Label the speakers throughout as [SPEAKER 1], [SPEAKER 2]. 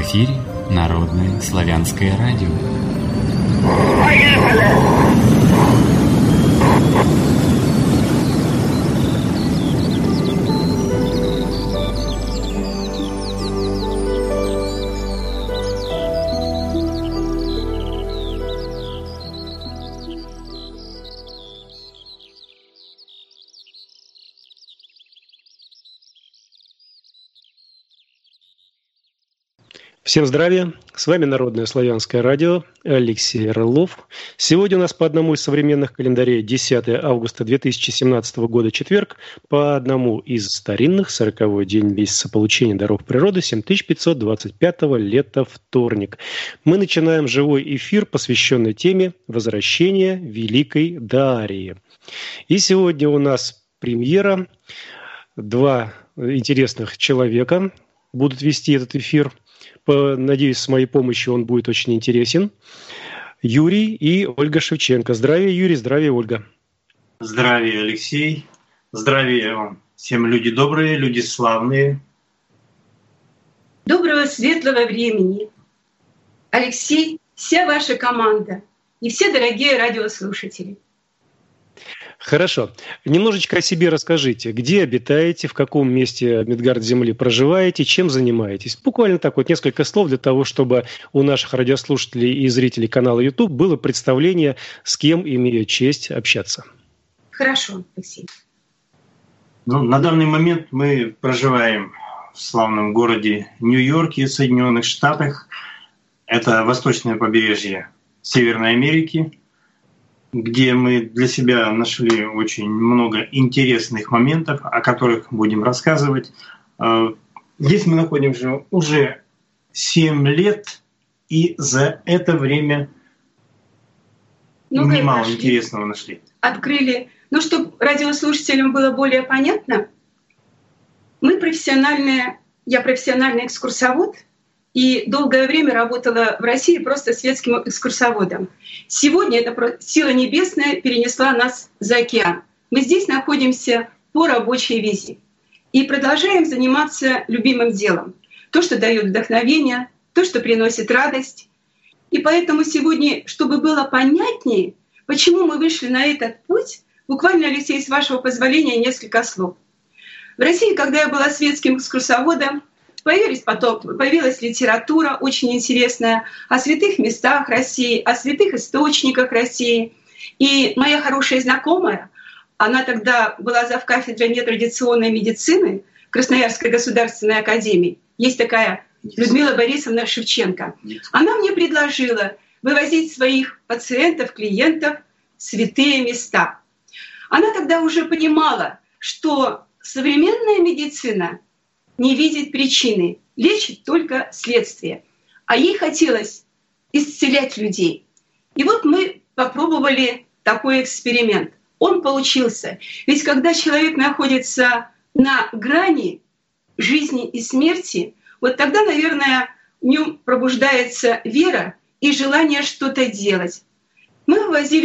[SPEAKER 1] эфире Народное славянское радио.
[SPEAKER 2] Всем здравия! С вами Народное славянское радио, Алексей Орлов. Сегодня у нас по одному из современных календарей 10 августа 2017 года четверг, по одному из старинных 40-й день месяца получения даров природы 7525 лета вторник. Мы начинаем живой эфир, посвященный теме возвращения Великой Дарии. И сегодня у нас премьера. Два интересных человека будут вести этот эфир. Надеюсь, с моей помощью он будет очень интересен. Юрий и Ольга Шевченко. Здравия, Юрий, здравия, Ольга.
[SPEAKER 3] Здравия, Алексей. Здравия вам. Всем люди добрые, люди славные.
[SPEAKER 4] Доброго светлого времени. Алексей, вся ваша команда и все дорогие радиослушатели.
[SPEAKER 2] Хорошо. Немножечко о себе расскажите. Где обитаете, в каком месте Мидгард-Земли проживаете, чем занимаетесь? Буквально так вот несколько слов для того, чтобы у наших радиослушателей и зрителей канала YouTube было представление, с кем имею честь общаться.
[SPEAKER 4] Хорошо, Алексей.
[SPEAKER 3] На данный момент мы проживаем в славном городе Нью-Йорке, Соединенных Штатах. Это восточное побережье Северной Америки, где мы для себя нашли очень много интересных моментов, о которых будем рассказывать. Здесь мы находимся уже 7 лет, и за это время немало интересного нашли.
[SPEAKER 4] Открыли. Чтобы радиослушателям было более понятно, я профессиональный экскурсовод, и долгое время работала в России просто светским экскурсоводом. Сегодня эта сила небесная перенесла нас за океан. Мы здесь находимся по рабочей визе и продолжаем заниматься любимым делом. То, что дает вдохновение, то, что приносит радость. И поэтому сегодня, чтобы было понятнее, почему мы вышли на этот путь, буквально, Алексей, с вашего позволения, несколько слов. В России, когда я была светским экскурсоводом, появилась литература очень интересная о святых местах России, о святых источниках России. И моя хорошая знакомая, она тогда была завкафедрой нетрадиционной медицины Красноярской государственной академии. Есть такая Людмила Борисовна Шевченко. Она мне предложила вывозить своих пациентов, клиентов в святые места. Она тогда уже понимала, что современная медицина не видит причины, лечит только следствие. А ей хотелось исцелять людей. И вот мы попробовали такой эксперимент. Он получился. Ведь когда человек находится на грани жизни и смерти, вот тогда, наверное, в нем пробуждается вера и желание что-то делать. Мы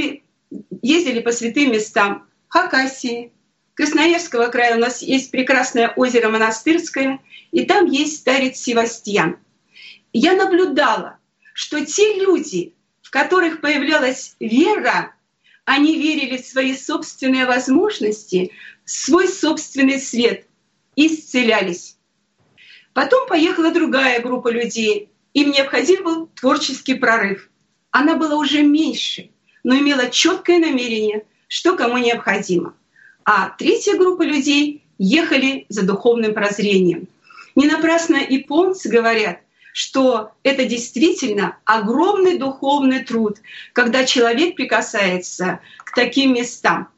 [SPEAKER 4] ездили по святым местам Хакасии, Красноярского края. У нас есть прекрасное озеро Монастырское, и там есть старец Севастьян. Я наблюдала, что те люди, в которых появлялась вера, они верили в свои собственные возможности, в свой собственный свет, и исцелялись. Потом поехала другая группа людей, им необходим был творческий прорыв. Она была уже меньше, но имела четкое намерение, что кому необходимо. А третья группа людей ехали за духовным прозрением. Не напрасно японцы говорят, что это действительно огромный духовный труд, когда человек прикасается к таким местам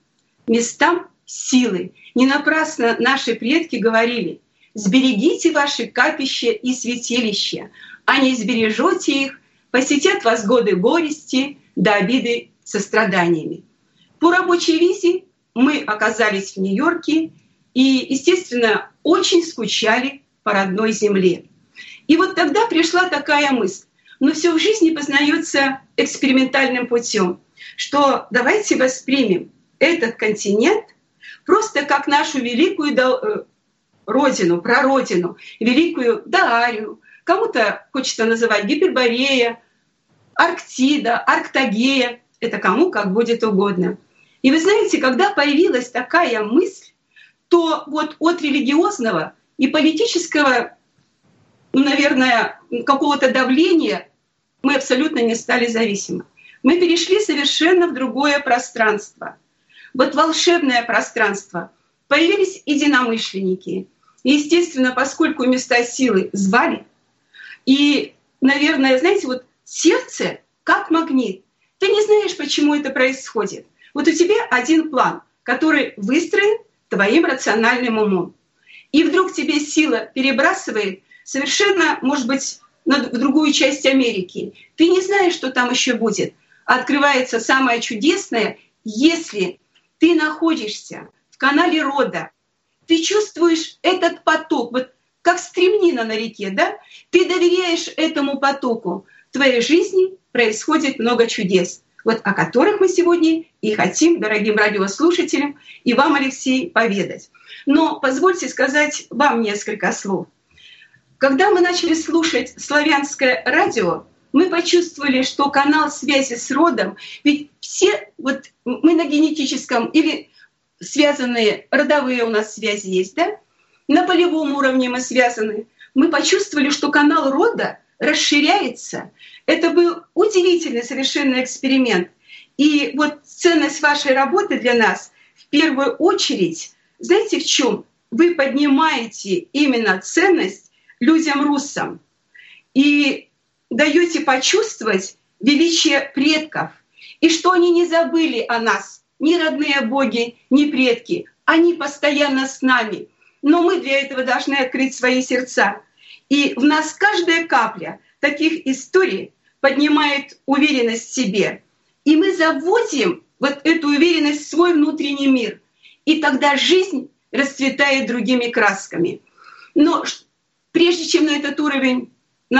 [SPEAKER 4] силы. Не напрасно наши предки говорили: «Сберегите ваши капища и святилища, а не сбережете их, посетят вас годы горести до обиды состраданиями». По рабочей визе мы оказались в Нью-Йорке и, естественно, очень скучали по родной земле. И вот тогда пришла такая мысль: но все в жизни познается экспериментальным путем, что давайте воспримем этот континент просто как нашу великую родину, прародину, великую Даарию, кому-то хочется называть Гиперборея, Арктида, Арктагея. Это кому как будет угодно. И вы знаете, когда появилась такая мысль, то вот от религиозного и политического, наверное, какого-то давления мы абсолютно не стали зависимы. Мы перешли совершенно в другое пространство. Вот волшебное пространство. Появились единомышленники. И, естественно, поскольку места силы звали, и, наверное, знаете, вот сердце как магнит. Ты не знаешь, почему это происходит. Вот у тебя один план, который выстроен твоим рациональным умом. И вдруг тебе сила перебрасывает совершенно, может быть, в другую часть Америки. Ты не знаешь, что там еще будет. Открывается самое чудесное, если ты находишься в канале рода, ты чувствуешь этот поток, вот как стремнина на реке, да? Ты доверяешь этому потоку. В твоей жизни происходит много чудес, вот о которых мы сегодня и хотим, дорогим радиослушателям, и вам, Алексей, поведать. Но позвольте сказать вам несколько слов. Когда мы начали слушать славянское радио, мы почувствовали, что канал связи с родом, ведь все, вот мы на генетическом или связанные, родовые у нас связи есть, да? На полевом уровне мы связаны. Мы почувствовали, что канал рода расширяется. Это был удивительный совершенно эксперимент. И вот ценность вашей работы для нас в первую очередь, знаете в чем? Вы поднимаете именно ценность людям-руссам и даете почувствовать величие предков, и что они не забыли о нас, ни родные боги, ни предки. Они постоянно с нами. Но мы для этого должны открыть свои сердца. И в нас каждая капля таких историй поднимает уверенность в себе. И мы заводим вот эту уверенность в свой внутренний мир. И тогда жизнь расцветает другими красками. Но прежде чем на этот уровень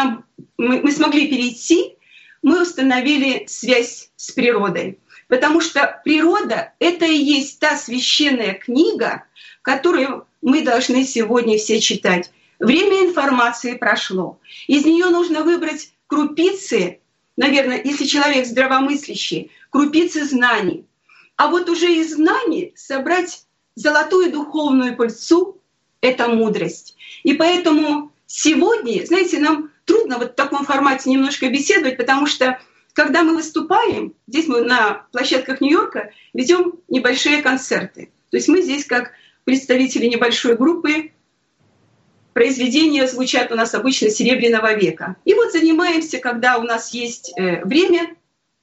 [SPEAKER 4] мы смогли перейти, мы установили связь с природой. Потому что природа — это и есть та священная книга, которую мы должны сегодня все читать. Время информации прошло. Из нее нужно выбрать крупицы, наверное, если человек здравомыслящий, крупицы знаний. А вот уже из знаний собрать золотую духовную пыльцу — это мудрость. И поэтому сегодня, знаете, нам трудно вот в таком формате немножко беседовать, потому что когда мы выступаем, здесь мы на площадках Нью-Йорка ведем небольшие концерты. То есть мы здесь как представители небольшой группы, произведения звучат у нас обычно Серебряного века. И вот занимаемся, когда у нас есть время,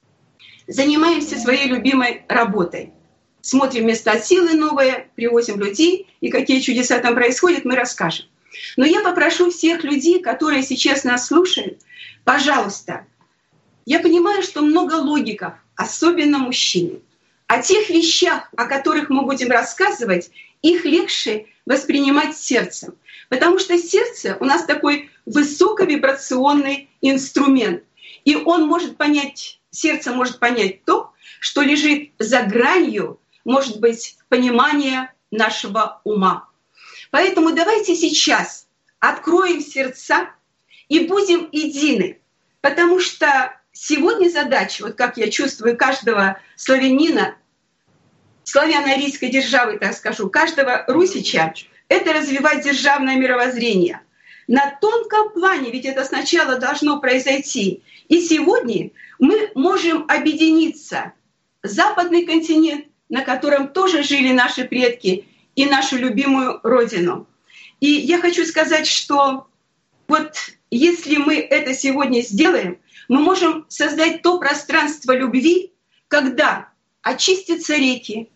[SPEAKER 4] занимаемся своей любимой работой. Смотрим места силы новые, привозим людей, и какие чудеса там происходят, мы расскажем. Но я попрошу всех людей, которые сейчас нас слушают, пожалуйста, я понимаю, что много логиков, особенно мужчины. О тех вещах, о которых мы будем рассказывать, их легче воспринимать сердцем. Потому что сердце у нас такой высоковибрационный инструмент. И он может понять, сердце может понять то, что лежит за гранью, может быть, понимания нашего ума. Поэтому давайте сейчас откроем сердца и будем едины. Потому что сегодня задача, вот как я чувствую каждого славянина, славяно-арийской державы, так скажу, каждого русича, это развивать державное мировоззрение. На тонком плане, ведь это сначала должно произойти. И сегодня мы можем объединиться. Западный континент, на котором тоже жили наши предки, и нашу любимую Родину. И я хочу сказать, что вот если мы это сегодня сделаем, мы можем создать то пространство любви, когда очистятся реки,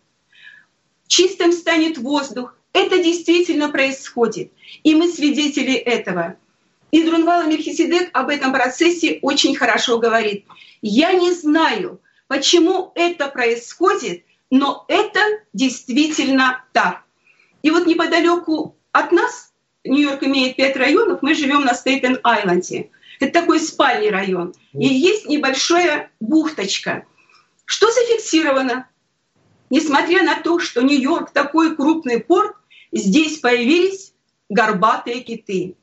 [SPEAKER 4] чистым станет воздух. Это действительно происходит, и мы свидетели этого. И Друнвала Мельхиседек об этом процессе очень хорошо говорит. Я не знаю, почему это происходит, но это действительно так. И вот неподалеку от нас, Нью-Йорк имеет 5 районов, мы живем на Стейтен-Айленде. Это такой спальный район. И есть небольшая бухточка. Что зафиксировано? Несмотря на то, что Нью-Йорк такой крупный порт, здесь появились горбатые киты. И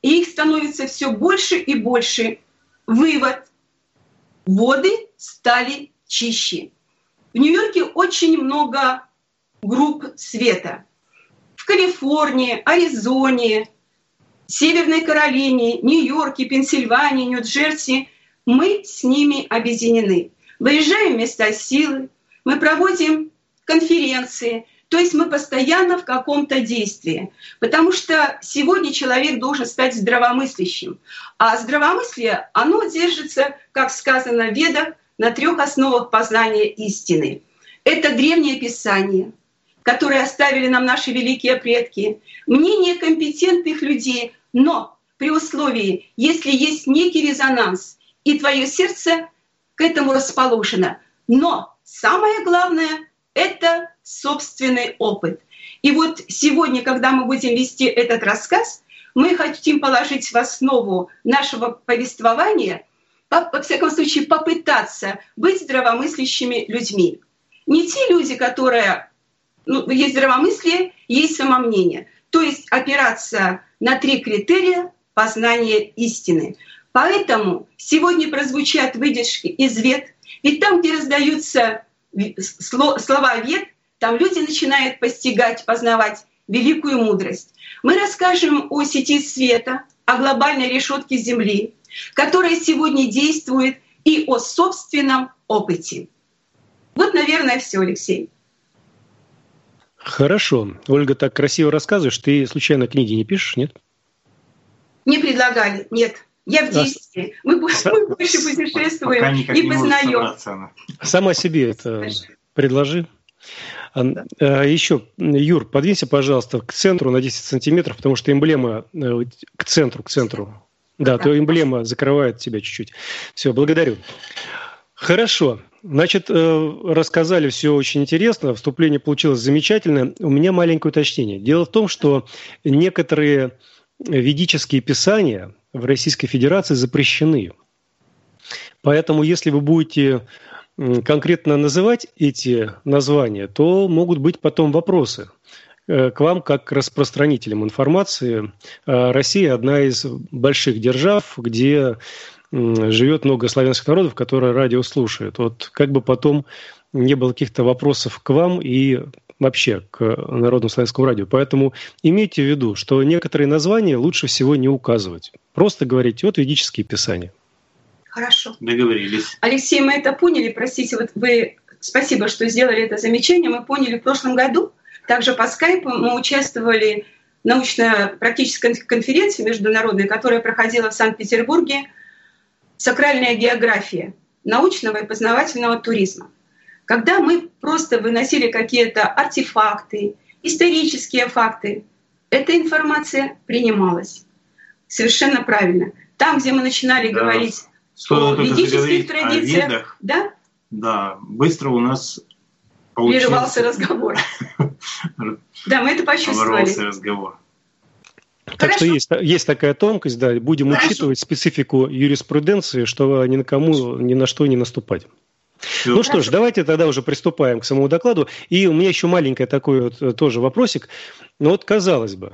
[SPEAKER 4] и их становится все больше и больше. Вывод. Воды стали чище. В Нью-Йорке очень много групп света. В Калифорнии, Аризоне, Северной Каролине, Нью-Йорке, Пенсильвании, Нью-Джерси мы с ними объединены. Выезжаем в места силы, мы проводим конференции, то есть мы постоянно в каком-то действии. Потому что сегодня человек должен стать здравомыслящим. А здравомыслие, оно держится, как сказано в Ведах, на 3 основах познания истины. Это Древнее Писание, которое оставили нам наши великие предки, мнение компетентных людей, но при условии, если есть некий резонанс, и твое сердце к этому расположено. Но самое главное — это собственный опыт. И вот сегодня, когда мы будем вести этот рассказ, мы хотим положить в основу нашего повествования, во всяком случае, попытаться быть здравомыслящими людьми. Не те люди, которые... есть здравомыслие, есть самомнение. То есть опираться на 3 критерия познания истины. Поэтому сегодня прозвучат выдержки из Вед. Ведь там, где раздаются слова Вед, там люди начинают постигать, познавать великую мудрость. Мы расскажем о сети света, о глобальной решетке Земли, которая сегодня действует, и о собственном опыте. Вот, наверное, все, Алексей.
[SPEAKER 2] Хорошо. Ольга, так красиво рассказываешь. Ты случайно книги не пишешь, нет?
[SPEAKER 4] Не предлагали, нет. Я в действии. Мы больше путешествуем и познаем.
[SPEAKER 2] Сама себе это предложи. Еще, Юр, подвинься, пожалуйста, к центру на 10 сантиметров, потому что эмблема к центру. Да, то эмблема закрывает тебя чуть-чуть. Все, благодарю. Хорошо. Значит, рассказали все очень интересно, вступление получилось замечательное. У меня маленькое уточнение. Дело в том, что некоторые ведические писания в Российской Федерации запрещены. Поэтому, если вы будете конкретно называть эти названия, то могут быть потом вопросы к вам как к распространителям информации. Россия одна из больших держав, где живет много славянских народов, которые радио слушают. Вот как бы потом не было каких-то вопросов к вам и вообще к Народному славянскому радио. Поэтому имейте в виду, что некоторые названия лучше всего не указывать. Просто говорите от ведические писания.
[SPEAKER 4] Хорошо.
[SPEAKER 3] Договорились.
[SPEAKER 4] Алексей, мы это поняли. Простите, вот вы... Спасибо, что сделали это замечание. Мы поняли в прошлом году. Также по скайпу мы участвовали в научно-практической конференции международной, которая проходила в Санкт-Петербурге. «Сакральная география научного и познавательного туризма». Когда мы просто выносили какие-то артефакты, исторические факты, эта информация принималась. Совершенно правильно. Там, где мы начинали говорить о ведических традициях,
[SPEAKER 3] о ведах, да, быстро у нас
[SPEAKER 4] прерывался разговор. Да, мы это почувствовали.
[SPEAKER 3] Оборвался разговор.
[SPEAKER 2] Так что есть такая тонкость, да, будем учитывать специфику юриспруденции, что ни на что не наступать. Ну что ж, давайте тогда уже приступаем к самому докладу. И у меня еще маленький такой вот тоже вопросик. Ну вот казалось бы,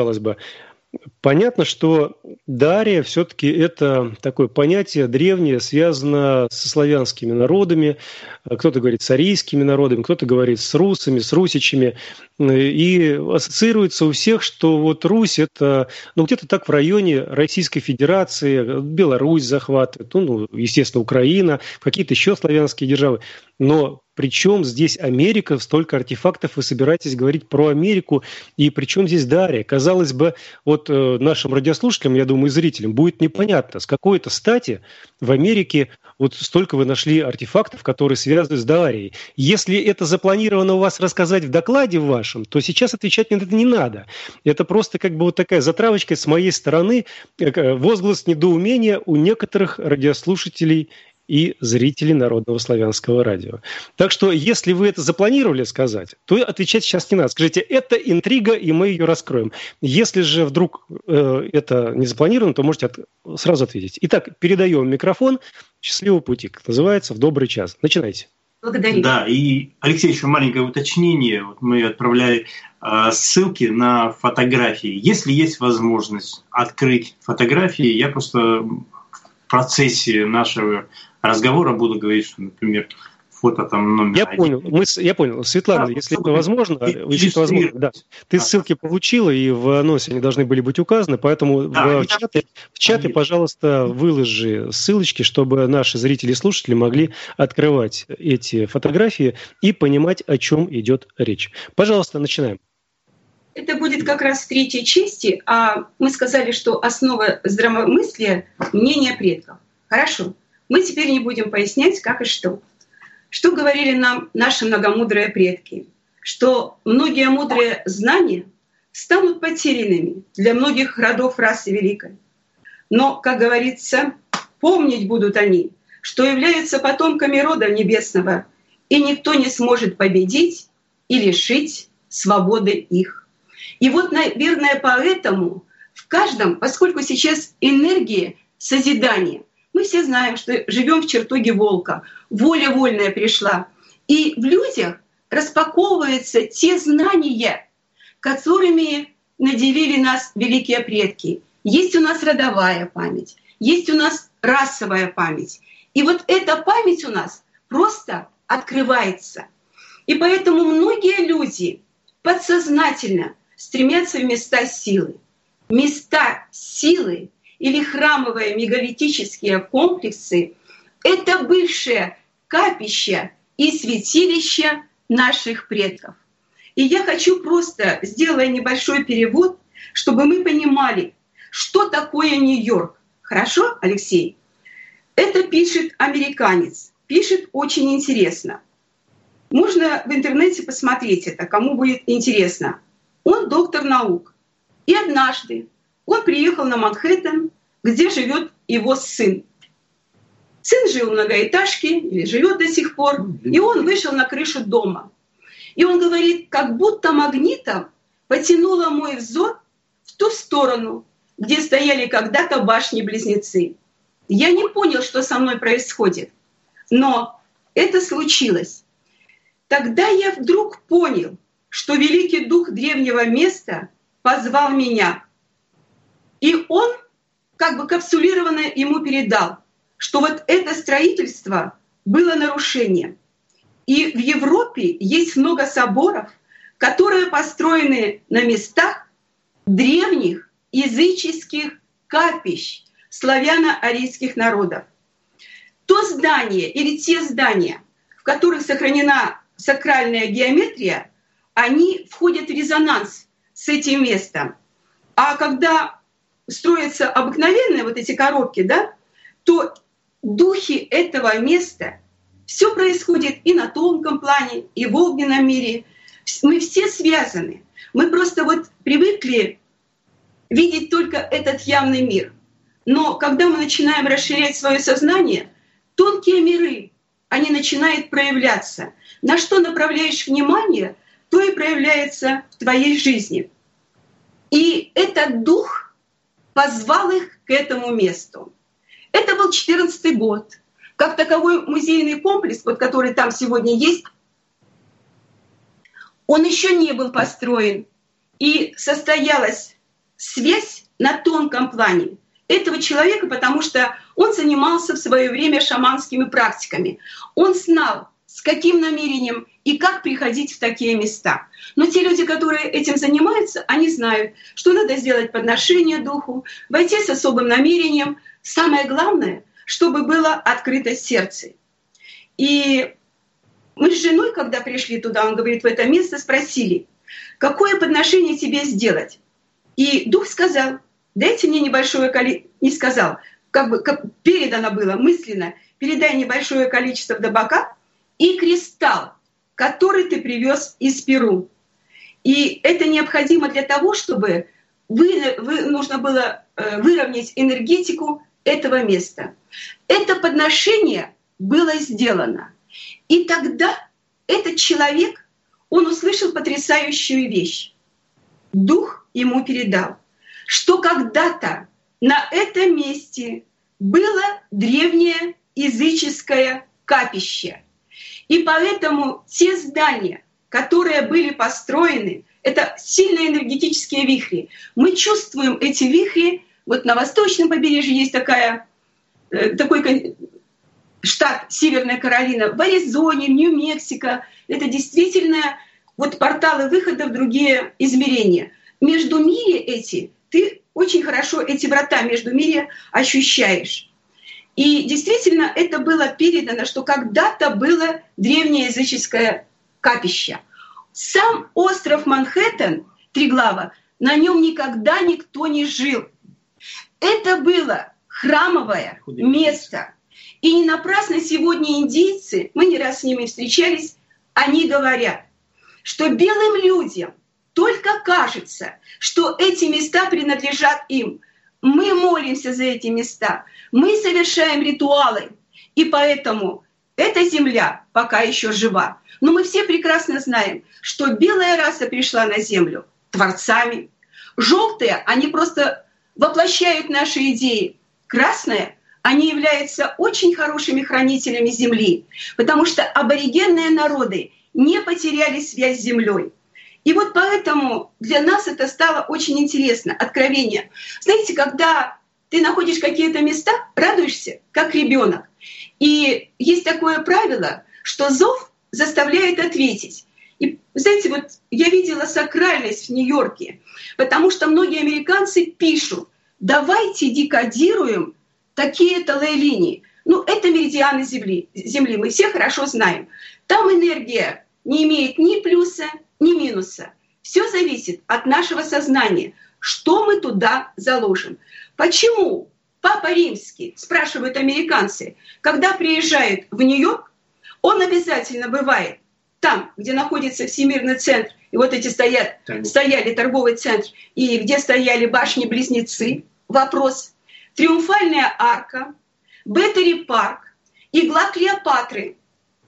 [SPEAKER 2] понятно, что Дария все-таки это такое понятие древнее, связано со славянскими народами. Кто-то говорит с арийскими народами, кто-то говорит с русами, с русичами. И ассоциируется у всех, что вот Русь это, где-то так в районе Российской Федерации, Беларусь захватывает, естественно, Украина, какие-то еще славянские державы. Но причем здесь Америка, столько артефактов, вы собираетесь говорить про Америку, и причем здесь Дария? Казалось бы, вот нашим радиослушателям, я думаю, и зрителям будет непонятно, с какой-то стати в Америке вот столько вы нашли артефактов, которые связаны с Дарией. Если это запланировано у вас рассказать в докладе вашем, то сейчас отвечать на это не надо. Это просто как бы вот такая затравочка с моей стороны, возглас недоумения у некоторых радиослушателей и зрителей Народного славянского радио. Так что, если вы это запланировали сказать, то отвечать сейчас не надо. Скажите, это интрига, и мы ее раскроем. Если же вдруг это не запланировано, то можете сразу ответить. Итак, передаем микрофон. Счастливого пути, как называется, в добрый час. Начинайте.
[SPEAKER 4] Благодарю.
[SPEAKER 3] Да, и, Алексей, еще маленькое уточнение. Вот мы отправляли ссылки на фотографии. Если есть возможность открыть фотографии, я просто в процессе нашего разговора буду говорить, что, например, фото там номер один.
[SPEAKER 2] Я понял. Светлана, если это возможно, да. Ты ссылки получила, и в анонсе они должны были быть указаны, поэтому в чате, пожалуйста, выложи ссылочки, чтобы наши зрители и слушатели могли открывать эти фотографии и понимать, о чем идет речь. Пожалуйста, начинаем.
[SPEAKER 4] Это будет как раз в третьей части, а мы сказали, что основа здравомыслия — мнение предков. Хорошо, мы теперь не будем пояснять, как и что. Что говорили нам наши многомудрые предки? Что многие мудрые знания станут потерянными для многих родов расы великой. Но, как говорится, помнить будут они, что являются потомками рода небесного, и никто не сможет победить и лишить свободы их. И вот, наверное, поэтому в каждом, поскольку сейчас энергия созидания, мы все знаем, что живем в чертоге волка, воля вольная пришла, и в людях распаковываются те знания, которыми наделили нас великие предки. Есть у нас родовая память, есть у нас расовая память. И вот эта память у нас просто открывается. И поэтому многие люди подсознательно стремятся в места силы. Места силы или храмовые мегалитические комплексы — это бывшее капище и святилище наших предков. И я хочу просто, сделая небольшой перевод, чтобы мы понимали, что такое Нью-Йорк. Хорошо, Алексей? Это пишет американец, пишет очень интересно. Можно в интернете посмотреть это, кому будет интересно. Он доктор наук. И однажды он приехал на Манхэттен, где живет его сын. Сын жил в многоэтажке, или живет до сих пор, и он вышел на крышу дома. И он говорит, как будто магнитом потянуло мой взор в ту сторону, где стояли когда-то башни-близнецы. Я не понял, что со мной происходит, но это случилось. Тогда я вдруг понял, что великий дух древнего места позвал меня. И он как бы капсулированно ему передал, что вот это строительство было нарушением. И в Европе есть много соборов, которые построены на местах древних языческих капищ славяно-арийских народов. То здание или те здания, в которых сохранена сакральная геометрия, они входят в резонанс с этим местом. А когда строятся обыкновенные вот эти коробки, да, то духи этого места, все происходит и на тонком плане, и в огненном мире. Мы все связаны. Мы просто вот привыкли видеть только этот явный мир. Но когда мы начинаем расширять свое сознание, тонкие миры, они начинают проявляться. На что направляешь внимание, то и проявляется в твоей жизни. И этот дух позвал их к этому месту. Это был 14-й год. Как таковой музейный комплекс, вот который там сегодня есть, он еще не был построен. И состоялась связь на тонком плане этого человека, потому что он занимался в свое время шаманскими практиками. Он знал, с каким намерением и как приходить в такие места. Но те люди, которые этим занимаются, они знают, что надо сделать подношение духу, войти с особым намерением. Самое главное, чтобы было открыто сердце. И мы с женой, когда пришли туда, он говорит, в это место, спросили, какое подношение тебе сделать? И дух сказал, дайте мне небольшое количество, не сказал, как передано было мысленно, передай небольшое количество табака и кристалл, который ты привез из Перу. И это необходимо для того, чтобы нужно было выровнять энергетику этого места. Это подношение было сделано. И тогда этот человек, он услышал потрясающую вещь. Дух ему передал, что когда-то на этом месте было древнее языческое капище. И поэтому те здания, которые были построены, это сильные энергетические вихри. Мы чувствуем эти вихри. Вот на восточном побережье есть такой штат Северная Каролина, в Аризоне, в Нью-Мексико. Это действительно вот порталы выхода в другие измерения. Между мире ты очень хорошо эти врата между мире ощущаешь. И действительно это было передано, что когда-то было древнеязыческое капище. Сам остров Манхэттен, Триглава, на нем никогда никто не жил. Это было храмовое место. И не напрасно сегодня индейцы, мы не раз с ними встречались, они говорят, что белым людям только кажется, что эти места принадлежат им. Мы молимся за эти места, мы совершаем ритуалы, и поэтому эта земля пока еще жива. Но мы все прекрасно знаем, что белая раса пришла на землю творцами, желтые, они просто воплощают наши идеи, красные, они являются очень хорошими хранителями земли, потому что аборигенные народы не потеряли связь с землей. И вот поэтому для нас это стало очень интересно, откровение. Знаете, когда ты находишь какие-то места, радуешься, как ребенок. И есть такое правило, что зов заставляет ответить. И, знаете, вот я видела сакральность в Нью-Йорке, потому что многие американцы пишут, давайте декодируем такие-то лей-линии. Ну, это меридианы Земли, мы все хорошо знаем. Там энергия не имеет ни плюса, ни минуса. Все зависит от нашего сознания, что мы туда заложим. Почему Папа Римский, спрашивают американцы, когда приезжают в Нью-Йорк, он обязательно бывает там, где находится Всемирный центр, и вот эти стояли торговый центр, и где стояли башни-близнецы, вопрос, Триумфальная арка, Беттери-парк, игла Клеопатры.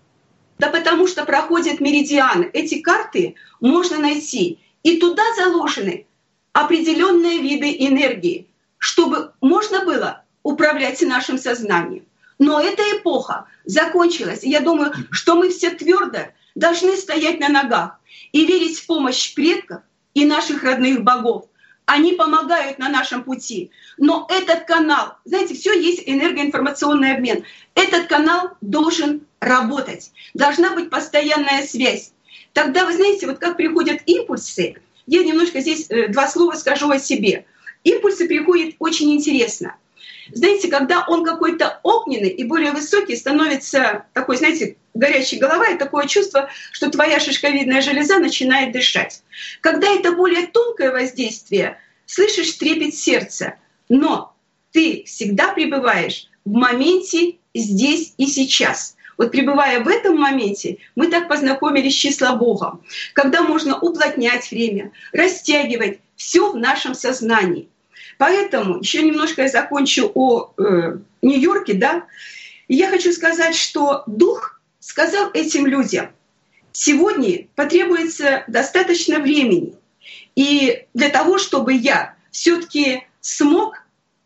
[SPEAKER 4] Да потому что проходят меридианы. Эти карты можно найти. И туда заложены определенные виды энергии, чтобы можно было управлять нашим сознанием. Но эта эпоха закончилась. И я думаю, что мы все твердо должны стоять на ногах и верить в помощь предков и наших родных богов. Они помогают на нашем пути. Но этот канал, знаете, все есть энергоинформационный обмен. Этот канал должен работать. Должна быть постоянная связь. Тогда, вы знаете, вот как приходят импульсы, я немножко здесь два слова скажу о себе. Импульсы приходят очень интересно. Знаете, когда он какой-то огненный и более высокий, становится такой, знаете, горячая голова, и такое чувство, что твоя шишковидная железа начинает дышать. Когда это более тонкое воздействие, слышишь трепет сердца, но ты всегда пребываешь в моменте здесь и сейчас. Вот пребывая в этом моменте, мы так познакомились с числобогом, когда можно уплотнять время, растягивать все в нашем сознании. Поэтому еще немножко я закончу о Нью-Йорке, да. И я хочу сказать, что Дух сказал этим людям: сегодня потребуется достаточно времени, и для того, чтобы я все-таки смог,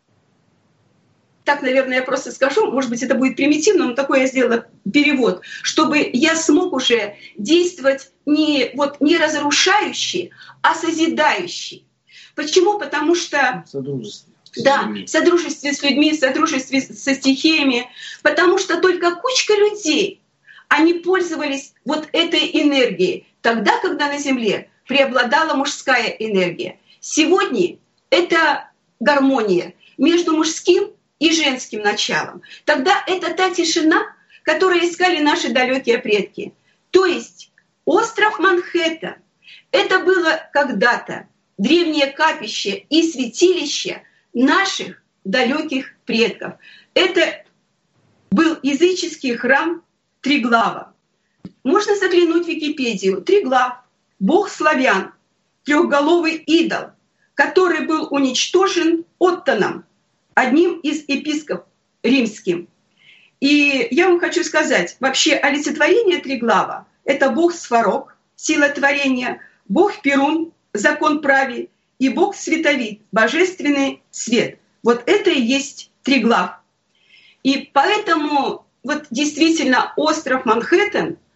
[SPEAKER 4] так, наверное, я просто скажу, может быть, это будет примитивно, но такой я сделала перевод, чтобы я смог уже действовать не разрушающий, а созидающий. Почему? Потому что в содружестве с людьми, в содружестве со стихиями, потому что только кучка людей, они пользовались вот этой энергией тогда, когда на Земле преобладала мужская энергия. Сегодня это гармония между мужским и женским началом. Тогда это та тишина, которую искали наши далекие предки. То есть остров Манхэттен — это было когда-то древнее капище и святилище наших далеких предков. Это был языческий храм Триглава. Можно заглянуть в Википедию. Триглав — бог славян, трехголовый идол, который был уничтожен Оттоном, одним из епископов римским. И я вам хочу сказать, вообще олицетворение Триглава — это бог Сварог, сила творения, бог Перун, закон праве, и бог Световид, божественный свет. Вот это и есть Триглав. И поэтому вот действительно остров Манхэттен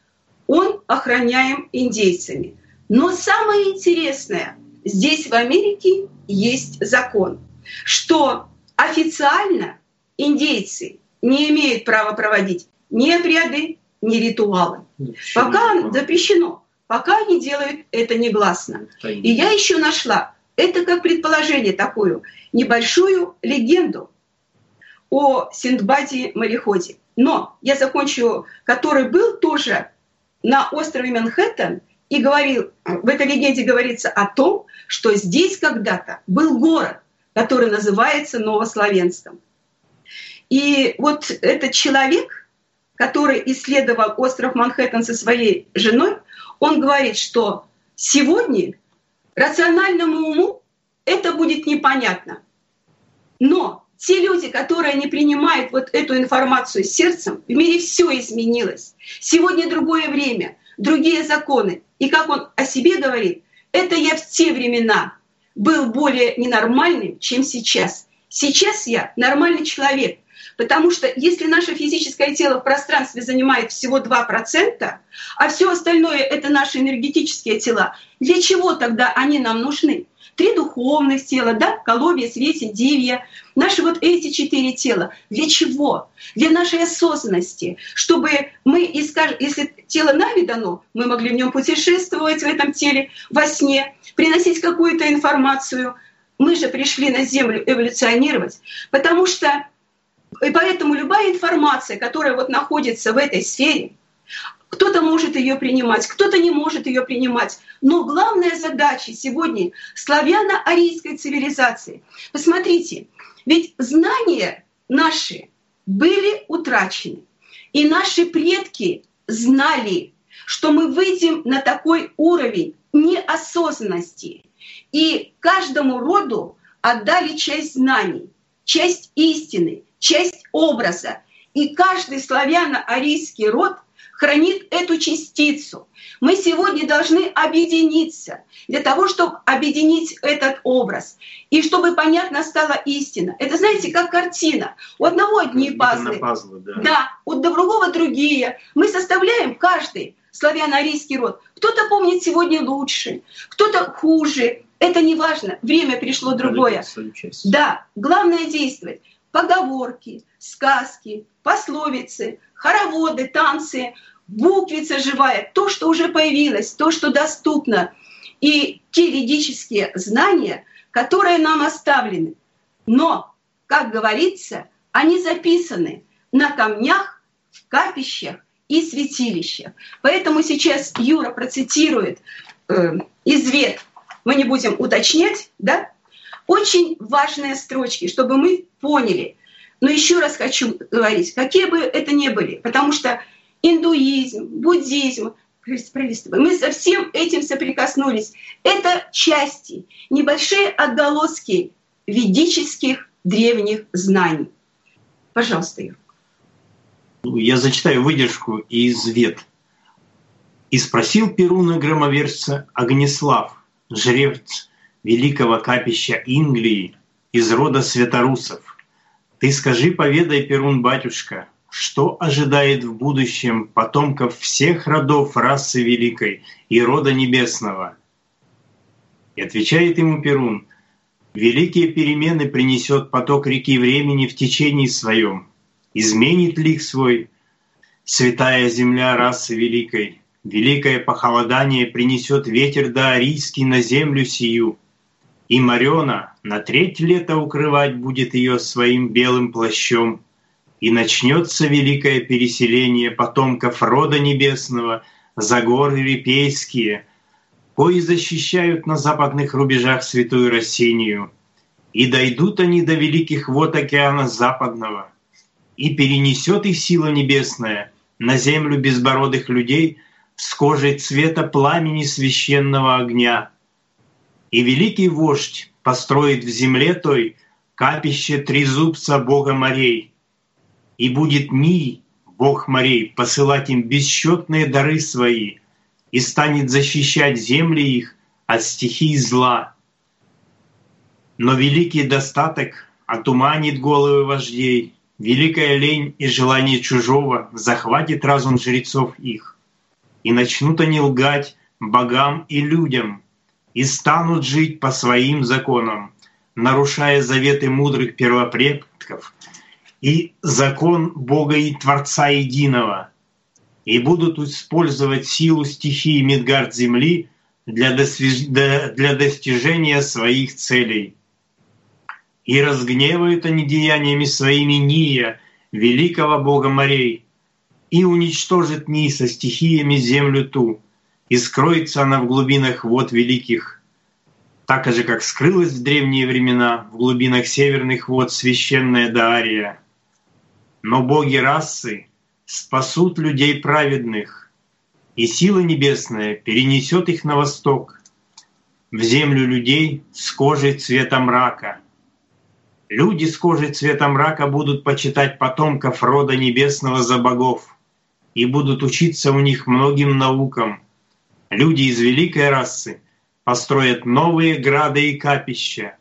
[SPEAKER 4] он охраняем индейцами. Но самое интересное, здесь в Америке есть закон, что официально индейцы не имеют права проводить ни обряды, ни ритуалы. Пока запрещено, пока они делают это негласно. И я еще нашла, это как предположение такую, небольшую легенду о Синдбаде-мореходе. Но я закончу, который был тоже на острове Манхэттен, и говорил, в этой легенде говорится о том, что здесь когда-то был город, который называется Новославянском. И вот этот человек, который исследовал остров Манхэттен со своей женой, он говорит, что сегодня рациональному уму это будет непонятно. Но те люди, которые не принимают вот эту информацию сердцем, в мире все изменилось. Сегодня другое время, другие законы. И как он о себе говорит, это я в те времена был более ненормальным, чем сейчас. Сейчас я нормальный человек, потому что если наше физическое тело в пространстве занимает всего 2%, а все остальное — это наши энергетические тела, для чего тогда они нам нужны? 3 духовных тела, да, Колобья, Свети, Дивья, наши вот эти 4 тела. Для чего? Для нашей осознанности, чтобы мы, если тело нами дано, мы могли в нем путешествовать в этом теле во сне, приносить какую-то информацию. Мы же пришли на Землю эволюционировать, потому что и поэтому любая информация, которая вот находится в этой сфере, кто-то может ее принимать, кто-то не может ее принимать. Но главная задача сегодня славяно-арийской цивилизации. Посмотрите, ведь знания наши были утрачены. И наши предки знали, что мы выйдем на такой уровень неосознанности. И каждому роду отдали часть знаний, часть истины, часть образа. И каждый славяно-арийский род хранит эту частицу. Мы сегодня должны объединиться для того, чтобы объединить этот образ. И чтобы понятно стала истина. Это, знаете, как картина. У одного одни пазлы, да, у другого другие. Мы составляем каждый славяно-арийский род. Кто-то помнит сегодня лучше, кто-то хуже. Это не важно. Время пришло другое. Да, главное действовать. Поговорки, сказки, пословицы, хороводы, танцы, буквица живая, то, что уже появилось, то, что доступно, и те ведические знания, которые нам оставлены. Но, как говорится, они записаны на камнях, в капищах и святилищах. Поэтому сейчас Юра процитирует из Вед, мы не будем уточнять, да? Очень важные строчки, чтобы мы поняли. Но еще раз хочу говорить, какие бы это ни были, потому что индуизм, буддизм, мы со всем этим соприкоснулись. Это части, небольшие отголоски ведических древних знаний. Пожалуйста, Юр.
[SPEAKER 3] Я зачитаю выдержку из Вед. «И спросил Перуна громовержца Огнеслав, жрец великого капища Инглии из рода святорусов: ты скажи, поведай, Перун, батюшка, что ожидает в будущем потомков всех родов расы великой и рода небесного?» И отвечает ему Перун: великие перемены принесет поток реки времени в течении своем. Изменит лик свой святая земля расы великой. Великое похолодание принесет ветер даорийский на землю сию. И Марёна на 3 лета укрывать будет ее своим белым плащом. И начнется великое переселение потомков рода небесного за горы Репейские, кои защищают на западных рубежах святую Россинию. И дойдут они до великих вод океана западного, и перенесет их сила небесная на землю безбородых людей с кожей цвета пламени священного огня. И великий вождь построит в земле той капище трезубца бога морей, и будет Ний, бог морей, посылать им бесчетные дары свои, и станет защищать земли их от стихий зла. Но великий достаток отуманит головы вождей, великая лень и желание чужого захватит разум жрецов их. и начнут они лгать богам и людям, и станут жить по своим законам, нарушая заветы мудрых первопредков и закон Бога и Творца Единого, и будут использовать силу стихии Мидгард-Земли для достижения своих целей. И разгневают они деяниями своими Ния, великого Бога морей, и уничтожит Ний со стихиями землю ту, и скроется она в глубинах вод великих, так же, как скрылась в древние времена в глубинах северных вод священная Даария. Но боги расы спасут людей праведных, и сила небесная перенесет их на восток, в землю людей с кожей цвета мрака. Люди с кожей цвета мрака будут почитать потомков рода небесного за богов и будут учиться у них многим наукам. Люди из великой расы построят новые грады и капища.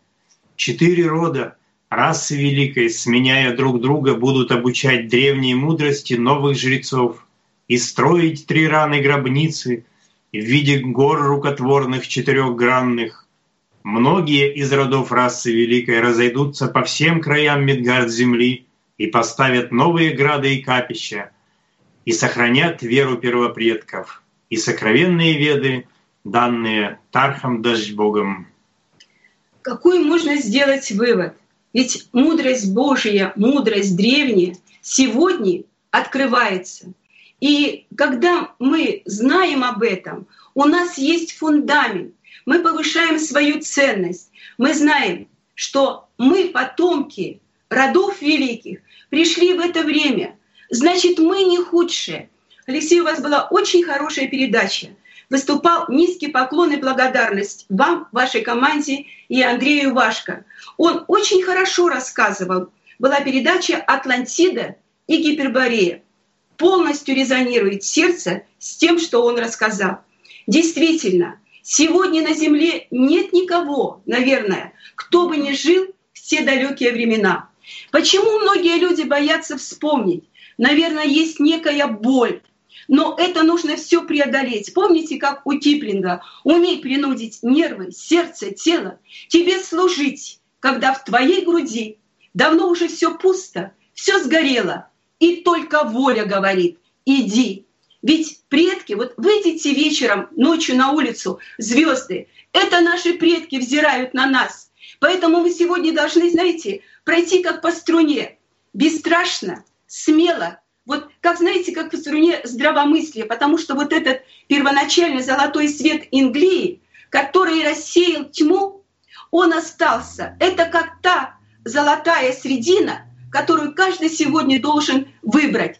[SPEAKER 3] 4 рода расы великой, сменяя друг друга, будут обучать древней мудрости новых жрецов и строить 3 раны гробницы в виде гор рукотворных 4-гранных. Многие из родов расы великой разойдутся по всем краям Мидгард-Земли и поставят новые грады и капища, и сохранят веру первопредков и сокровенные веды, данные Тархом Дождьбогом.
[SPEAKER 4] Какой можно сделать вывод? Ведь мудрость Божия, мудрость древняя сегодня открывается. И когда мы знаем об этом, у нас есть фундамент, мы повышаем свою ценность. Мы знаем, что мы, потомки родов великих, пришли в это время. Значит, мы не худшие. Алексей, у вас была очень хорошая передача. Выступал низкий поклон и благодарность вам, вашей команде и Андрею Вашко. Он очень хорошо рассказывал. Была передача «Атлантида и Гиперборея». Полностью резонирует сердце с тем, что он рассказал. Действительно, сегодня на Земле нет никого, наверное, кто бы не жил в те далекие времена. Почему многие люди боятся вспомнить? Наверное, есть некая боль. Но это нужно все преодолеть. Помните, как у Киплинга: «Умей принудить нервы, сердце, тело тебе служить, когда в твоей груди давно уже все пусто, все сгорело, и только воля говорит: иди». Ведь предки, вот выйдите вечером, ночью на улицу, звезды, это наши предки взирают на нас. Поэтому мы сегодня должны, знаете, пройти как по струне, бесстрашно, смело, вот как, знаете, как по струне здравомыслия, потому что вот этот первоначальный золотой свет Инглии, который рассеял тьму, он остался. Это как та золотая средина, которую каждый сегодня должен выбрать.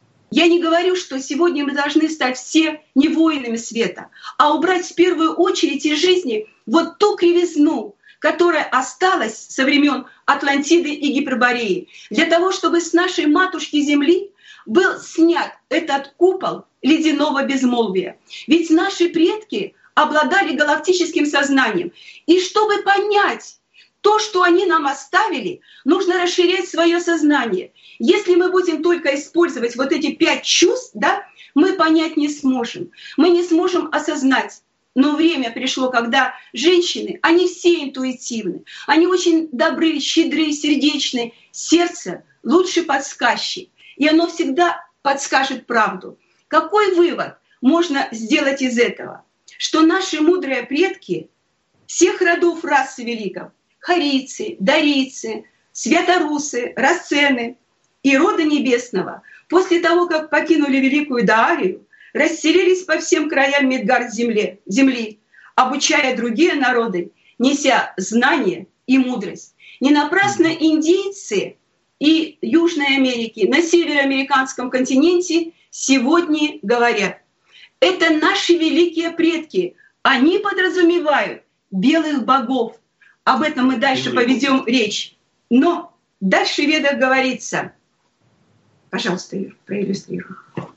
[SPEAKER 4] Я не говорю, что сегодня мы должны стать все не воинами света, а убрать в первую очередь из жизни вот ту кривизну, которая осталась со времен Атлантиды и Гипербореи, для того, чтобы с нашей матушки Земли был снят этот купол ледяного безмолвия. Ведь наши предки обладали галактическим сознанием. И чтобы понять то, что они нам оставили, нужно расширять свое сознание. Если мы будем только использовать вот эти 5 чувств, да, мы понять не сможем. Мы не сможем осознать. Но время пришло, когда женщины, они все интуитивны, они очень добры, щедры, сердечны. Сердце — лучший подсказчик, и оно всегда подскажет правду. Какой вывод можно сделать из этого? Что наши мудрые предки всех родов расы великов, харийцы, дарийцы, святорусы, рацены и рода небесного, после того, как покинули великую Даарию, расселились по всем краям Мидгард-Земли, обучая другие народы, неся знания и мудрость. Не напрасно индейцы и Южной Америки на североамериканском континенте сегодня говорят: это наши великие предки, они подразумевают белых богов. Об этом мы дальше поведем речь. Но дальше в Ведах говорится, пожалуйста, Юр, проиллюстрируй.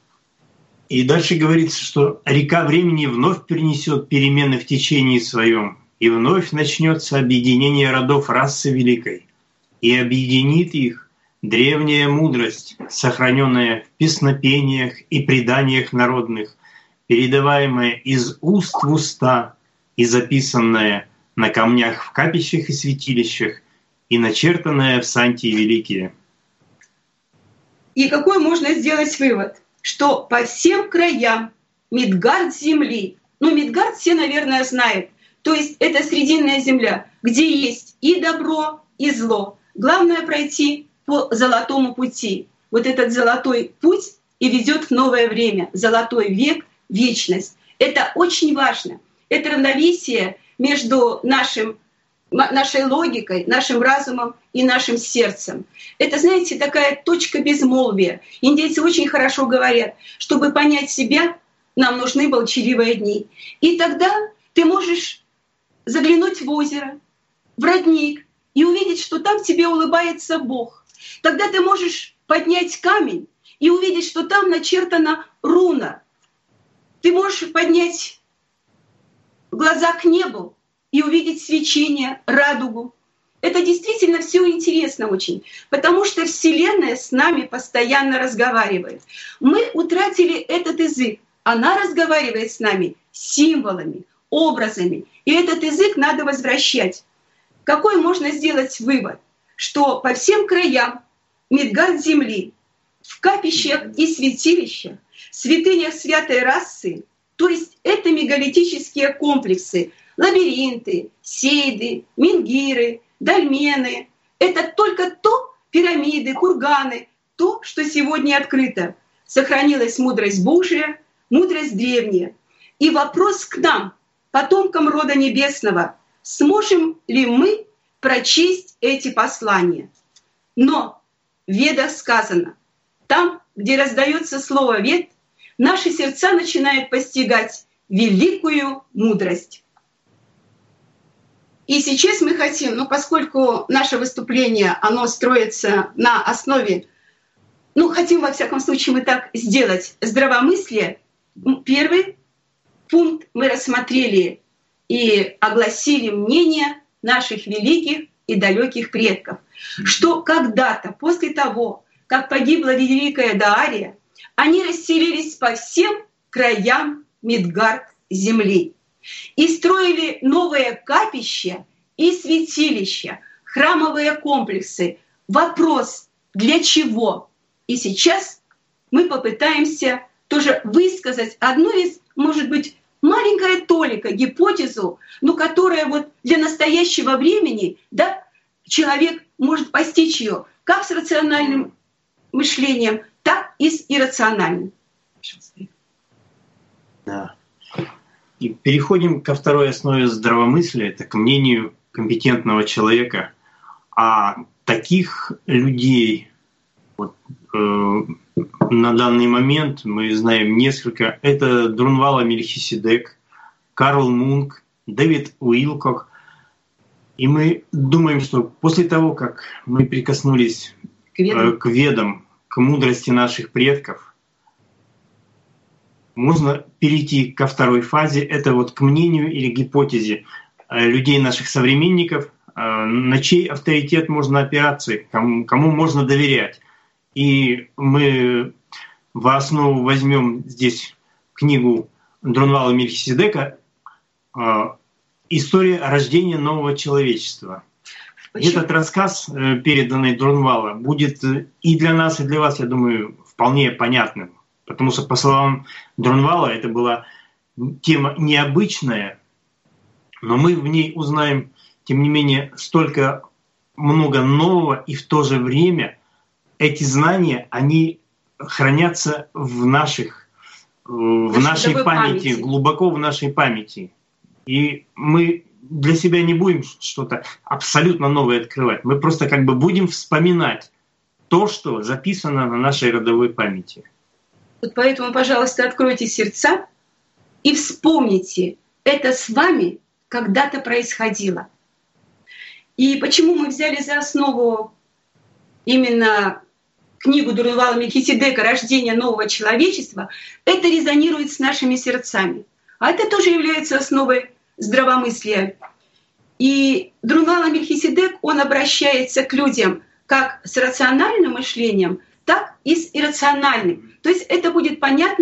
[SPEAKER 3] И дальше говорится, что река времени вновь перенесет перемены в течении своем, и вновь начнется объединение родов расы великой, и объединит их древняя мудрость, сохраненная в песнопениях и преданиях народных, передаваемое из уст в уста и записанное на камнях в капищах и святилищах, и начертанное в Сантии Великие.
[SPEAKER 4] И какой можно сделать вывод? Что по всем краям Мидгард земли, Мидгард все, наверное, знают, то есть это срединная земля, где есть и добро, и зло. Главное пройти по золотому пути. Вот этот золотой путь и ведет в новое время, золотой век, вечность. Это очень важно. Это равновесие между нашей логикой, нашим разумом и нашим сердцем. Это, знаете, такая точка безмолвия. Индейцы очень хорошо говорят, чтобы понять себя, нам нужны молчаливые дни. И тогда ты можешь заглянуть в озеро, в родник и увидеть, что там тебе улыбается Бог. Тогда ты можешь поднять камень и увидеть, что там начертана руна. Ты можешь поднять глаза к небу и увидеть свечение, радугу. Это действительно все интересно очень, потому что Вселенная с нами постоянно разговаривает. Мы утратили этот язык. Она разговаривает с нами символами, образами. И этот язык надо возвращать. Какой можно сделать вывод? Что по всем краям Мидгард земли, в капищах и святилищах, святынях святой расы, то есть это мегалитические комплексы, лабиринты, сейды, мингиры, дольмены. Это только то, пирамиды, курганы, то, что сегодня открыто. Сохранилась мудрость Божия, мудрость древняя. И вопрос к нам, потомкам рода небесного, сможем ли мы прочесть эти послания? Но в Ведах сказано, там, где раздается слово «вед», наши сердца начинают постигать великую мудрость. И сейчас мы хотим, поскольку наше выступление, оно строится на основе, хотим во всяком случае мы так сделать, здравомыслие, первый пункт мы рассмотрели и огласили мнение наших великих и далеких предков, что когда-то, после того, как погибла великая Даария, они расселились по всем краям Мидгард земли и строили новые капища и святилища, храмовые комплексы. Вопрос, для чего? И сейчас мы попытаемся тоже высказать одну из, может быть, маленькая толика, гипотезу, которая для настоящего времени, человек может постичь ее как с рациональным мышлением, так и с иррациональным.
[SPEAKER 3] Да. И переходим ко второй основе здравомыслия, это к мнению компетентного человека. А таких людей на данный момент мы знаем несколько. Это Друнвала Мельхиседек, Карл Мунк, Дэвид Уилкок. И мы думаем, что после того, как мы прикоснулись к ведам, к мудрости наших предков, можно перейти ко второй фазе, это к мнению или гипотезе людей, наших современников, на чей авторитет можно опираться, кому можно доверять. И мы в основу возьмем здесь книгу Друнвала Мельхиседека «История рождения нового человечества». Этот рассказ, переданный Друнвала, будет и для нас, и для вас, я думаю, вполне понятным. Потому что, по словам Друнвала, это была тема необычная, но мы в ней узнаем, тем не менее, столько много нового, и в то же время эти знания, они хранятся в нашей памяти, глубоко в нашей памяти. И мы для себя не будем что-то абсолютно новое открывать. Мы просто будем вспоминать то, что записано на нашей родовой памяти.
[SPEAKER 4] Поэтому, пожалуйста, откройте сердца и вспомните, это с вами когда-то происходило. И почему мы взяли за основу именно книгу Друнвала Мельхиседека «Рождение нового человечества», это резонирует с нашими сердцами. А это тоже является основой здравомыслия. И Друнвала Мельхиседек, он обращается к людям как с рациональным мышлением, так и с иррациональным. То есть это будет понятно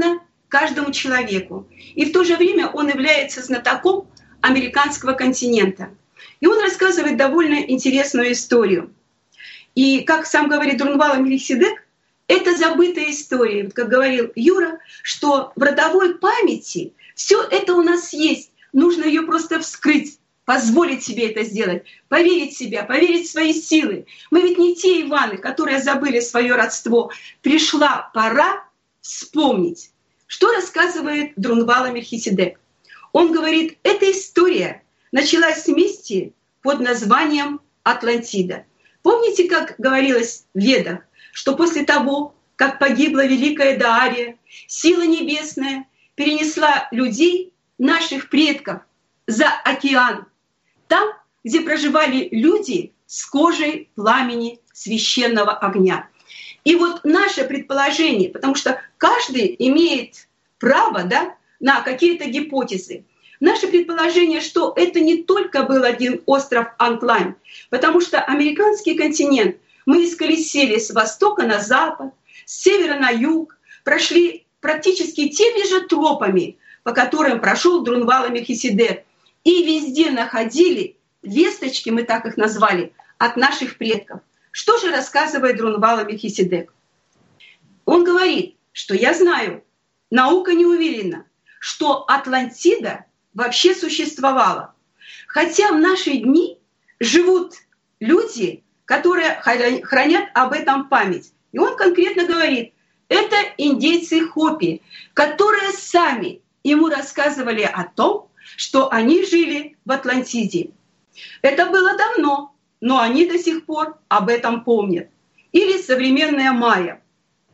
[SPEAKER 4] каждому человеку. И в то же время он является знатоком американского континента. И он рассказывает довольно интересную историю. И, как сам говорит Друнвала Мелхиседек, это забытая история. Вот как говорил Юра, что в родовой памяти все это у нас есть. Нужно ее просто вскрыть, позволить себе это сделать, поверить в себя, поверить в свои силы. Мы ведь не те Иваны, которые забыли свое родство. Пришла пора вспомнить. Что рассказывает Друнвала Мелхиседек? Он говорит, эта история началась с миссии под названием Атлантида. Помните, как говорилось в Ведах, что после того, как погибла великая Даария, сила небесная перенесла людей, наших предков, за океан, там, где проживали люди с кожей пламени священного огня. И вот наше предположение, потому что каждый имеет право, да, на какие-то гипотезы. Наше предположение, что это не только был один остров Антлайн, потому что американский континент мы исколесили с востока на запад, с севера на юг, прошли практически теми же тропами, по которым прошел Друнвала Мелхиседек, и везде находили весточки, мы так их назвали, от наших предков. Что же рассказывает Друнвала Мелхиседек? Он говорит, что я знаю, наука не уверена, что Атлантида вообще существовала. Хотя в наши дни живут люди, которые хранят об этом память. И он конкретно говорит, это индейцы Хопи, которые сами ему рассказывали о том, что они жили в Атлантиде. Это было давно, но они до сих пор об этом помнят. Или современная майя.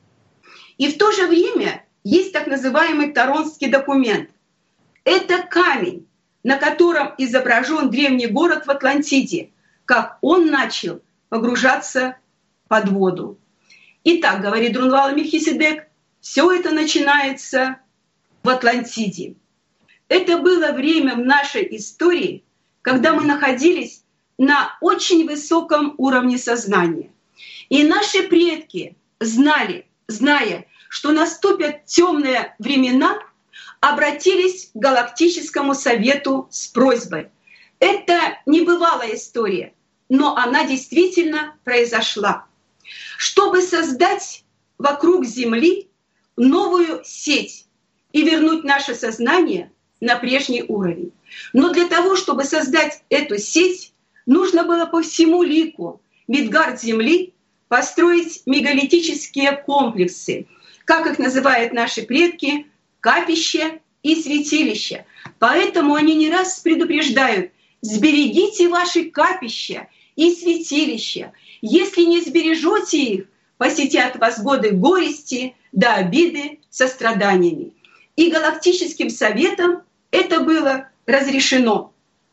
[SPEAKER 4] И в то же время есть так называемый Торонский документ. Это камень, на котором изображен древний город в Атлантиде, как он начал погружаться под воду. Итак, говорит Друнвала Мелхиседек, все это начинается в Атлантиде. Это было время в нашей истории, когда мы находились на очень высоком уровне сознания. И наши предки знали, зная, что наступят темные времена, обратились к Галактическому Совету с просьбой. Это небывалая история, но она действительно произошла. Чтобы создать вокруг Земли новую сеть и вернуть наше сознание на прежний уровень. Но для того, чтобы создать эту сеть, нужно было по всему лику Мидгард Земли построить мегалитические комплексы, как их называют наши предки, капища и святилища. Поэтому они не раз предупреждают: сберегите ваши капища и святилища. Если не сбережете их, посетят вас годы горести до обиды со страданиями. И Галактическим Советом это было разрешено.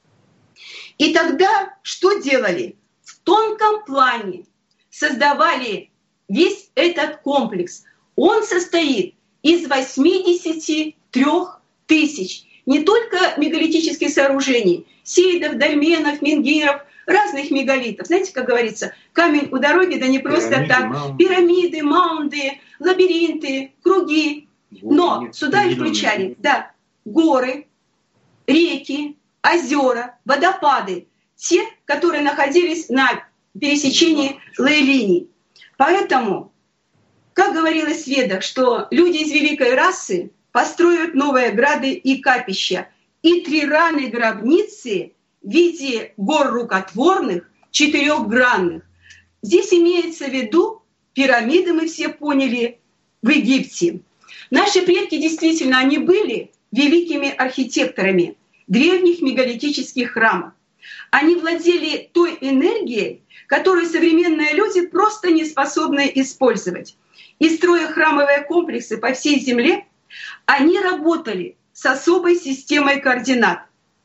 [SPEAKER 4] И тогда что делали? В тонком плане создавали весь этот комплекс. Он состоит из 83 тысяч не только мегалитических сооружений, сейдов, дольменов, менгиров, разных мегалитов. Знаете, как говорится, камень у дороги, да не просто так. Пирамиды, маунды, лабиринты, круги. Но сюда и включали горы, реки, озера, водопады, те, которые находились на пересечении лей-линий. Поэтому, как говорилось в Ведах, что люди из великой расы построят новые грады и капища, и 3 раны гробницы в виде гор рукотворных, 4-гранных. Здесь имеется в виду пирамиды, мы все поняли, в Египте. Наши предки действительно, они были великими архитекторами древних мегалитических храмов. Они владели той энергией, которую современные люди просто не способны использовать. И строя храмовые комплексы по всей земле, они работали с особой системой координат.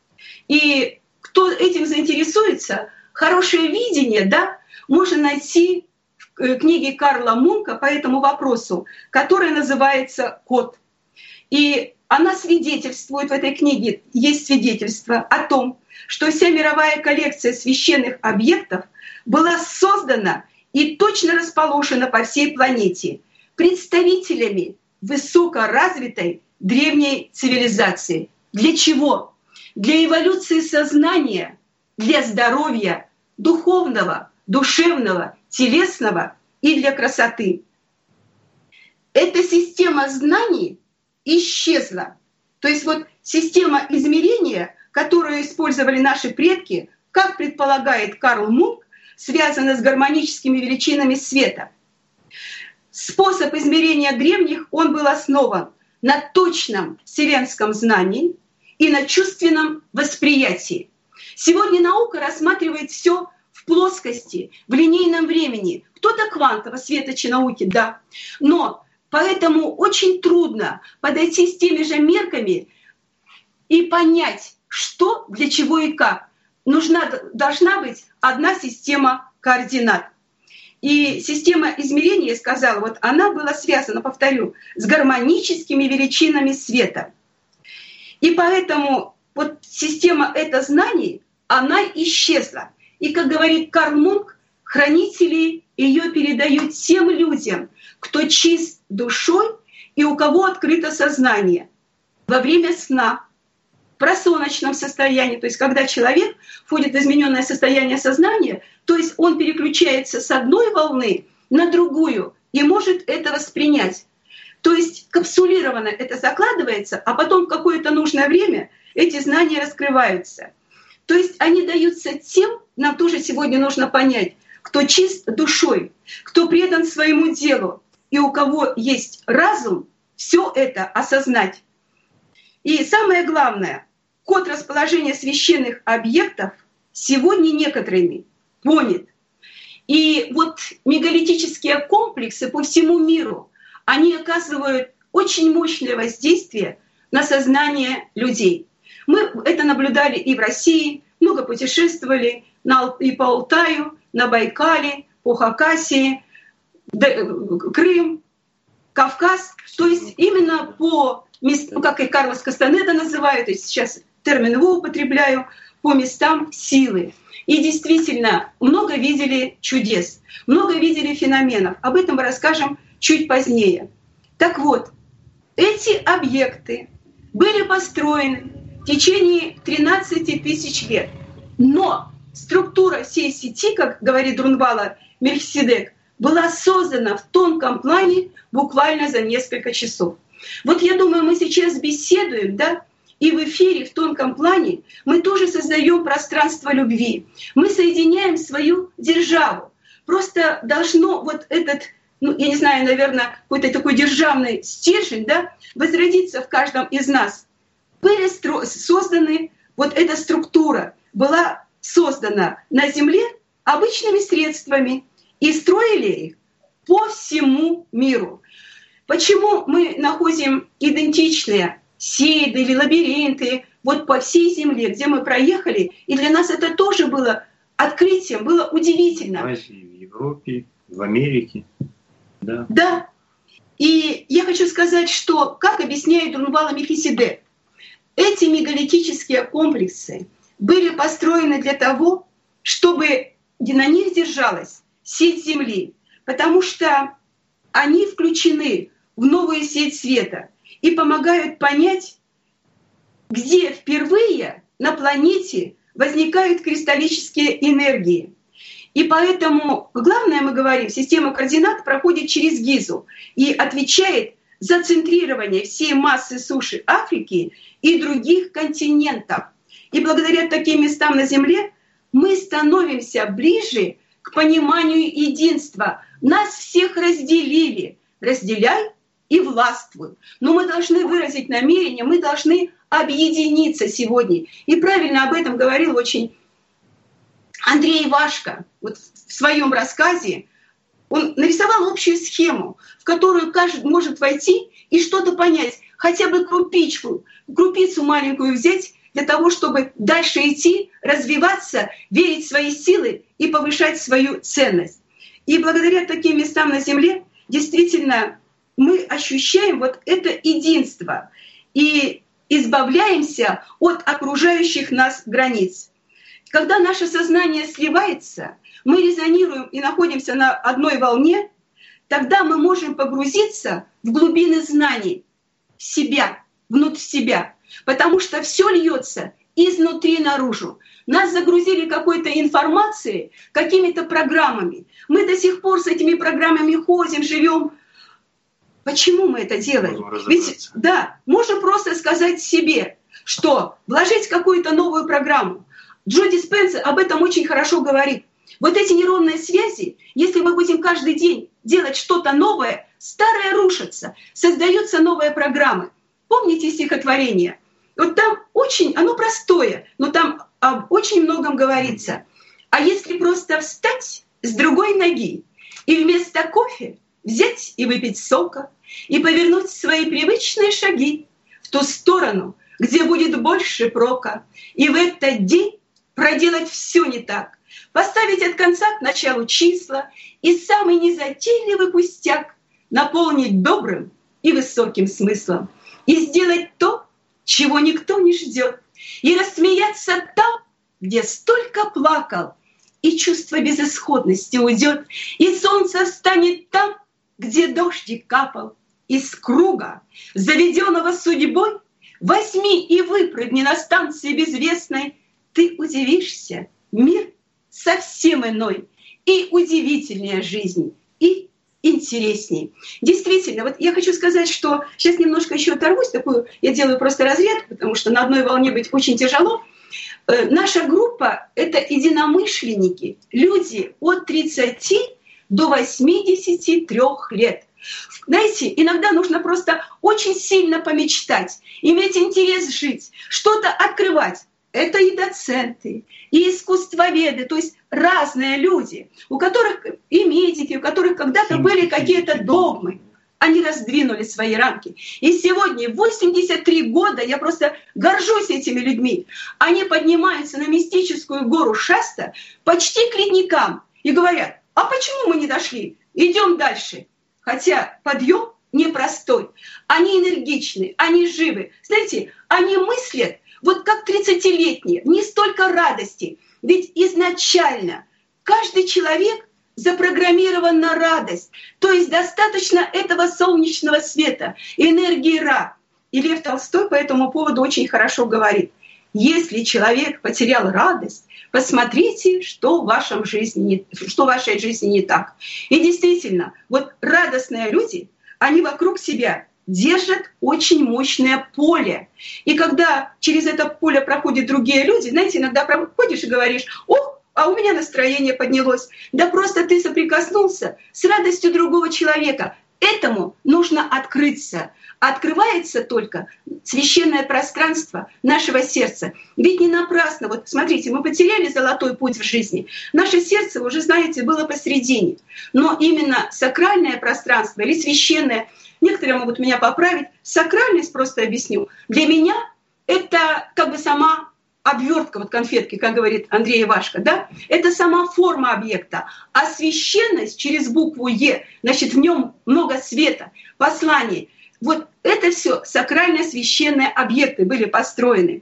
[SPEAKER 4] И кто этим заинтересуется, хорошее видение, можно найти в книге Карла Мунка по этому вопросу, которая называется «Код». И она свидетельствует, в этой книге есть свидетельство о том, что вся мировая коллекция священных объектов была создана и точно расположена по всей планете представителями высокоразвитой древней цивилизации. Для чего? Для эволюции сознания, для здоровья духовного, душевного, телесного и для красоты. Эта система знаний исчезла. То есть вот система измерения, которую использовали наши предки, как предполагает Карл Мунк, связана с гармоническими величинами света. Способ измерения древних, он был основан на точном вселенском знании и на чувственном восприятии. Сегодня наука рассматривает все в плоскости, в линейном времени. Кто-то квантово, светочи науки, да. Но поэтому очень трудно подойти с теми же мерками и понять, что, для чего и как. Должна быть одна система координат. И система измерения, я сказала, вот она была связана, повторю, с гармоническими величинами света. И поэтому вот система этой знаний, она исчезла. И, как говорит Карл Мунк, хранители ее передают тем людям, кто чист душой и у кого открыто сознание во время сна, в просоночном состоянии, то есть когда человек входит в измененное состояние сознания, то есть он переключается с одной волны на другую и может это воспринять. То есть капсулированно это закладывается, а потом в какое-то нужное время эти знания раскрываются. То есть они даются тем, нам тоже сегодня нужно понять, кто чист душой, кто предан своему делу, и у кого есть разум, все это осознать. И самое главное, код расположения священных объектов сегодня некоторыми понят. И вот мегалитические комплексы по всему миру, они оказывают очень мощное воздействие на сознание людей. Мы это наблюдали и в России, много путешествовали и по Алтаю, на Байкале, по Хакасии, Крым, Кавказ. То есть именно по местам, как и Карлос Кастанеда называют, то есть сейчас термин его употребляю, по местам силы. И действительно, много видели чудес, много видели феноменов. Об этом мы расскажем чуть позднее. Так вот, эти объекты были построены в течение 13 тысяч лет. Но структура всей сети, как говорит Друнвала Мельхиседек, была создана в тонком плане буквально за несколько часов. Вот я думаю, мы сейчас беседуем, да, и в эфире в тонком плане мы тоже создаем пространство любви. Мы соединяем свою державу. Просто должно вот этот, я не знаю, наверное, какой-то такой державный стержень, да, возродиться в каждом из нас. Были созданы, вот эта структура была создана на Земле обычными средствами и строили их по всему миру. Почему мы находим идентичные сейды или лабиринты вот по всей Земле, где мы проехали, и для нас это тоже было открытием, было удивительно.
[SPEAKER 3] В Азии, в Европе, в Америке. Да.
[SPEAKER 4] Да. И я хочу сказать, что, как объясняет Друнвала Мельхиседек, эти мегалитические комплексы были построены для того, чтобы на них держалась сеть Земли, потому что они включены в новую сеть света и помогают понять, где впервые на планете возникают кристаллические энергии. И поэтому, главное, мы говорим, система координат проходит через Гизу и отвечает за центрирование всей массы суши Африки и других континентов. И благодаря таким местам на Земле мы становимся ближе к пониманию единства. Нас всех разделили. Разделяй и властвуй. Но мы должны выразить намерение, мы должны объединиться сегодня. И правильно об этом говорил очень Андрей Вашко. Вот в своем рассказе он нарисовал общую схему, в которую каждый может войти и что-то понять, хотя бы крупицу маленькую взять для того, чтобы дальше идти, развиваться, верить в свои силы и повышать свою ценность. И благодаря таким местам на Земле действительно мы ощущаем вот это единство и избавляемся от окружающих нас границ. Когда наше сознание сливается, мы резонируем и находимся на одной волне, тогда мы можем погрузиться в глубины знаний себя, внутрь себя, потому что все льется изнутри наружу. Нас загрузили какой-то информацией, какими-то программами. Мы до сих пор с этими программами ходим, живем. Почему мы это делаем? Ведь да, можно просто сказать себе, что вложить какую-то новую программу. Джо Диспенза об этом очень хорошо говорит. Вот эти нейронные связи, если мы будем каждый день делать что-то новое, старое рушится, создаются новые программы. Помните стихотворение? Вот там очень, оно простое, но там об очень многом говорится. А если просто встать с другой ноги и вместо кофе взять и выпить сока, и повернуть свои привычные шаги в ту сторону, где будет больше прока, и в этот день проделать все не так, поставить от конца к началу числа и самый незатейливый пустяк наполнить добрым и высоким смыслом, и сделать то, чего никто не ждет, и рассмеяться там, где столько плакал, и чувство безысходности уйдет, и солнце встанет там, где дождик капал. Из круга, заведенного судьбой, возьми и выпрыгни на станции безвестной. Ты удивишься, мир совсем иной, и удивительнее жизнь, и интересней. Действительно, вот я хочу сказать, что сейчас немножко еще оторвусь, такую я делаю просто разрядку, потому что на одной волне быть очень тяжело. Наша группа — это единомышленники, люди от 30 до 83 лет. Знаете, иногда нужно просто очень сильно помечтать, иметь интерес жить, что-то открывать. Это и доценты, и искусствоведы, то есть разные люди, у которых и медики, у которых когда-то были какие-то догмы. Они раздвинули свои рамки. И сегодня, 83 года, я просто горжусь этими людьми. Они поднимаются на мистическую гору Шаста почти к ледникам и говорят: а почему мы не дошли? Идем дальше. Хотя подъем непростой. Они энергичны, они живы. Знаете, они мыслят вот как 30-летние, не столько радости. Ведь изначально каждый человек запрограммирован на радость. То есть достаточно этого солнечного света, энергии Ра. И Лев Толстой по этому поводу очень хорошо говорит: если человек потерял радость, посмотрите, что в вашей жизни не так. И действительно, вот радостные люди, они вокруг себя держат очень мощное поле. И когда через это поле проходят другие люди, знаете, иногда проходишь и говоришь: о, а у меня настроение поднялось. Да просто ты соприкоснулся с радостью другого человека. Этому нужно открыться. Открывается только священное пространство нашего сердца. Ведь не напрасно, вот смотрите, мы потеряли золотой путь в жизни. Наше сердце, уже знаете, было посредине. Но именно сакральное пространство или священное, некоторые могут меня поправить, сакральность просто объясню. Для меня это как бы сама обвертка, вот конфетки, как говорит Андрей Ивашко, да? Это сама форма объекта. А священность через букву «Е», значит, в нем много света, посланий. Вот это все сакральные священные объекты были построены.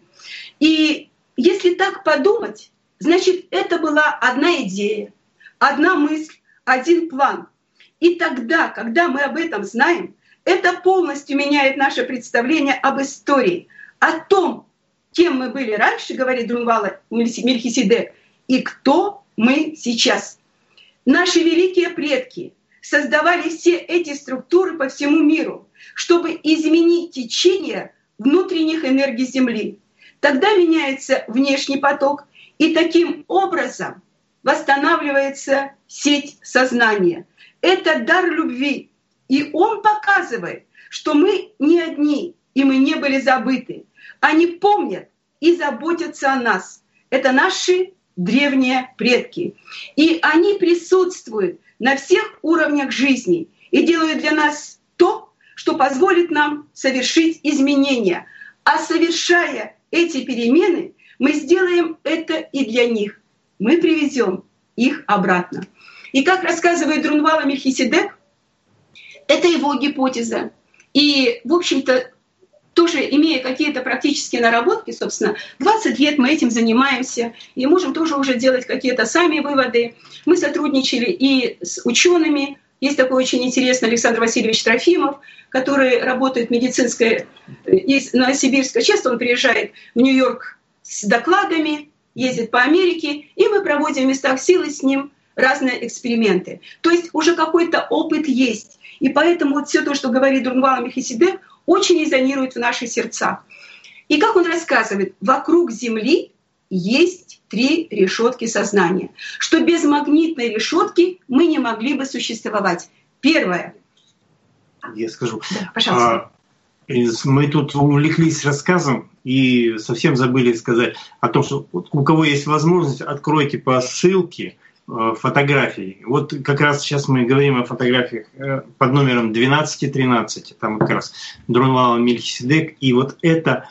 [SPEAKER 4] И если так подумать, значит, это была одна идея, одна мысль, один план. И тогда, когда мы об этом знаем, это полностью меняет наше представление об истории, о том, кем мы были раньше, говорит Друнвала Мельхиседек, и кто мы сейчас. Наши великие предки создавали все эти структуры по всему миру, чтобы изменить течение внутренних энергий Земли. Тогда меняется внешний поток, и таким образом восстанавливается сеть сознания. Это дар любви, и он показывает, что мы не одни, и мы не были забыты. Они помнят и заботятся о нас. Это наши древние предки. И они присутствуют на всех уровнях жизни и делают для нас то, что позволит нам совершить изменения. А совершая эти перемены, мы сделаем это и для них. Мы приведем их обратно. И как рассказывает Друнвала Мельхиседек, это его гипотеза. И, в общем-то, тоже имея какие-то практические наработки, собственно, 20 лет мы этим занимаемся и можем тоже уже делать какие-то сами выводы. Мы сотрудничали и с учеными Есть такой очень интересный Александр Васильевич Трофимов, который работает в медицинской из Новосибирска. Часто он приезжает в Нью-Йорк с докладами, ездит по Америке, и мы проводим в местах силы с ним разные эксперименты. То есть уже какой-то опыт есть. И поэтому вот все то, что говорит Друнвала Мельхиседек, очень резонирует в наших сердцах. И как он рассказывает, вокруг Земли есть 3 решетки сознания, что без магнитной решетки мы не могли бы существовать. Первое.
[SPEAKER 3] Я скажу.
[SPEAKER 4] Да, пожалуйста.
[SPEAKER 3] Мы тут увлеклись рассказом и совсем забыли сказать о том, что у кого есть возможность, откройте по ссылке фотографии. Вот как раз сейчас мы говорим о фотографиях под номером 1213. Там как раз Друнвала Мельхиседек. И вот это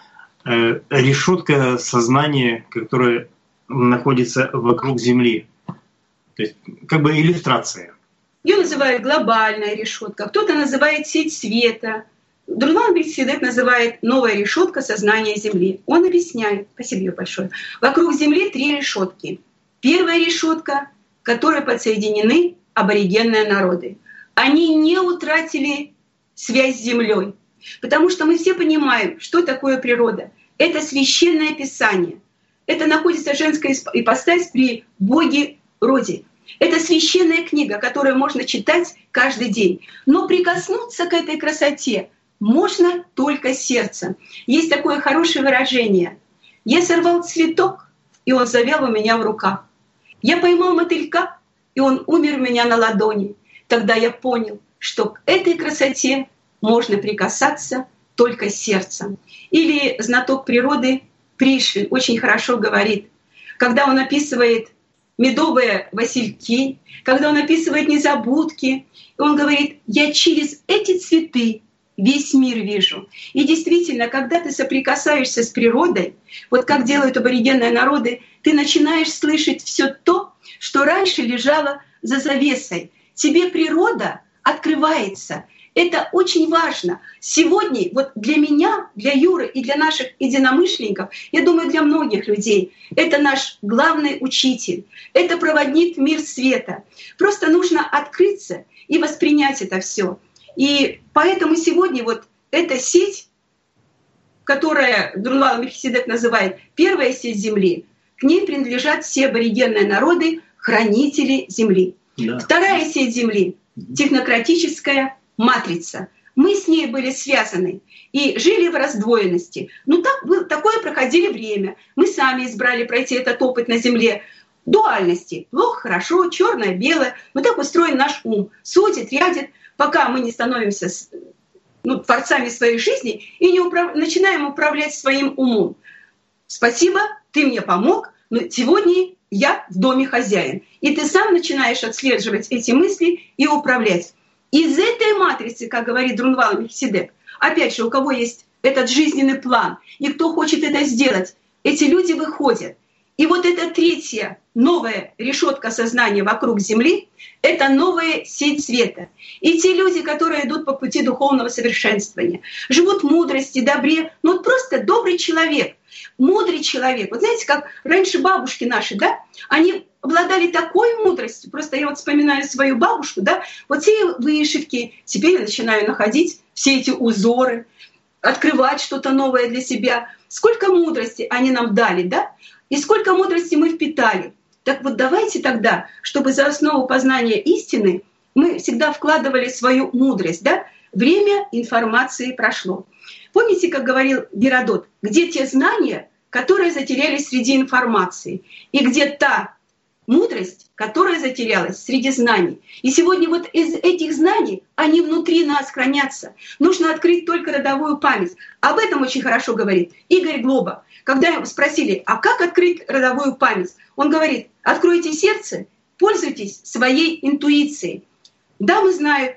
[SPEAKER 3] решетка сознания, которая находится вокруг Земли. То есть как бы иллюстрация.
[SPEAKER 4] Ее называют глобальная решетка, кто-то называет сеть света. Друнвала Мельхиседек называет новая решетка сознания Земли. Он объясняет, спасибо большое, вокруг Земли 3 решетки. Первая решетка, к которой подсоединены аборигенные народы. Они не утратили связь с Землей, потому что мы все понимаем, что такое природа. Это священное писание. Это находится женская ипостась при Боге Роде. Это священная книга, которую можно читать каждый день. Но прикоснуться к этой красоте можно только сердцем. Есть такое хорошее выражение. Я сорвал цветок, и он завял у меня в руках. Я поймал мотылька, и он умер у меня на ладони. Тогда я понял, что к этой красоте можно прикасаться только сердцем. Или знаток природы Пришвин очень хорошо говорит, когда он описывает медовые васильки, когда он описывает незабудки, он говорит, я через эти цветы весь мир вижу. И действительно, когда ты соприкасаешься с природой, вот как делают аборигенные народы, ты начинаешь слышать все то, что раньше лежало за завесой. Тебе природа открывается. Это очень важно. Сегодня вот для меня, для Юры и для наших единомышленников, я думаю, для многих людей, это наш главный учитель, это проводник в мир света. Просто нужно открыться и воспринять это все. И поэтому сегодня вот эта сеть, которая Друнвала Мельхиседек называет первая сеть Земли, к ней принадлежат все аборигенные народы, хранители Земли. Да. Вторая сеть Земли — технократическая матрица. Мы с ней были связаны и жили в раздвоенности. Ну, такое проходили время. Мы сами избрали пройти этот опыт на Земле. Дуальности. Плохо, хорошо, черное, белое. Вот так устроен наш ум. Судит, рядит, пока мы не становимся творцами своей жизни и не начинаем управлять своим умом. Спасибо, ты мне помог, но сегодня я в доме хозяин. И ты сам начинаешь отслеживать эти мысли и управлять. Из этой матрицы, как говорит Друнвала Мельхиседек, опять же, у кого есть этот жизненный план, и кто хочет это сделать, эти люди выходят. И вот эта третья новая решетка сознания вокруг Земли — это новая сеть света. И те люди, которые идут по пути духовного совершенствования, живут в мудрости, добре, вот просто добрый человек, мудрый человек. Вот знаете, как раньше бабушки наши, да, они обладали такой мудростью. Просто я вот вспоминаю свою бабушку, да, вот все вышивки, теперь я начинаю находить все эти узоры, открывать что-то новое для себя. Сколько мудрости они нам дали, да, и сколько мудрости мы впитали. Так вот давайте тогда, чтобы за основу познания истины мы всегда вкладывали свою мудрость, да, время информации прошло. Помните, как говорил Геродот, где те знания, которые затерялись среди информации, и где та мудрость, которая затерялась среди знаний. И сегодня вот из этих знаний, они внутри нас хранятся. Нужно открыть только родовую память. Об этом очень хорошо говорит Игорь Глоба. Когда его спросили, а как открыть родовую память? Он говорит, откройте сердце, пользуйтесь своей интуицией. Да, мы знаем,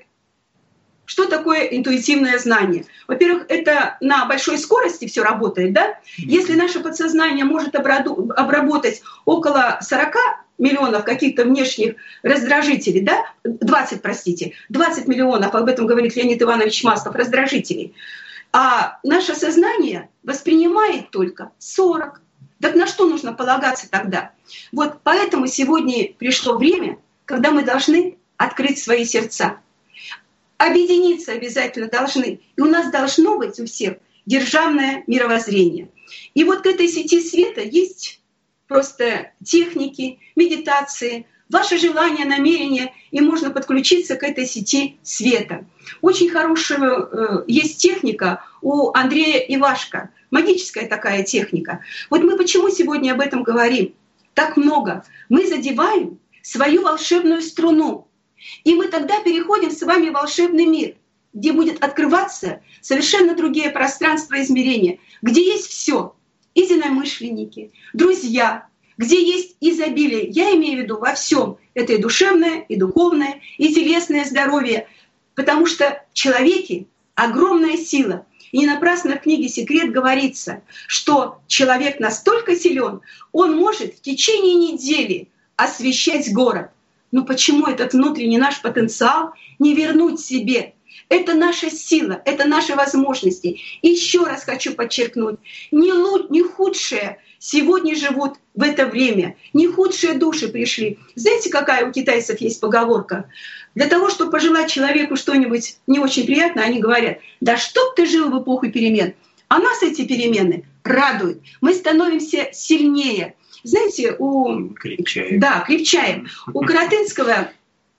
[SPEAKER 4] что такое интуитивное знание. Во-первых, это на большой скорости все работает, да? Если наше подсознание может обработать около 40 миллионов каких-то внешних раздражителей, да? 20 миллионов, об этом говорит Леонид Иванович Маслов, раздражителей. А наше сознание воспринимает только 40. Так на что нужно полагаться тогда? Вот поэтому сегодня пришло время, когда мы должны открыть свои сердца. Объединиться обязательно должны. И у нас должно быть у всех державное мировоззрение. И вот к этой сети света есть просто техники, медитации, ваше желание, намерение, и можно подключиться к этой сети света. Очень хорошая есть техника у Андрея Ивашко, магическая такая техника. Вот мы почему сегодня об этом говорим? Так много. Мы задеваем свою волшебную струну, и мы тогда переходим с вами в волшебный мир, где будет открываться совершенно другие пространства измерения, где есть все: единомышленники, друзья, где есть изобилие. Я имею в виду во всем. Это и душевное, и духовное, и телесное здоровье. Потому что в человеке огромная сила. И не напрасно в книге «Секрет» говорится, что человек настолько силен, он может в течение недели освещать город. Но почему этот внутренний наш потенциал не вернуть себе? Это наша сила, это наши возможности. И еще раз хочу подчеркнуть, не худшие сегодня живут в это время, не худшие души пришли. Знаете, какая у китайцев есть поговорка? Для того, чтобы пожелать человеку что-нибудь не очень приятное, они говорят: да чтоб ты жил в эпоху перемен. А нас эти перемены радуют. Мы становимся сильнее. Знаете, крепчаем. Да, крепчаем. У Каратынского,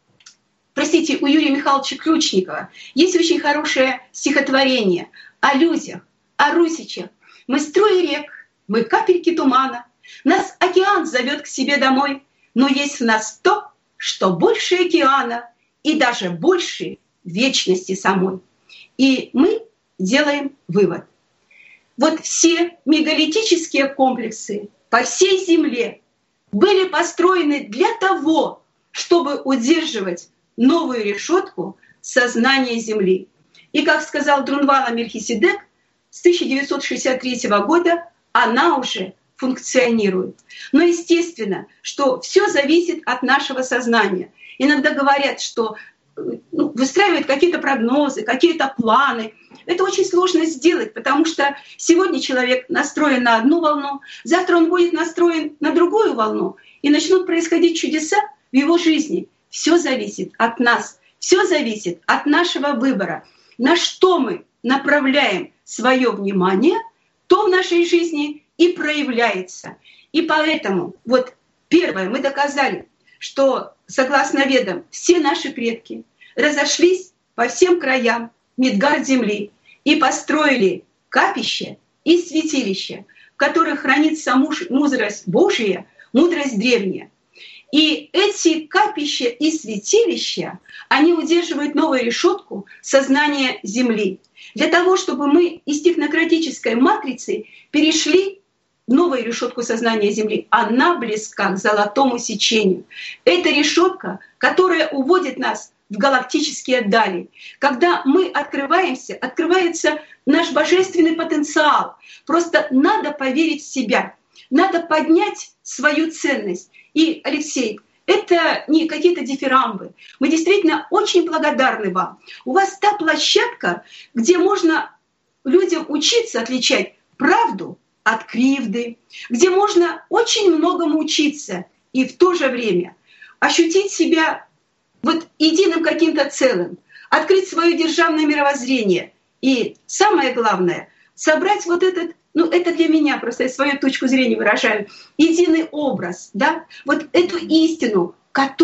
[SPEAKER 4] у Юрия Михайловича Ключникова есть очень хорошее стихотворение о людях, о русичах. Мы струи рек, мы капельки тумана, нас океан зовет к себе домой, но есть в нас то, что больше океана и даже больше вечности самой. И мы делаем вывод. Вот все мегалитические комплексы по всей Земле были построены для того, чтобы удерживать новую решетку сознания Земли. И, как сказал Друнвала Мельхиседек, с 1963 года она уже функционирует. Но естественно, что все зависит от нашего сознания. Иногда говорят, что выстраивают какие-то прогнозы, какие-то планы. Это очень сложно сделать, потому что сегодня человек настроен на одну волну, завтра он будет настроен на другую волну, и начнут происходить чудеса в его жизни. Все зависит от нас, все зависит от нашего выбора. На что мы направляем свое внимание, то в нашей жизни и проявляется. И поэтому, вот первое, мы доказали, что, согласно Ведам, все наши предки разошлись по всем краям Мидгард земли и построили капища и святилища, в которых хранится мудрость Божия, мудрость древняя. И эти капища и святилища, они удерживают новую решетку сознания Земли. Для того, чтобы мы из технократической матрицы перешли в новую решетку сознания Земли, она близка к золотому сечению. Это решетка, которая уводит нас в галактические дали. Когда мы открываемся, открывается наш божественный потенциал. Просто надо поверить в себя, надо поднять свою ценность. И, Алексей, это не какие-то дифирамбы. Мы действительно очень благодарны вам. У вас та площадка, где можно людям учиться отличать правду от кривды, где можно очень многому учиться и в то же время ощутить себя вот единым каким-то целым, открыть свое державное мировоззрение. И самое главное, собрать вот этот, это для меня, просто я свою точку зрения выражаю, единый образ, да, вот эту истину,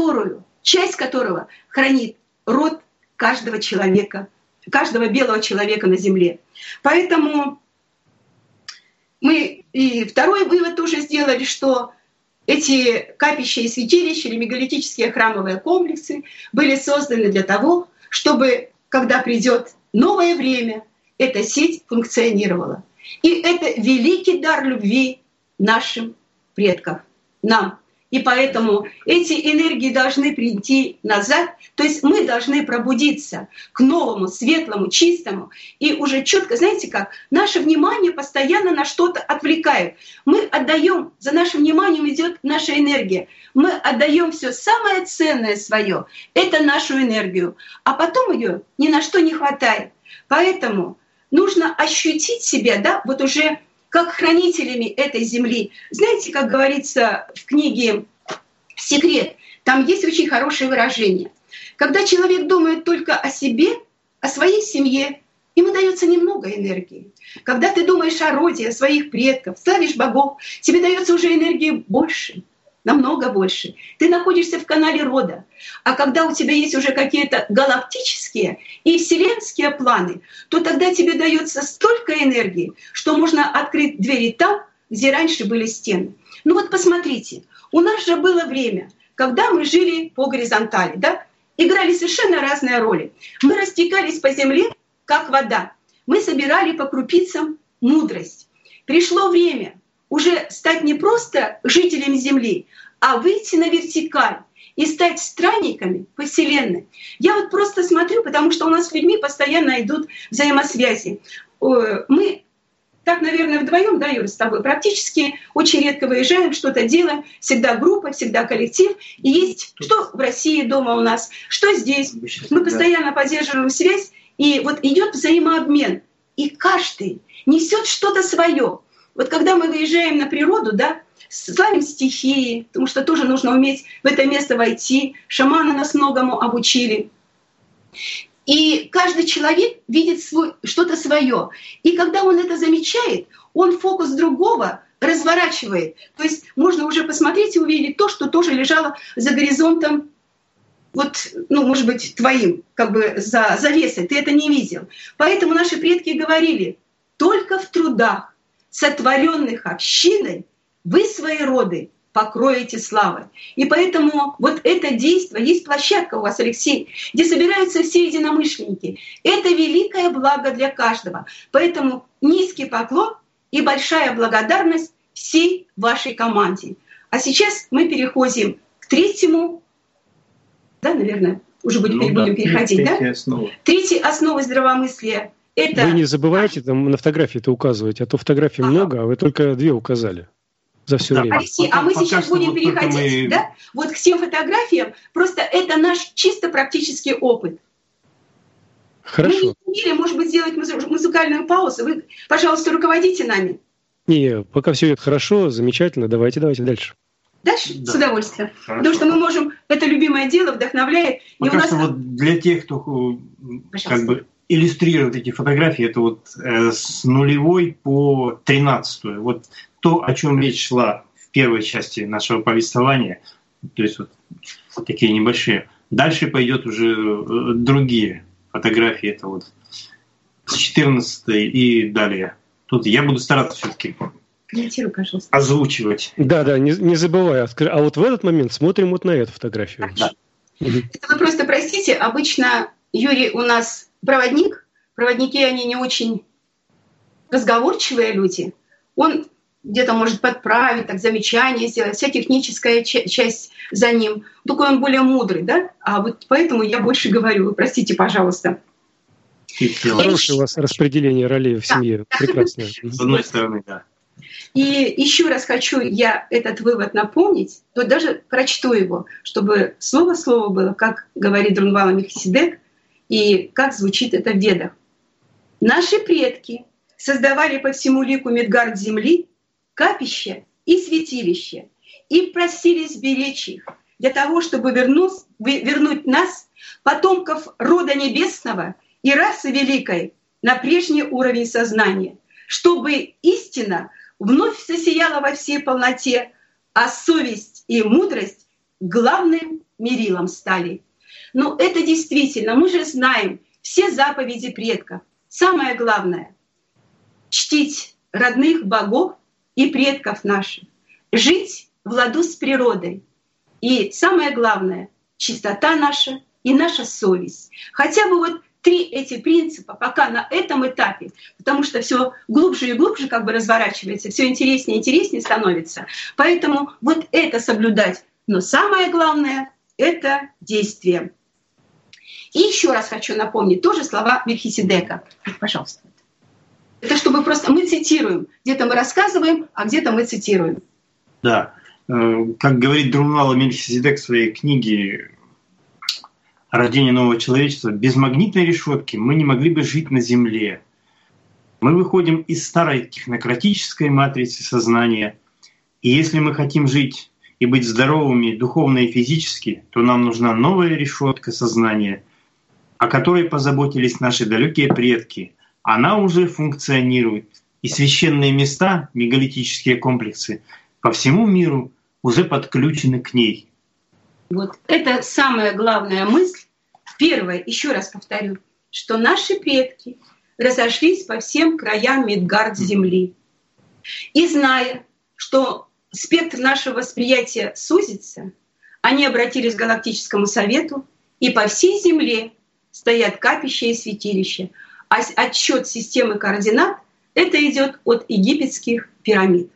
[SPEAKER 4] часть которого хранит род каждого человека, каждого белого человека на земле. Поэтому мы и второй вывод тоже сделали, что эти капища и святилища или мегалитические храмовые комплексы были созданы для того, чтобы, когда придет новое время, эта сеть функционировала. И это великий дар любви нашим предкам, нам. И поэтому эти энергии должны прийти назад, то есть мы должны пробудиться к новому, светлому, чистому. И уже четко, знаете как, наше внимание постоянно на что-то отвлекает. Мы отдаем, за нашим вниманием идет наша энергия. Мы отдаем все самое ценное свое, это нашу энергию, а потом ее ни на что не хватает. Поэтому нужно ощутить себя, да, вот уже как хранителями этой земли. Знаете, как говорится в книге секрет. Там есть очень хорошее выражение. Когда человек думает только о себе, о своей семье, ему дается немного энергии. Когда ты думаешь о роде, о своих предках, славишь богов, тебе дается уже энергии больше, намного больше. Ты находишься в канале рода. А когда у тебя есть уже какие-то галактические и вселенские планы, то тогда тебе дается столько энергии, что можно открыть двери там, где раньше были стены. Ну вот посмотрите, у нас же было время, когда мы жили по горизонтали, да? Играли совершенно разные роли. Мы растекались по земле, как вода. Мы собирали по крупицам мудрость. Пришло время уже стать не просто жителем Земли, а выйти на вертикаль и стать странниками по Вселенной. Я вот просто смотрю, потому что у нас с людьми постоянно идут взаимосвязи. Мы так, наверное, вдвоем, да, Юра, с тобой, практически очень редко выезжаем, что-то делаем, всегда группа, всегда коллектив. И есть что в России дома у нас, что здесь. Мы постоянно поддерживаем связь, и вот идет взаимообмен. И каждый несет что-то свое. Вот когда мы выезжаем на природу, да, славим стихии, потому что тоже нужно уметь в это место войти. Шаманы нас многому обучили. И каждый человек видит что-то свое. И когда он это замечает, он фокус другого разворачивает. То есть можно уже посмотреть и увидеть то, что тоже лежало за горизонтом, вот, ну, может быть, твоим, как бы за завесой. Ты это не видел. Поэтому наши предки говорили: только в трудах, сотворенных общиной, вы свои роды покроете славой. И поэтому вот это действие, есть площадка у вас, Алексей, где собираются все единомышленники. Это великое благо для каждого. Поэтому низкий поклон и большая благодарность всей вашей команде. А сейчас мы переходим к третьему, да, наверное, уже будем переходить, да? Третья основа здравомыслия. Это...
[SPEAKER 2] Вы не забывайте там на фотографии-то указывать, а то фотографий много, а вы только 2 указали. За все время.
[SPEAKER 4] Алексей, а мы сейчас будем переходить, да, вот к тем фотографиям. Просто это наш чисто практический опыт.
[SPEAKER 2] Хорошо.
[SPEAKER 4] Мы не имели, может быть, сделать музыкальную паузу. Вы, пожалуйста, руководите нами.
[SPEAKER 2] Не, пока все идет хорошо, замечательно. Давайте дальше.
[SPEAKER 4] Дальше? Да. С удовольствием.
[SPEAKER 3] Хорошо.
[SPEAKER 4] Потому что мы можем, это любимое дело, вдохновляет.
[SPEAKER 3] Пока что вот для тех, кто как бы иллюстрирует эти фотографии, это вот с 0 по 13. Вот то, о чем речь шла в первой части нашего повествования, то есть вот такие небольшие. Дальше пойдет уже другие фотографии, это вот с 14 и далее. Тут я буду стараться все-таки озвучивать.
[SPEAKER 2] Да, не забывай. А вот в этот момент смотрим вот на эту фотографию.
[SPEAKER 4] Да. Это вы просто простите, обычно Юрий у нас проводник. Проводники, они не очень разговорчивые люди. Он где-то может подправить, так, замечания сделать, вся техническая часть за ним. Такой он более мудрый, да? А вот поэтому я больше говорю. Вы простите, пожалуйста.
[SPEAKER 2] Хорошее у вас распределение ролей в семье. Да. Прекрасное.
[SPEAKER 3] С одной стороны, да.
[SPEAKER 4] И еще раз хочу я этот вывод напомнить, то даже прочту его, чтобы слово было, как говорит Друнвала Мельхиседек, и как звучит это в Ведах. Наши предки создавали по всему лику Мидгард земли капища и святилища и просили сберечь их для того, чтобы вернуть нас, потомков рода небесного и расы великой, на прежний уровень сознания, чтобы истина вновь засияла во всей полноте, а совесть и мудрость главным мерилом стали. Но это действительно, мы же знаем все заповеди предков. Самое главное — чтить родных богов и предков наших, жить в ладу с природой. И самое главное — чистота наша и наша совесть. Хотя бы вот 3 эти принципа пока на этом этапе, потому что все глубже и глубже как бы разворачивается, все интереснее и интереснее становится. Поэтому вот это соблюдать. Но самое главное — это действие. И еще раз хочу напомнить тоже слова Мельхиседека. Пожалуйста. Это чтобы просто мы цитируем. Где-то мы рассказываем, а где-то мы цитируем.
[SPEAKER 3] Да. Как говорит Друнвала Мельхиседек в своей книге «Рождение нового человечества», без магнитной решетки мы не могли бы жить на Земле. Мы выходим из старой технократической матрицы сознания. И если мы хотим жить и быть здоровыми духовно и физически, то нам нужна новая решетка сознания, о которой позаботились наши далекие предки. Она уже функционирует. И священные места, мегалитические комплексы по всему миру уже подключены к ней.
[SPEAKER 4] Вот это самая главная мысль. Первое, еще раз повторю, что наши предки разошлись по всем краям Мидгард Земли. И зная, что спектр нашего восприятия сузится, они обратились к Галактическому Совету, и по всей Земле стоят капища и святилища. А отсчет системы координат — это идет от египетских пирамид.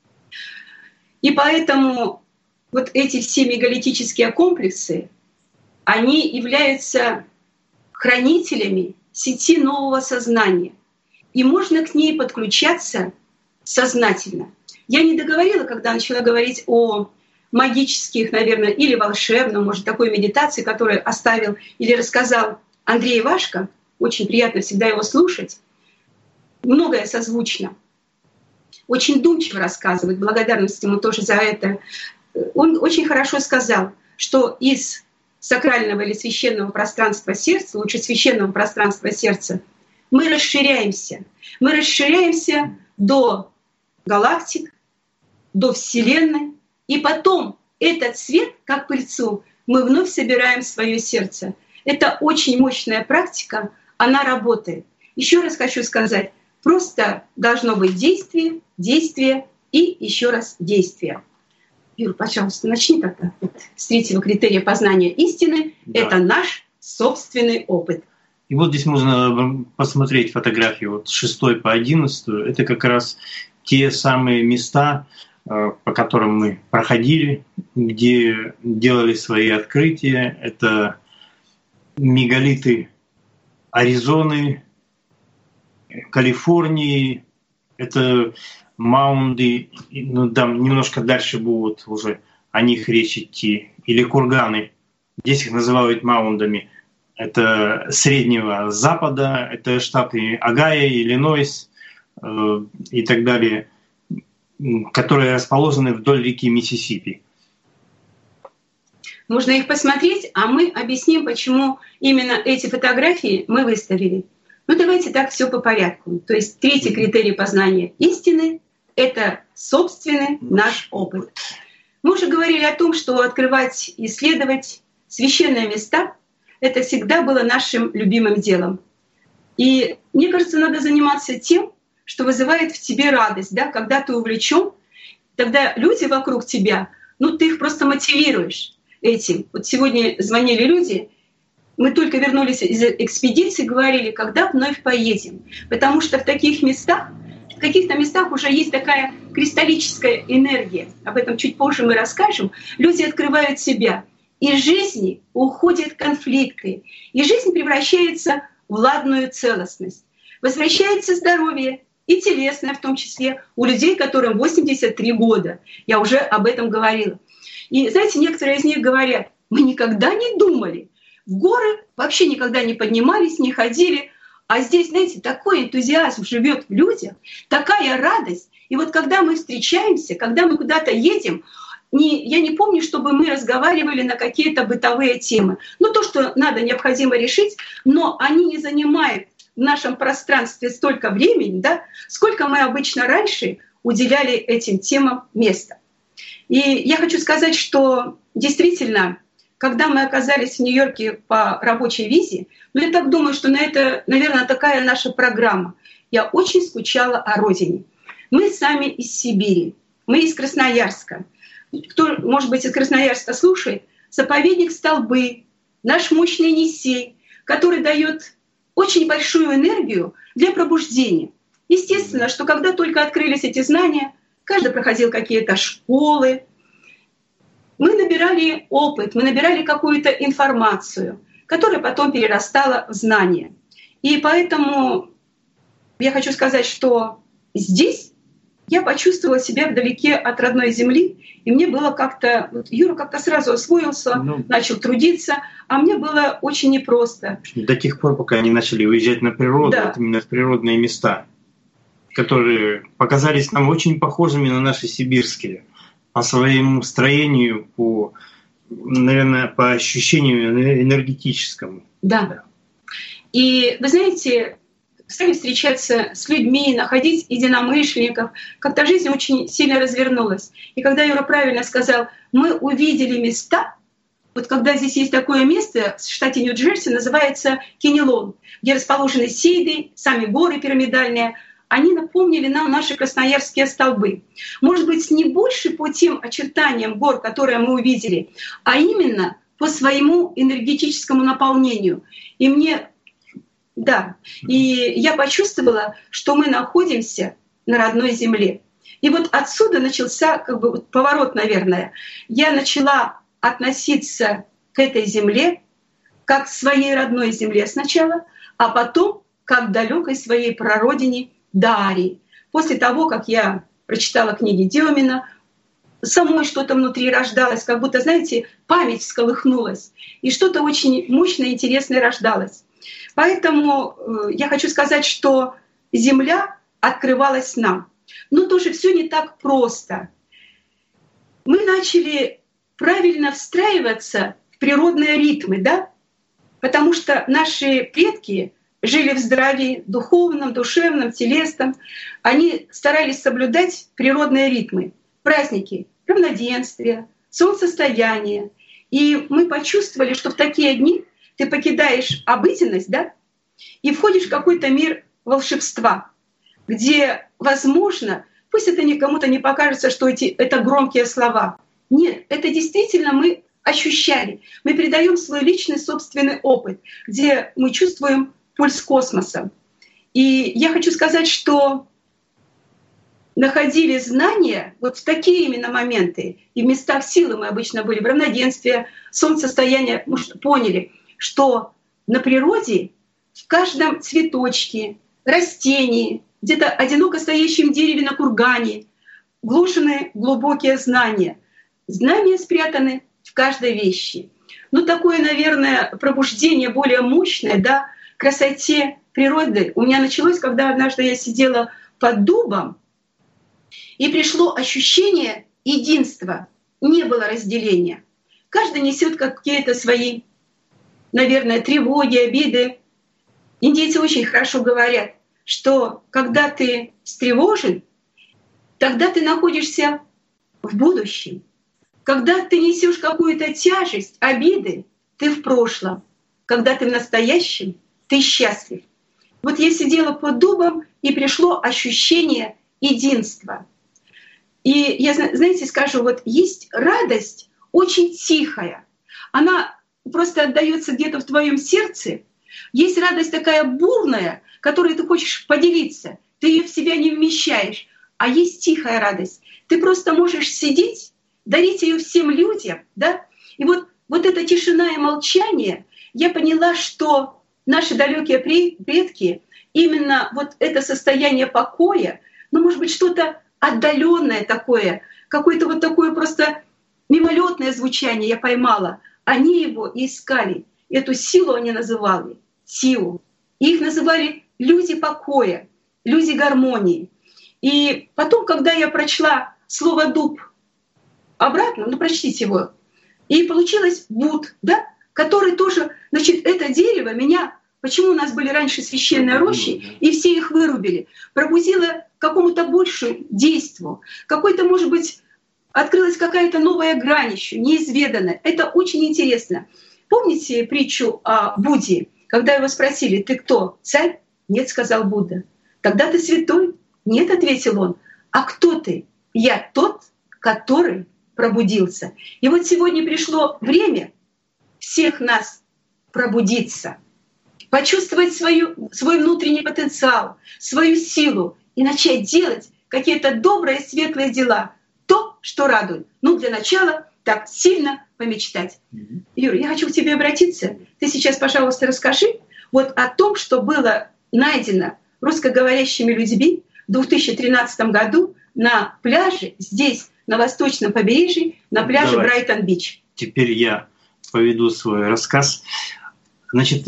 [SPEAKER 4] И поэтому вот эти все мегалитические комплексы, они являются хранителями сети нового сознания. И можно к ней подключаться сознательно. Я не договорила, когда начала говорить о магических, наверное, или волшебном, может, такой медитации, которую оставил или рассказал Андрей Ивашко. Очень приятно всегда его слушать. Многое созвучно. Очень вдумчиво рассказывает, благодарность ему тоже за это. Он очень хорошо сказал, что из сакрального или священного пространства сердца, лучше священного пространства сердца, мы расширяемся. Мы расширяемся до галактик, до Вселенной, и потом этот свет, как пыльцу, мы вновь собираем в свое сердце. Это очень мощная практика, она работает. Еще раз хочу сказать, просто должно быть действие, действие и еще раз действие. Юр, пожалуйста, начни тогда с третьего критерия познания истины. Да. Это наш собственный опыт.
[SPEAKER 3] И вот здесь можно посмотреть фотографии вот с 6 по 11. Это как раз те самые места, по которым мы проходили, где делали свои открытия. Это мегалиты Аризоны, Калифорнии, это маунды, ну, там немножко дальше будут уже о них речь идти, или курганы. Здесь их называют маундами. Это Среднего Запада, это штаты Огайо, Иллинойс и так далее, которые расположены вдоль реки Миссисипи.
[SPEAKER 4] Можно их посмотреть, а мы объясним, почему именно эти фотографии мы выставили. Ну давайте так все по порядку. То есть третий критерий познания истины — это собственный наш опыт. Мы уже говорили о том, что открывать, исследовать священные места — это всегда было нашим любимым делом. И мне кажется, надо заниматься тем, что вызывает в тебе радость, да? Когда ты увлечен, тогда люди вокруг тебя, ну ты их просто мотивируешь этим. Вот сегодня звонили люди, мы только вернулись из экспедиции, говорили, когда вновь поедем. Потому что в каких-то местах уже есть такая кристаллическая энергия. Об этом чуть позже мы расскажем. Люди открывают себя. Из жизни уходят конфликты. И жизнь превращается в ладную целостность. Возвращается здоровье, и телесное в том числе, у людей, которым 83 года. Я уже об этом говорила. И знаете, некоторые из них говорят, мы никогда не думали, в горы вообще никогда не поднимались, не ходили, а здесь, знаете, такой энтузиазм живет в людях, такая радость. И вот когда мы встречаемся, когда мы куда-то едем, я не помню, чтобы мы разговаривали на какие-то бытовые темы. Ну, то, что надо, необходимо решить, но они не занимают в нашем пространстве столько времени, да, сколько мы обычно раньше уделяли этим темам места. И я хочу сказать, что действительно, когда мы оказались в Нью-Йорке по рабочей визе, я так думаю, что это, наверное, такая наша программа. Я очень скучала о родине. Мы сами из Сибири, мы из Красноярска. Кто, может быть, из Красноярска слушает, заповедник Столбы, наш мощный Енисей, который дает очень большую энергию для пробуждения. Естественно, что когда только открылись эти знания, каждый проходил какие-то школы, мы набирали опыт, мы набирали какую-то информацию, которая потом перерастала в знания. И поэтому я хочу сказать, что здесь я почувствовала себя вдалеке от родной земли, и мне было как-то... Юра как-то сразу освоился, начал трудиться, а мне было очень непросто.
[SPEAKER 3] До тех пор, пока они начали уезжать на природу, да. Вот именно в природные места, которые показались нам очень похожими на наши сибирские. по своему строению, наверное, по ощущению энергетическому.
[SPEAKER 4] Да. И вы знаете, стали встречаться с людьми, находить единомышленников. Как-то жизнь очень сильно развернулась. И когда Юра правильно сказал, мы увидели места, вот когда здесь есть такое место в штате Нью-Джерси, называется Кеннелон, где расположены Сейды, сами горы пирамидальные, они напомнили нам наши красноярские столбы. Может быть, не больше по тем очертаниям гор, которые мы увидели, а именно по своему энергетическому наполнению. И я почувствовала, что мы находимся на родной земле. И вот отсюда начался поворот, наверное. Я начала относиться к этой земле как к своей родной земле сначала, а потом как к далекой своей прародине Дарии. После того, как я прочитала книги Демина, самой что-то внутри рождалось, как будто, знаете, память всколыхнулась, и что-то очень мощное и интересное рождалось. Поэтому я хочу сказать, что земля открывалась нам. Но тоже все не так просто. Мы начали правильно встраиваться в природные ритмы, да? Потому что наши предки жили в здравии духовном, душевном, телесном. Они старались соблюдать природные ритмы, праздники, равноденствие, солнцестояние. И мы почувствовали, что в такие дни ты покидаешь обыденность, да, и входишь в какой-то мир волшебства, где, возможно, пусть это никому-то не покажется, что это громкие слова. Нет, это действительно мы ощущали. Мы передаем свой личный собственный опыт, где мы чувствуем пульс космоса. И я хочу сказать, что находили знания вот в такие именно моменты. И в местах силы мы обычно были, в равноденствии, солнцестояние, мы поняли, что на природе, в каждом цветочке, растении, где-то одиноко стоящем дереве на кургане вложены глубокие знания. Знания спрятаны в каждой вещи. Но такое, наверное, пробуждение более мощное, да, красоте природы у меня началось, когда однажды я сидела под дубом, и пришло ощущение единства, не было разделения. Каждый несет какие-то свои, наверное, тревоги, обиды. Индейцы очень хорошо говорят, что когда ты встревожен, тогда ты находишься в будущем. Когда ты несешь какую-то тяжесть, обиды, ты в прошлом. Когда ты в настоящем, ты счастлив. Вот я сидела под дубом, и пришло ощущение единства. И я, знаете, скажу, вот есть радость очень тихая. Она просто отдаётся где-то в твоем сердце. Есть радость такая бурная, которой ты хочешь поделиться. Ты ее в себя не вмещаешь. А есть тихая радость. Ты просто можешь сидеть, дарить ее всем людям, да? И вот эта тишина и молчание, я поняла, что наши далекие предки именно вот это состояние покоя, может быть, что-то отдаленное такое, какое-то вот такое просто мимолетное звучание я поймала. Они его искали. Эту силу они называли силу. Их называли люди покоя, люди гармонии. И потом, когда я прочла слово «дуб» обратно, прочтите его, и получилось «буд», да, который тоже, значит, это дерево меня, почему у нас были раньше священные рощи, и все их вырубили, пробудило к какому-то большему действию, какой-то, может быть, открылась какая-то новая грань еще, неизведанная. Это очень интересно. Помните притчу о Будде, когда его спросили: «Ты кто, царь?» «Нет», — сказал Будда. «Тогда ты святой?» «Нет», — ответил он. «А кто ты?» «Я тот, который пробудился». И вот сегодня пришло время всех нас пробудиться, почувствовать свой внутренний потенциал, свою силу и начать делать какие-то добрые, светлые дела, то, что радует. Для начала так сильно помечтать. Юра, я хочу к тебе обратиться. Ты сейчас, пожалуйста, расскажи вот о том, что было найдено русскоговорящими людьми в 2013 году на пляже здесь, на восточном побережье, на пляже Брайтон-Бич.
[SPEAKER 3] Теперь я поведу свой рассказ. Значит,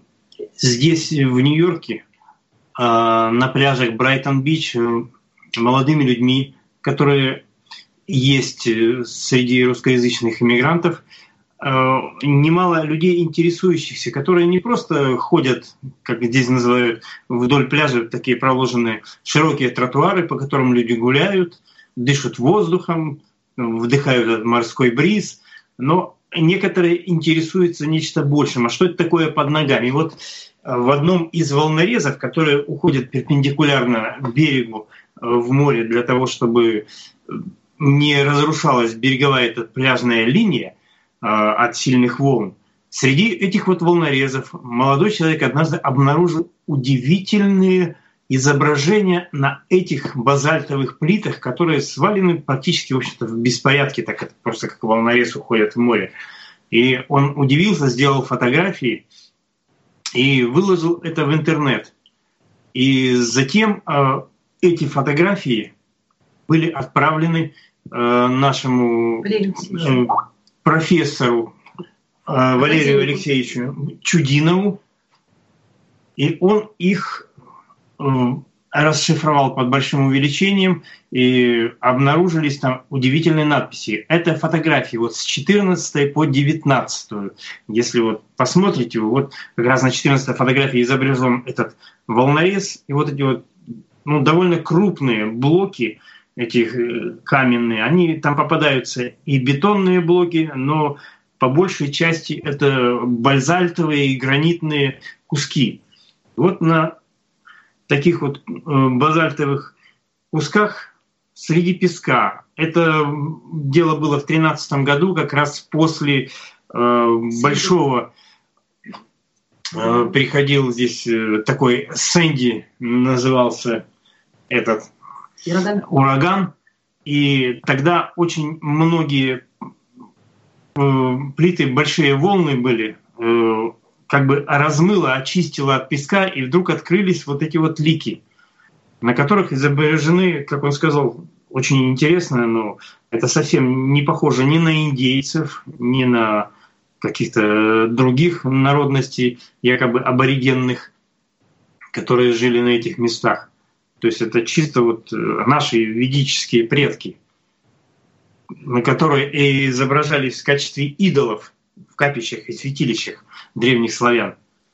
[SPEAKER 3] здесь, в Нью-Йорке, на пляжах Брайтон-Бич, молодыми людьми, которые есть среди русскоязычных иммигрантов немало людей, интересующихся, которые не просто ходят, как здесь называют, вдоль пляжа, такие проложенные широкие тротуары, по которым люди гуляют, дышат воздухом, вдыхают этот морской бриз, но некоторые интересуются нечто большим. А что это такое под ногами? И вот в одном из волнорезов, которые уходят перпендикулярно к берегу в море для того, чтобы не разрушалась береговая эта пляжная линия от сильных волн, среди этих вот волнорезов молодой человек однажды обнаружил удивительные изображения на этих базальтовых плитах, которые свалены практически, в общем-то, в беспорядке, так это просто как волнорез уходит в море. И он удивился, сделал фотографии и выложил это в интернет. И затем эти фотографии были отправлены нашему профессору Валерию Алексеевичу Чудинову, и он их расшифровал под большим увеличением, и обнаружились там удивительные надписи. Это фотографии вот с 14 по 19. Если вот посмотрите, вот как раз на 14 фотографии изображен этот волнорез, и вот эти вот довольно крупные блоки, этих каменные, они там попадаются и бетонные блоки, но по большей части это базальтовые и гранитные куски. Вот на таких вот базальтовых кусках среди песка. Это дело было в 2013 году, как раз после большого приходил здесь такой Сэнди, назывался этот ураган, и тогда очень многие плиты, большие волны были, как бы размыло, очистило от песка, и вдруг открылись вот эти вот лики, на которых изображены, как он сказал, очень интересно, но это совсем не похоже ни на индейцев, ни на каких-то других народностей, якобы аборигенных, которые жили на этих местах. То есть это чисто вот наши ведические предки, на которые и изображались в качестве идолов в капищах и святилищах древних славян.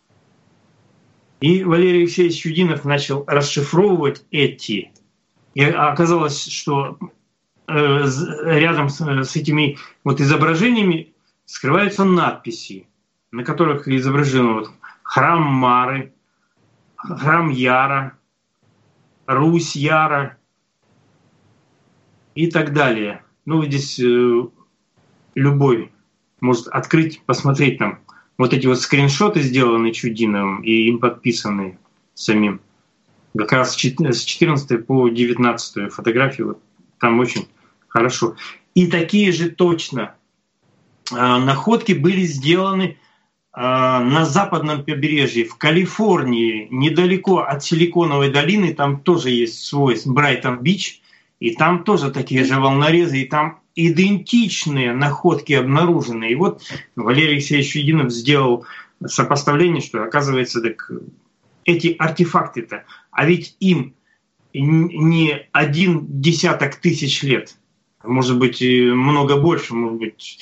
[SPEAKER 3] И Валерий Алексеевич Чудинов начал расшифровывать эти. И оказалось, что рядом с этими вот изображениями скрываются надписи, на которых изображены вот храм Мары, храм Яра, Русь Яра и так далее. Здесь любой может открыть, посмотреть там. Вот эти вот скриншоты сделаны Чудиновым и им подписаны самим. Как раз с 14 по 19 фотографии, вот там очень хорошо. И такие же точно находки были сделаны на западном побережье, в Калифорнии, недалеко от Силиконовой долины, там тоже есть свой Брайтон-Бич, и там тоже такие же волнорезы, и там идентичные находки обнаружены. И вот Валерий Алексеевич Чудинов сделал сопоставление, что оказывается, так эти артефакты-то, а ведь им не 10 тысяч лет, может быть, много больше, может быть.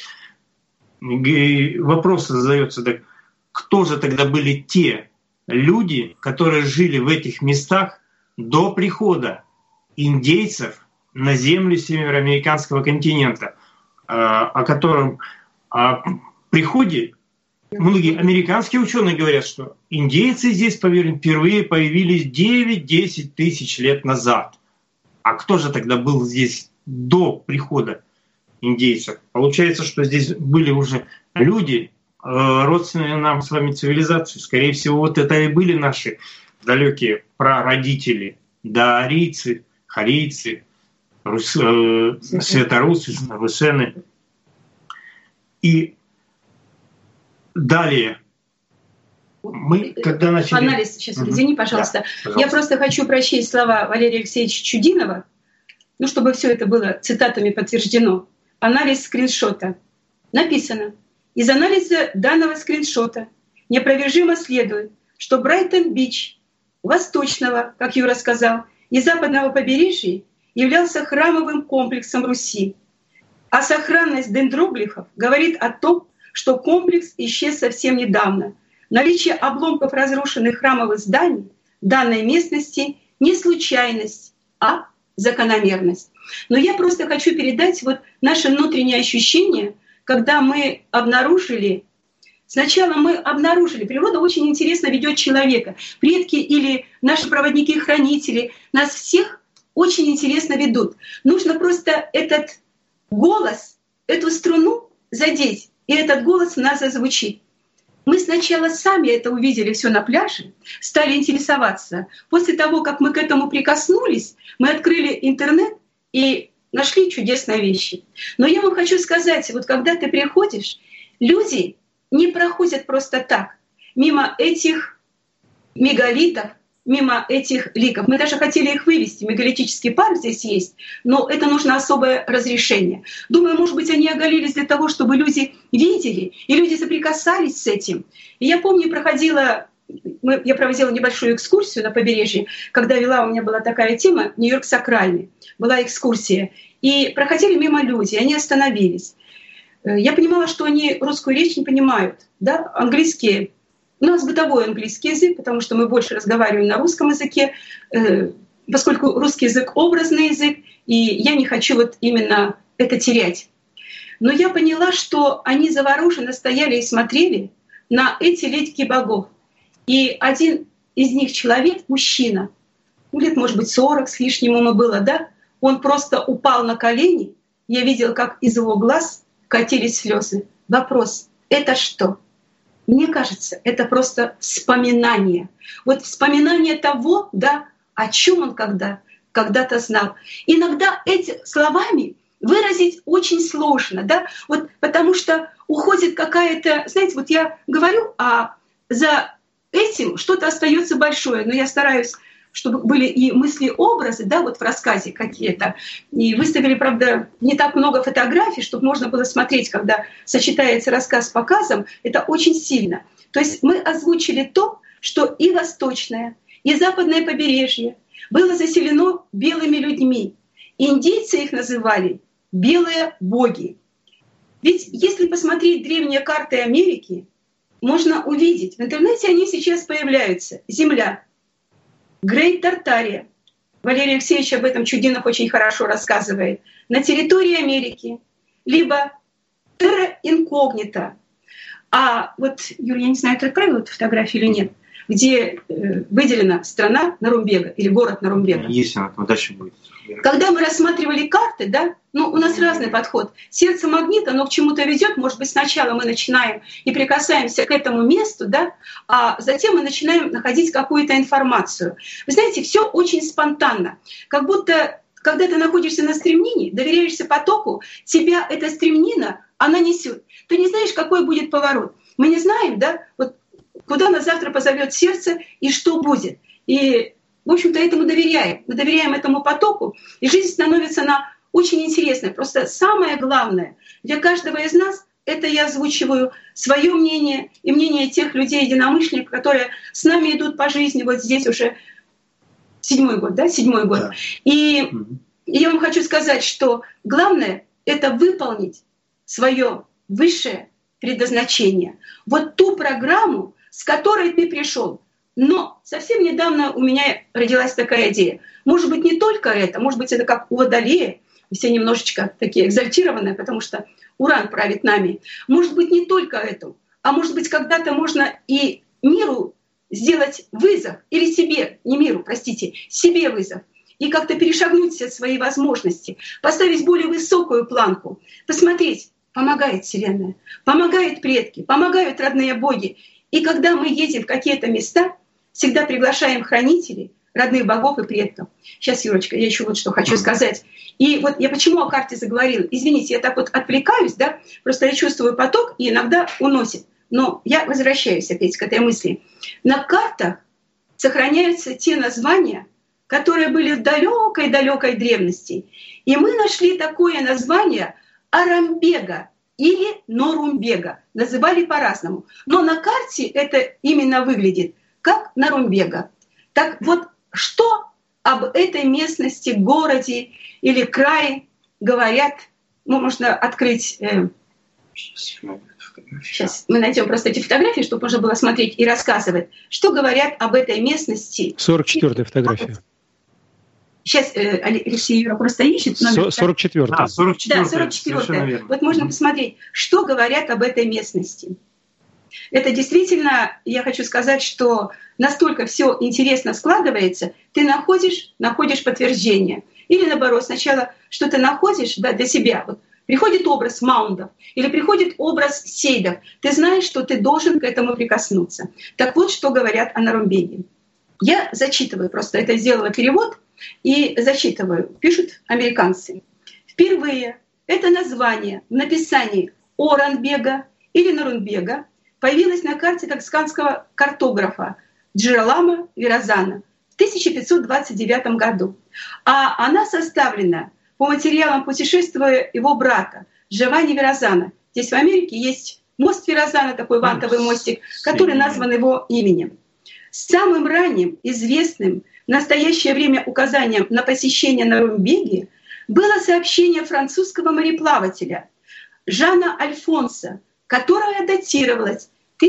[SPEAKER 3] Вопрос задается, так кто же тогда были те люди, которые жили в этих местах до прихода индейцев на землю североамериканского континента, о котором приходе многие американские ученые говорят, что индейцы здесь впервые появились 9-10 тысяч лет назад. А кто же тогда был здесь до прихода индейцев? Получается, что здесь были уже люди, родственные нам с вами цивилизации. Скорее всего, вот это и были наши далекие прародители, даорийцы, харийцы, святорусы, русены. И далее мы, когда начали...
[SPEAKER 4] Анализ сейчас, извини, пожалуйста. Да, пожалуйста. Я просто хочу прочесть слова Валерия Алексеевича Чудинова, чтобы все это было цитатами подтверждено. Анализ скриншота. Написано: из анализа данного скриншота неопровержимо следует, что Брайтон-Бич восточного, как Юра сказал, и западного побережья являлся храмовым комплексом Руси, А сохранность дендроглифов говорит о том, что комплекс исчез совсем недавно. Наличие обломков разрушенных храмовых зданий в данной местности не случайность, а закономерность. Но я просто хочу передать вот наше внутреннее ощущение, когда мы обнаружили, сначала мы обнаружили, природа очень интересно ведет человека, предки или наши проводники-хранители, нас всех очень интересно ведут. Нужно просто этот голос, эту струну задеть, и этот голос в нас зазвучит. Мы сначала сами это увидели все на пляже, стали интересоваться. После того, как мы к этому прикоснулись, мы открыли интернет и нашли чудесные вещи. Но я вам хочу сказать, вот когда ты приходишь, люди не проходят просто так мимо этих мегалитов, мимо этих ликов. Мы даже хотели их вывести. Мегалитический парк здесь есть, но это нужно особое разрешение. Думаю, может быть, они оголились для того, чтобы люди видели, и люди соприкасались с этим. И я помню, я проводила небольшую экскурсию на побережье, когда у меня была такая тема «Нью-Йорк сакральный». Была экскурсия. И проходили мимо люди, они остановились. Я понимала, что они русскую речь не понимают, да, английский. У нас бытовой английский язык, потому что мы больше разговариваем на русском языке, поскольку русский язык — образный язык, и я не хочу вот именно это терять. Но я поняла, что они завороженно стояли и смотрели на эти лики богов. И один из них человек, мужчина, лет, может быть, 40 с лишним ему было, да, он просто упал на колени. Я видела, как из его глаз катились слезы. Вопрос: это что? Мне кажется, это просто вспоминание. Вот вспоминание того, да, о чем он когда-то знал. Иногда эти словами выразить очень сложно, да, вот потому что уходит какая-то, знаете, вот я говорю, а за этим что-то остается большое, но я стараюсь, чтобы были и мысли-образы, да, вот в рассказе какие-то. И выставили, правда, не так много фотографий, чтобы можно было смотреть, когда сочетается рассказ с показом. Это очень сильно. То есть мы озвучили то, что и восточное, и западное побережье было заселено белыми людьми. Индейцы их называли «белые боги». Ведь если посмотреть древние карты Америки, можно увидеть, в интернете они сейчас появляются, земля, Грейт Тартария. Валерий Алексеевич об этом Чудинов очень хорошо рассказывает. На территории Америки. Либо терра инкогнита. А вот, Юрий, я не знаю, ты отправила эту фотографию или нет, где выделена страна Нарумбега или город Нарумбега.
[SPEAKER 3] Есть она, там дальше будет.
[SPEAKER 4] Когда мы рассматривали карты, да, у нас разный подход. Сердце магнита, оно к чему-то ведет. Может быть, сначала мы начинаем и прикасаемся к этому месту, да, а затем мы начинаем находить какую-то информацию. Вы знаете, все очень спонтанно. Как будто, когда ты находишься на стремнине, доверяешься потоку, тебя эта стремнина, она несет. Ты не знаешь, какой будет поворот. Мы не знаем, да, вот куда нас завтра позовет сердце и что будет. И, в общем-то, этому доверяем. Мы доверяем этому потоку, и жизнь становится очень интересной. Просто самое главное для каждого из нас — это я озвучиваю свое мнение и мнение тех людей, единомышленников, которые с нами идут по жизни. Вот здесь уже 7-й год, да? 7-й год. Да. И я вам хочу сказать, что главное — это выполнить свое высшее предназначение. Вот ту программу, с которой ты пришел. Но совсем недавно у меня родилась такая идея. Может быть, не только это, может быть, это как у Водолея, все немножечко такие экзальтированные, потому что Уран правит нами. Может быть, не только это, а может быть, когда-то можно и миру сделать вызов, или себе, не миру, простите, себе вызов, и как-то перешагнуть все свои возможности, поставить более высокую планку, посмотреть, помогает Вселенная, помогают предки, помогают родные боги. И когда мы едем в какие-то места, всегда приглашаем хранителей, родных богов и предков. Сейчас, Юрочка, я еще вот что хочу сказать. И вот я почему о карте заговорила? Извините, я так вот отвлекаюсь, да? Просто я чувствую поток и иногда уносит. Но я возвращаюсь опять к этой мысли. На картах сохраняются те названия, которые были в далекой-далекой древности. И мы нашли такое название Арамбега или Норумбега. Называли по-разному. Но на карте это именно выглядит как Нарумбега. Так вот, что об этой местности, городе или крае говорят можно открыть... Сейчас мы найдем просто эти фотографии, чтобы можно было смотреть и рассказывать, что говорят об этой местности.
[SPEAKER 2] 44-я фотография.
[SPEAKER 4] Сейчас Алексей Юра просто ищет номер.
[SPEAKER 2] 44-я.
[SPEAKER 4] 44-я. Да, 44-я. Вот можно посмотреть, что говорят об этой местности. Это действительно, я хочу сказать, что настолько все интересно складывается, ты находишь подтверждение. Или наоборот, сначала что-то находишь для себя. Вот приходит образ маундов или приходит образ сейдов. Ты знаешь, что ты должен к этому прикоснуться. Так вот, что говорят о Нарумбеге. Я зачитываю, просто это сделала перевод и зачитываю. Пишут американцы. Впервые это название в написании Оранбега или Нарумбега появилась на карте дагестанского картографа Джералама Виразана в 1529 году. А она составлена по материалам путешествия его брата Джованни Виразана. Здесь в Америке есть мост Виразана, такой вантовый мостик, который назван его именем. Самым ранним, известным в настоящее время указанием на посещение Нарумбеги было сообщение французского мореплавателя Жана Альфонса, которое датировалось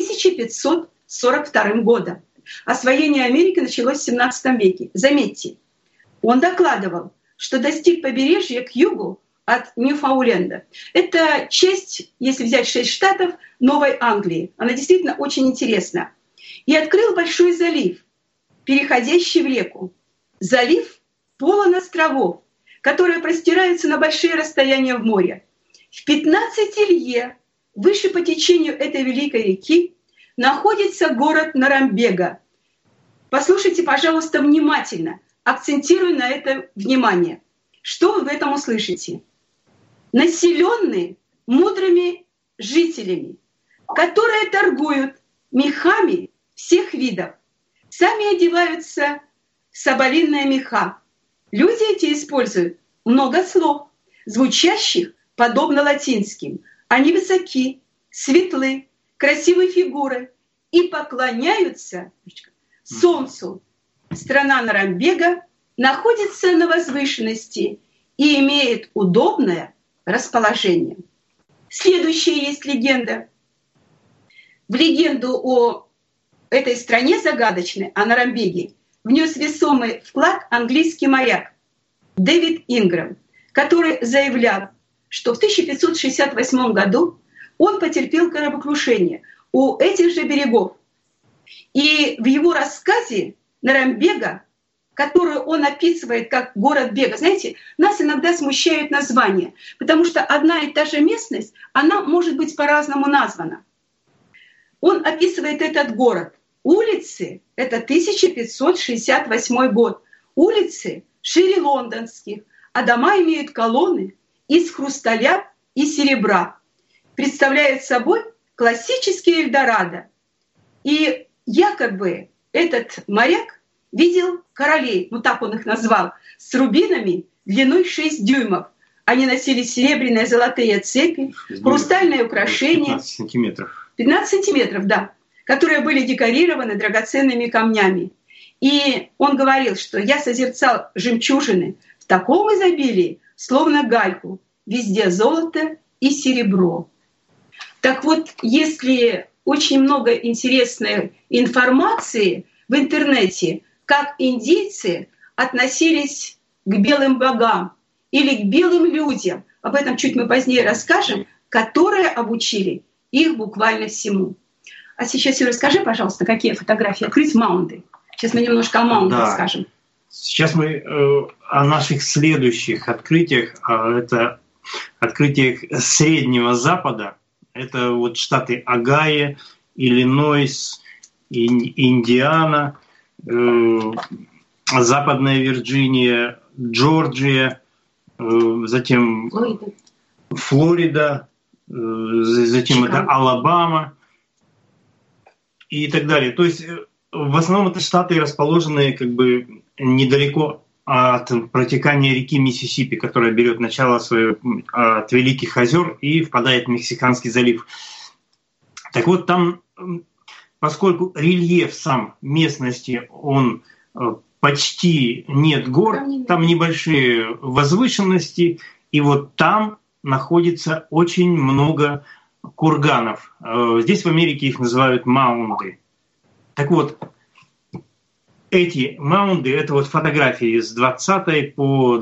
[SPEAKER 4] 1542 годом. Освоение Америки началось в 17 веке. Заметьте, он докладывал, что достиг побережья к югу от Ньюфаундленда. Это часть, если взять 6 штатов, Новой Англии. Она действительно очень интересна. И открыл большой залив, переходящий в реку. Залив полон островов, которые простираются на большие расстояния в море. В 15 лье выше по течению этой великой реки находится город Нарумбега. Послушайте, пожалуйста, внимательно, акцентирую на это внимание. Что вы в этом услышите? Населенный мудрыми жителями, которые торгуют мехами всех видов, сами одеваются в соболиные меха. Люди эти используют много слов, звучащих подобно латинским. Они высоки, светлы, красивой фигуры и поклоняются солнцу. Страна Нарумбега находится на возвышенности и имеет удобное расположение. Следующая есть легенда. В легенду о этой стране загадочной, о Нарумбеге, внес весомый вклад английский моряк Дэвид Ингрэм, который заявлял, что в 1568 году он потерпел кораблекрушение у этих же берегов. И в его рассказе Нарумбега, которую он описывает как город бега, знаете, нас иногда смущает название, потому что одна и та же местность, она может быть по-разному названа. Он описывает этот город. Улицы — это 1568 год. Улицы шире лондонских, а дома имеют колонны из хрусталя и серебра. Представляют собой классический Эльдорадо. И якобы этот моряк видел королей, так он их назвал, с рубинами длиной 6 дюймов. Они носили серебряные золотые цепи, хрустальные украшения.
[SPEAKER 3] 15 сантиметров.
[SPEAKER 4] 15 сантиметров, да, которые были декорированы драгоценными камнями. И он говорил, что я созерцал жемчужины в таком изобилии, словно гальку, везде золото и серебро. Так вот, если очень много интересной информации в интернете, как индейцы относились к белым богам или к белым людям, об этом чуть мы позднее расскажем, которые обучили их буквально всему. А сейчас, Юра, расскажи, пожалуйста, какие фотографии открыть маунды. Сейчас мы немножко о маундах расскажем.
[SPEAKER 3] Сейчас мы о наших следующих открытиях. Это открытиях Среднего Запада. Это вот штаты Огайо, Иллинойс, Индиана, Западная Вирджиния, Джорджия, затем Флорида, затем это Алабама и так далее. То есть в основном это штаты, расположенные как бы недалеко от протекания реки Миссисипи, которая берет начало свое от Великих озер и впадает в Мексиканский залив. Так вот, там, поскольку рельеф сам местности, он почти нет гор, там небольшие возвышенности, и вот там находится очень много курганов. Здесь в Америке их называют маунды. Так вот, эти маунды, это вот фотографии с 20-й по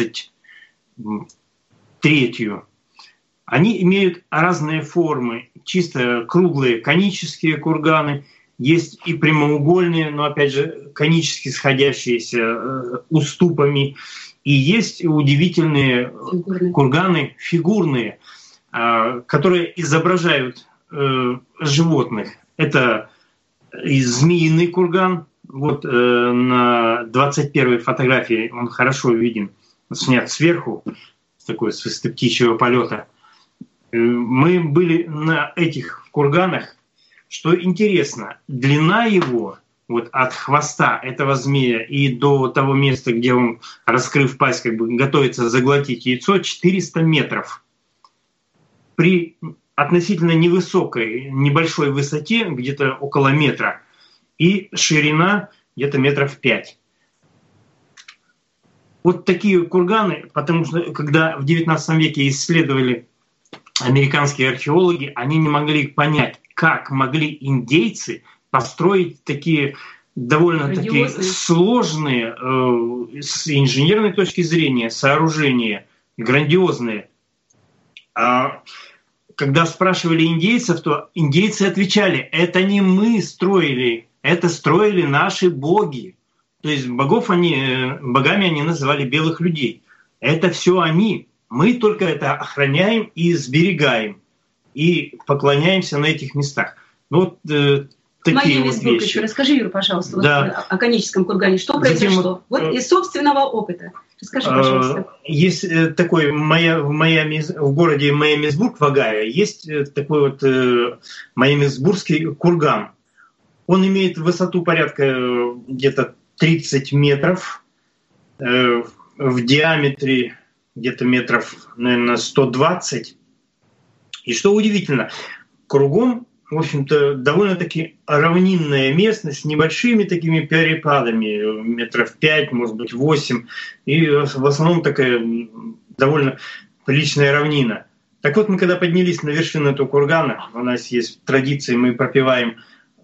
[SPEAKER 3] 23-ю. Они имеют разные формы, чисто круглые конические курганы, есть и прямоугольные, но опять же конически сходящиеся уступами, и есть удивительные курганы фигурные, которые изображают животных. Это змеиный курган. Вот на 21-й фотографии он хорошо виден, снят сверху, такой с птичьего полета. Мы были на этих курганах. Что интересно, длина его вот от хвоста этого змея и до того места, где он, раскрыв пасть, как бы готовится заглотить яйцо, 400 метров. При относительно невысокой, небольшой высоте, где-то около метра, и ширина где-то метров 5. Вот такие курганы, потому что когда в XIX веке исследовали американские археологи, они не могли понять, как могли индейцы построить такие довольно-таки сложные с инженерной точки зрения сооружения, грандиозные. А когда спрашивали индейцев, то индейцы отвечали: это не мы строили, это строили наши боги. То есть богами они называли белых людей. Это все они. Мы только это охраняем и сберегаем, и поклоняемся на этих местах. Вот такие вот вещи.
[SPEAKER 4] Расскажи, Юра, пожалуйста,
[SPEAKER 3] да.
[SPEAKER 4] о коническом кургане. Что произошло? Вот из собственного опыта. Расскажи, пожалуйста.
[SPEAKER 3] Есть такой в городе Майамисбург в Огайо, есть такой вот Майамисбургский курган. Он имеет высоту порядка где-то 30 метров, в диаметре где-то метров, наверное, 120. И что удивительно, кругом, в общем-то, довольно-таки равнинная местность с небольшими такими перепадами, метров 5, может быть, 8, и в основном такая довольно приличная равнина. Так вот, мы когда поднялись на вершину этого кургана, у нас есть традиции, мы пропеваем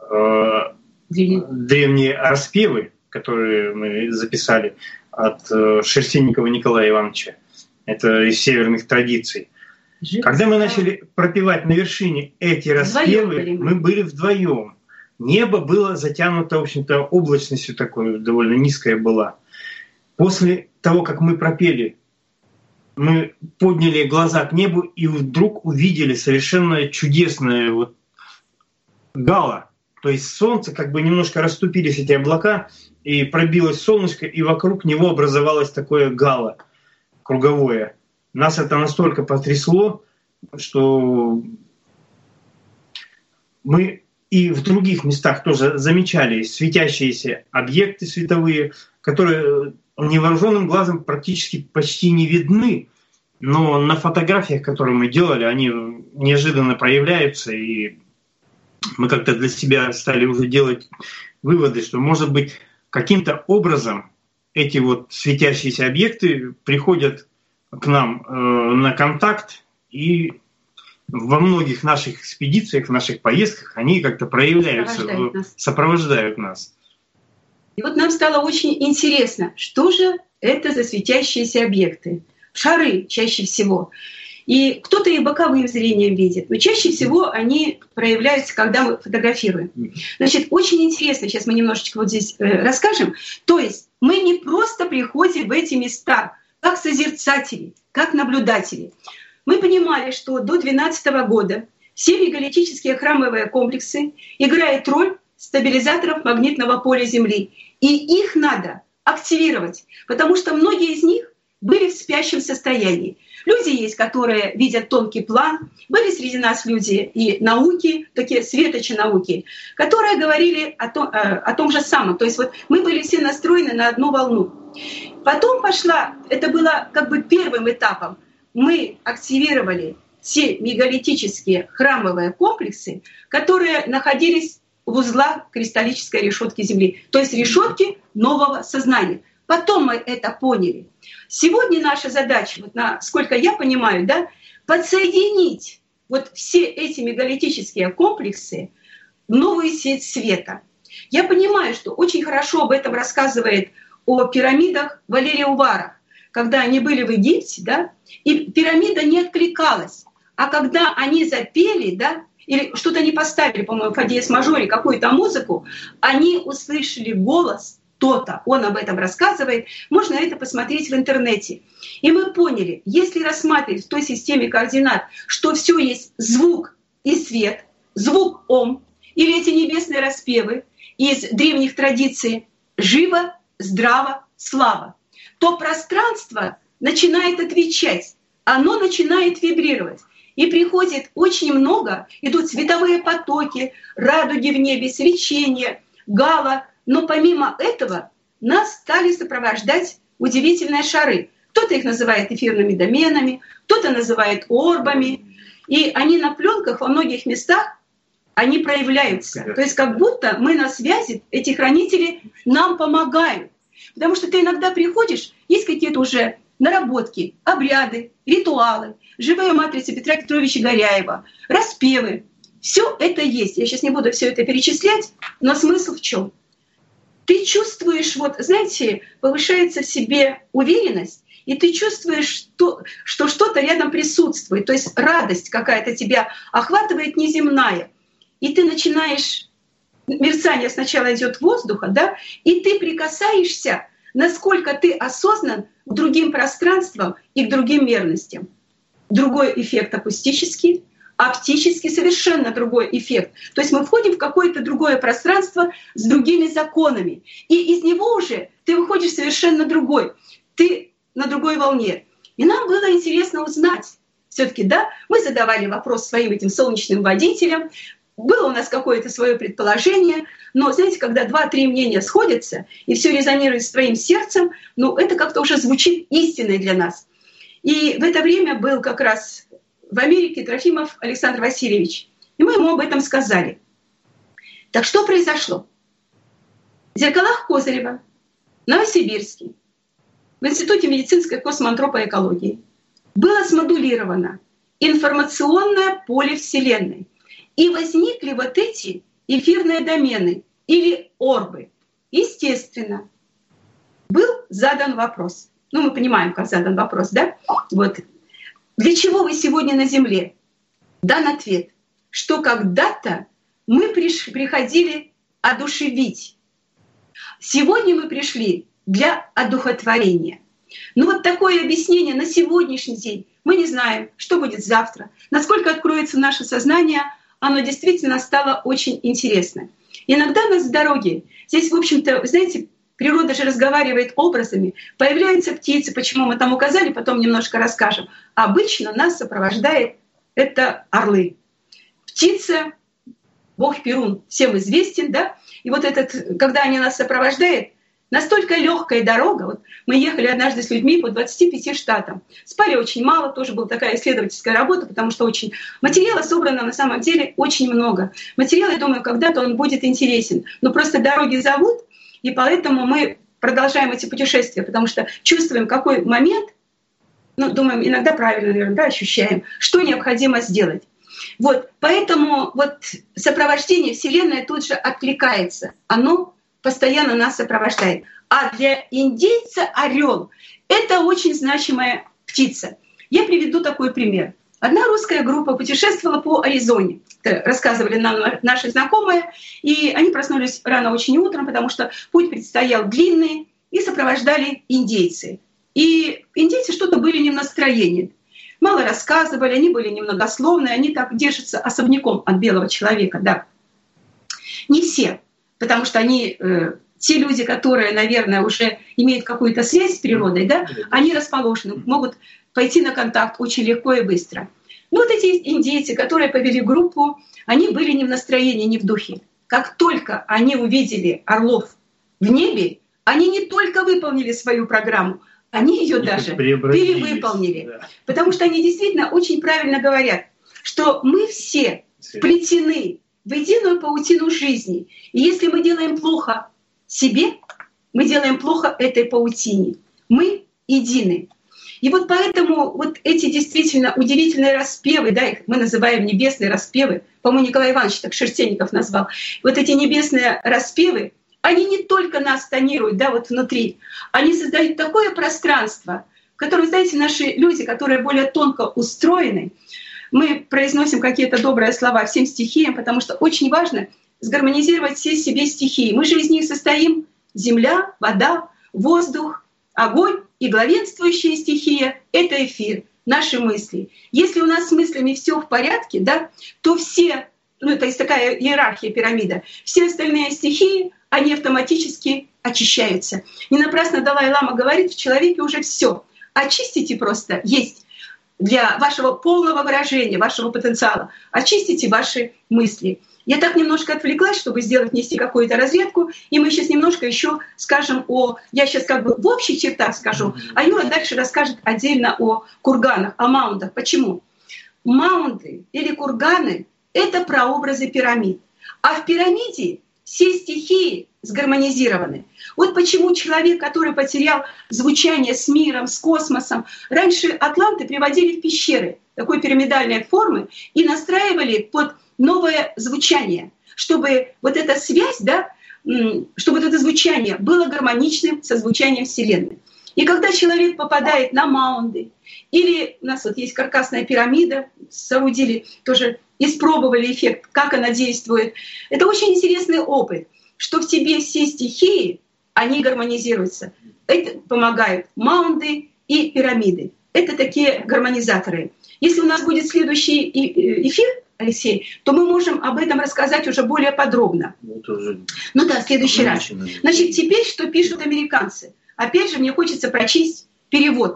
[SPEAKER 3] древние распевы, которые мы записали от Шерстенникова Николая Ивановича. Это из северных традиций. Когда мы начали пропевать на вершине эти распевы, мы были вдвоем. Небо было затянуто, в общем-то, облачностью такой, довольно низкая была. После того, как мы пропели, мы подняли глаза к небу и вдруг увидели совершенно чудесное вот гало. То есть солнце, как бы немножко расступились эти облака, и пробилось солнышко, и вокруг него образовалось такое гало круговое. Нас это настолько потрясло, что мы и в других местах тоже замечали светящиеся объекты световые, которые невооруженным глазом практически почти не видны, но на фотографиях, которые мы делали, они неожиданно проявляются, и мы как-то для себя стали уже делать выводы, что, может быть, каким-то образом эти вот светящиеся объекты приходят к нам на контакт, и во многих наших экспедициях, в наших поездках они как-то проявляются, сопровождают нас.
[SPEAKER 4] И вот нам стало очень интересно, что же это за светящиеся объекты? Шары чаще всего. И кто-то их боковым зрением видит, но чаще всего они проявляются, когда мы фотографируем. Значит, очень интересно, сейчас мы немножечко вот здесь расскажем. То есть мы не просто приходим в эти места как созерцатели, как наблюдатели. Мы понимали, что до 2012 года все мегалитические храмовые комплексы играют роль стабилизаторов магнитного поля Земли. И их надо активировать, потому что многие из них были в спящем состоянии. Люди есть, которые видят тонкий план. Были среди нас люди и науки, такие светочи науки, которые говорили о том же самом. То есть вот мы были все настроены на одну волну. Потом пошла, это было как бы первым этапом, мы активировали все мегалитические храмовые комплексы, которые находились в узлах кристаллической решетки Земли, то есть решетки нового сознания. Потом мы это поняли. Сегодня наша задача, вот насколько я понимаю, да, подсоединить вот все эти мегалитические комплексы в новую сеть света. Я понимаю, что очень хорошо об этом рассказывает о пирамидах Валерий Уваров, когда они были в Египте, да, и пирамида не откликалась. А когда они запели, да, или что-то они поставили, по-моему, в диез мажоре, какую-то музыку, они услышали голос то-то, он об этом рассказывает, можно это посмотреть в интернете. И мы поняли, если рассматривать в той системе координат, что все есть звук и свет, звук Ом, или эти небесные распевы из древних традиций «Живо, здраво, слава», то пространство начинает отвечать, оно начинает вибрировать. И приходит очень много, идут световые потоки, радуги в небе, свечение, гало. Но помимо этого нас стали сопровождать удивительные шары. Кто-то их называет эфирными доменами, кто-то называет орбами. И они на пленках во многих местах они проявляются. То есть как будто мы на связи, эти хранители нам помогают. Потому что ты иногда приходишь, есть какие-то уже наработки, обряды, ритуалы, живая матрица Петра Петровича Горяева, распевы. Все это есть. Я сейчас не буду все это перечислять, но смысл в чем? Ты чувствуешь, вот, знаете, повышается в себе уверенность, и ты чувствуешь, что что-то рядом присутствует, то есть радость какая-то тебя охватывает неземная. И ты начинаешь, мерцание сначала идет воздуха, да, и ты прикасаешься, насколько ты осознан к другим пространствам и к другим мерностям. Другой эффект акустический, оптический совершенно другой эффект. То есть мы входим в какое-то другое пространство с другими законами. И из него уже ты выходишь совершенно другой. Ты на другой волне. И нам было интересно узнать. Все-таки, да, мы задавали вопрос своим этим солнечным водителям. Было у нас какое-то свое предположение, но, знаете, когда 2-3 мнения сходятся, и все резонирует с твоим сердцем, ну, это как-то уже звучит истиной для нас. И в это время был как раз в Америке Трофимов Александр Васильевич. И мы ему об этом сказали. Так что произошло? В зеркалах Козырева, в Новосибирске, в Институте медицинской космоантропоэкологии было смодулировано информационное поле Вселенной. И возникли вот эти эфирные домены или орбы. Естественно, был задан вопрос. Ну, мы понимаем, как задан вопрос, да? Вот. Для чего вы сегодня на Земле? Дан ответ, что когда-то мы приходили одушевить. Сегодня мы пришли для одухотворения. Ну вот такое объяснение на сегодняшний день. Мы не знаем, что будет завтра, насколько откроется наше сознание. Оно действительно стало очень интересно. Иногда нас в дороге, здесь, в общем-то, вы знаете, природа же разговаривает образами, появляются птицы, почему мы там указали, потом немножко расскажем. Обычно нас сопровождает это орлы. Птица, бог Перун, всем известен, да? И вот этот, когда они нас сопровождают, настолько легкая дорога. Вот мы ехали однажды с людьми по 25 штатам. Спали очень мало, тоже была такая исследовательская работа, потому что очень материала собрано на самом деле очень много. Материал, я думаю, когда-то он будет интересен. Но просто дороги зовут, и поэтому мы продолжаем эти путешествия, потому что чувствуем, какой момент, ну, думаем, иногда правильно, наверное, да, ощущаем, что необходимо сделать. Вот, поэтому вот сопровождение Вселенной тут же откликается. Оно постоянно нас сопровождает. А для индейца орел — это очень значимая птица. Я приведу такой пример. Одна русская группа путешествовала по Аризоне. Это рассказывали нам наши знакомые. И они проснулись рано очень утром, потому что путь предстоял длинный, и сопровождали индейцы. И индейцы что-то были не в настроении. Мало рассказывали, они были немногословные, они так держатся особняком от белого человека. Да. Не все. Потому что они, те люди, которые, наверное, уже имеют какую-то связь с природой, да, они расположены, могут пойти на контакт очень легко и быстро. Но вот эти индейцы, которые повели группу, они были не в настроении, не в духе. Как только они увидели орлов в небе, они не только выполнили свою программу, они ее даже перевыполнили. Да. Потому что они действительно очень правильно говорят, что мы все вплетены в единую паутину жизни. И если мы делаем плохо себе, мы делаем плохо этой паутине. Мы едины. И вот поэтому вот эти действительно удивительные распевы, да, их мы называем небесные распевы, по-моему, Николай Иванович так Шерстенников назвал, вот эти небесные распевы, они не только нас тонируют, да, вот внутри, они создают такое пространство, в котором, знаете, наши люди, которые более тонко устроены, мы произносим какие-то добрые слова всем стихиям, потому что очень важно сгармонизировать все себе стихии. Мы же из них состоим: земля, вода, воздух, огонь, и главенствующая стихия — это эфир, наши мысли. Если у нас с мыслями все в порядке, да, то все, то есть такая иерархия, пирамида, все остальные стихии, они автоматически очищаются. Не напрасно Далай-лама говорит, в человеке уже все. Очистите просто, есть для вашего полного выражения, вашего потенциала. Очистите ваши мысли. Я так немножко отвлеклась, чтобы внести какую-то разрядку, и мы сейчас немножко еще скажем я сейчас как бы в общих чертах скажу, а Юра дальше расскажет отдельно о курганах, о маундах. Почему? Маунды или курганы — это прообразы пирамид. А в пирамиде все стихии сгармонизированы. Вот почему человек, который потерял звучание с миром, с космосом, раньше атланты приводили в пещеры такой пирамидальной формы и настраивали под новое звучание, чтобы вот эта связь, да, чтобы вот это звучание было гармоничным со звучанием Вселенной. И когда человек попадает на маунды, или у нас вот есть каркасная пирамида, соорудили, тоже испробовали эффект, как она действует. Это очень интересный опыт, что в тебе все стихии, они гармонизируются. Это помогают маунды и пирамиды. Это такие гармонизаторы. Если у нас будет следующий эфир, Алексей, то мы можем об этом рассказать уже более подробно. Ну да, в следующий раз. Значит, теперь что пишут американцы? Опять же, мне хочется прочесть перевод.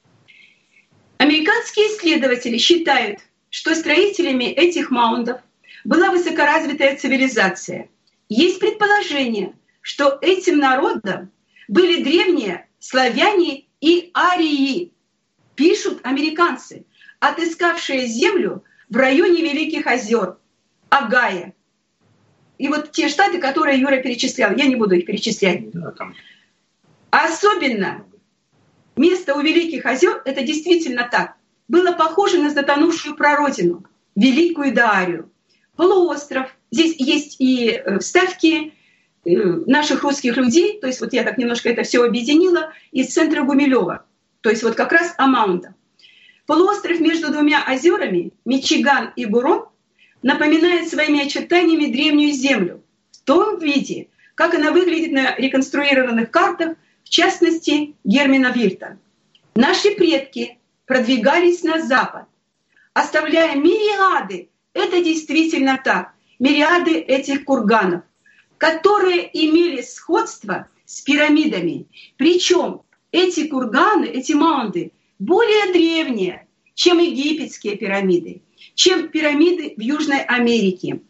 [SPEAKER 4] Американские исследователи считают, что строителями этих маундов была высокоразвитая цивилизация. Есть предположение, что этим народом были древние славяне и арии, пишут американцы, отыскавшие землю в районе Великих озер, Огайо. И вот те штаты, которые Юра перечислял, я не буду их перечислять. Да, там. Особенно место у Великих озер, это действительно так, было похоже на затонувшую прародину, Великую Даарию. Полуостров, здесь есть и вставки наших русских людей, то есть вот я так немножко это все объединила, из центра Гумилёва, то есть вот как раз о маундах. Полуостров между двумя озерами, Мичиган и Бурон, напоминает своими очертаниями древнюю землю в том виде, как она выглядит на реконструированных картах, в частности, Гермина Вирта. Наши предки продвигались на запад, оставляя мириады, это действительно так, мириады этих курганов, которые имели сходство с пирамидами. Причем эти курганы, эти маунды более древние, чем египетские пирамиды, чем пирамиды в Южной Америке.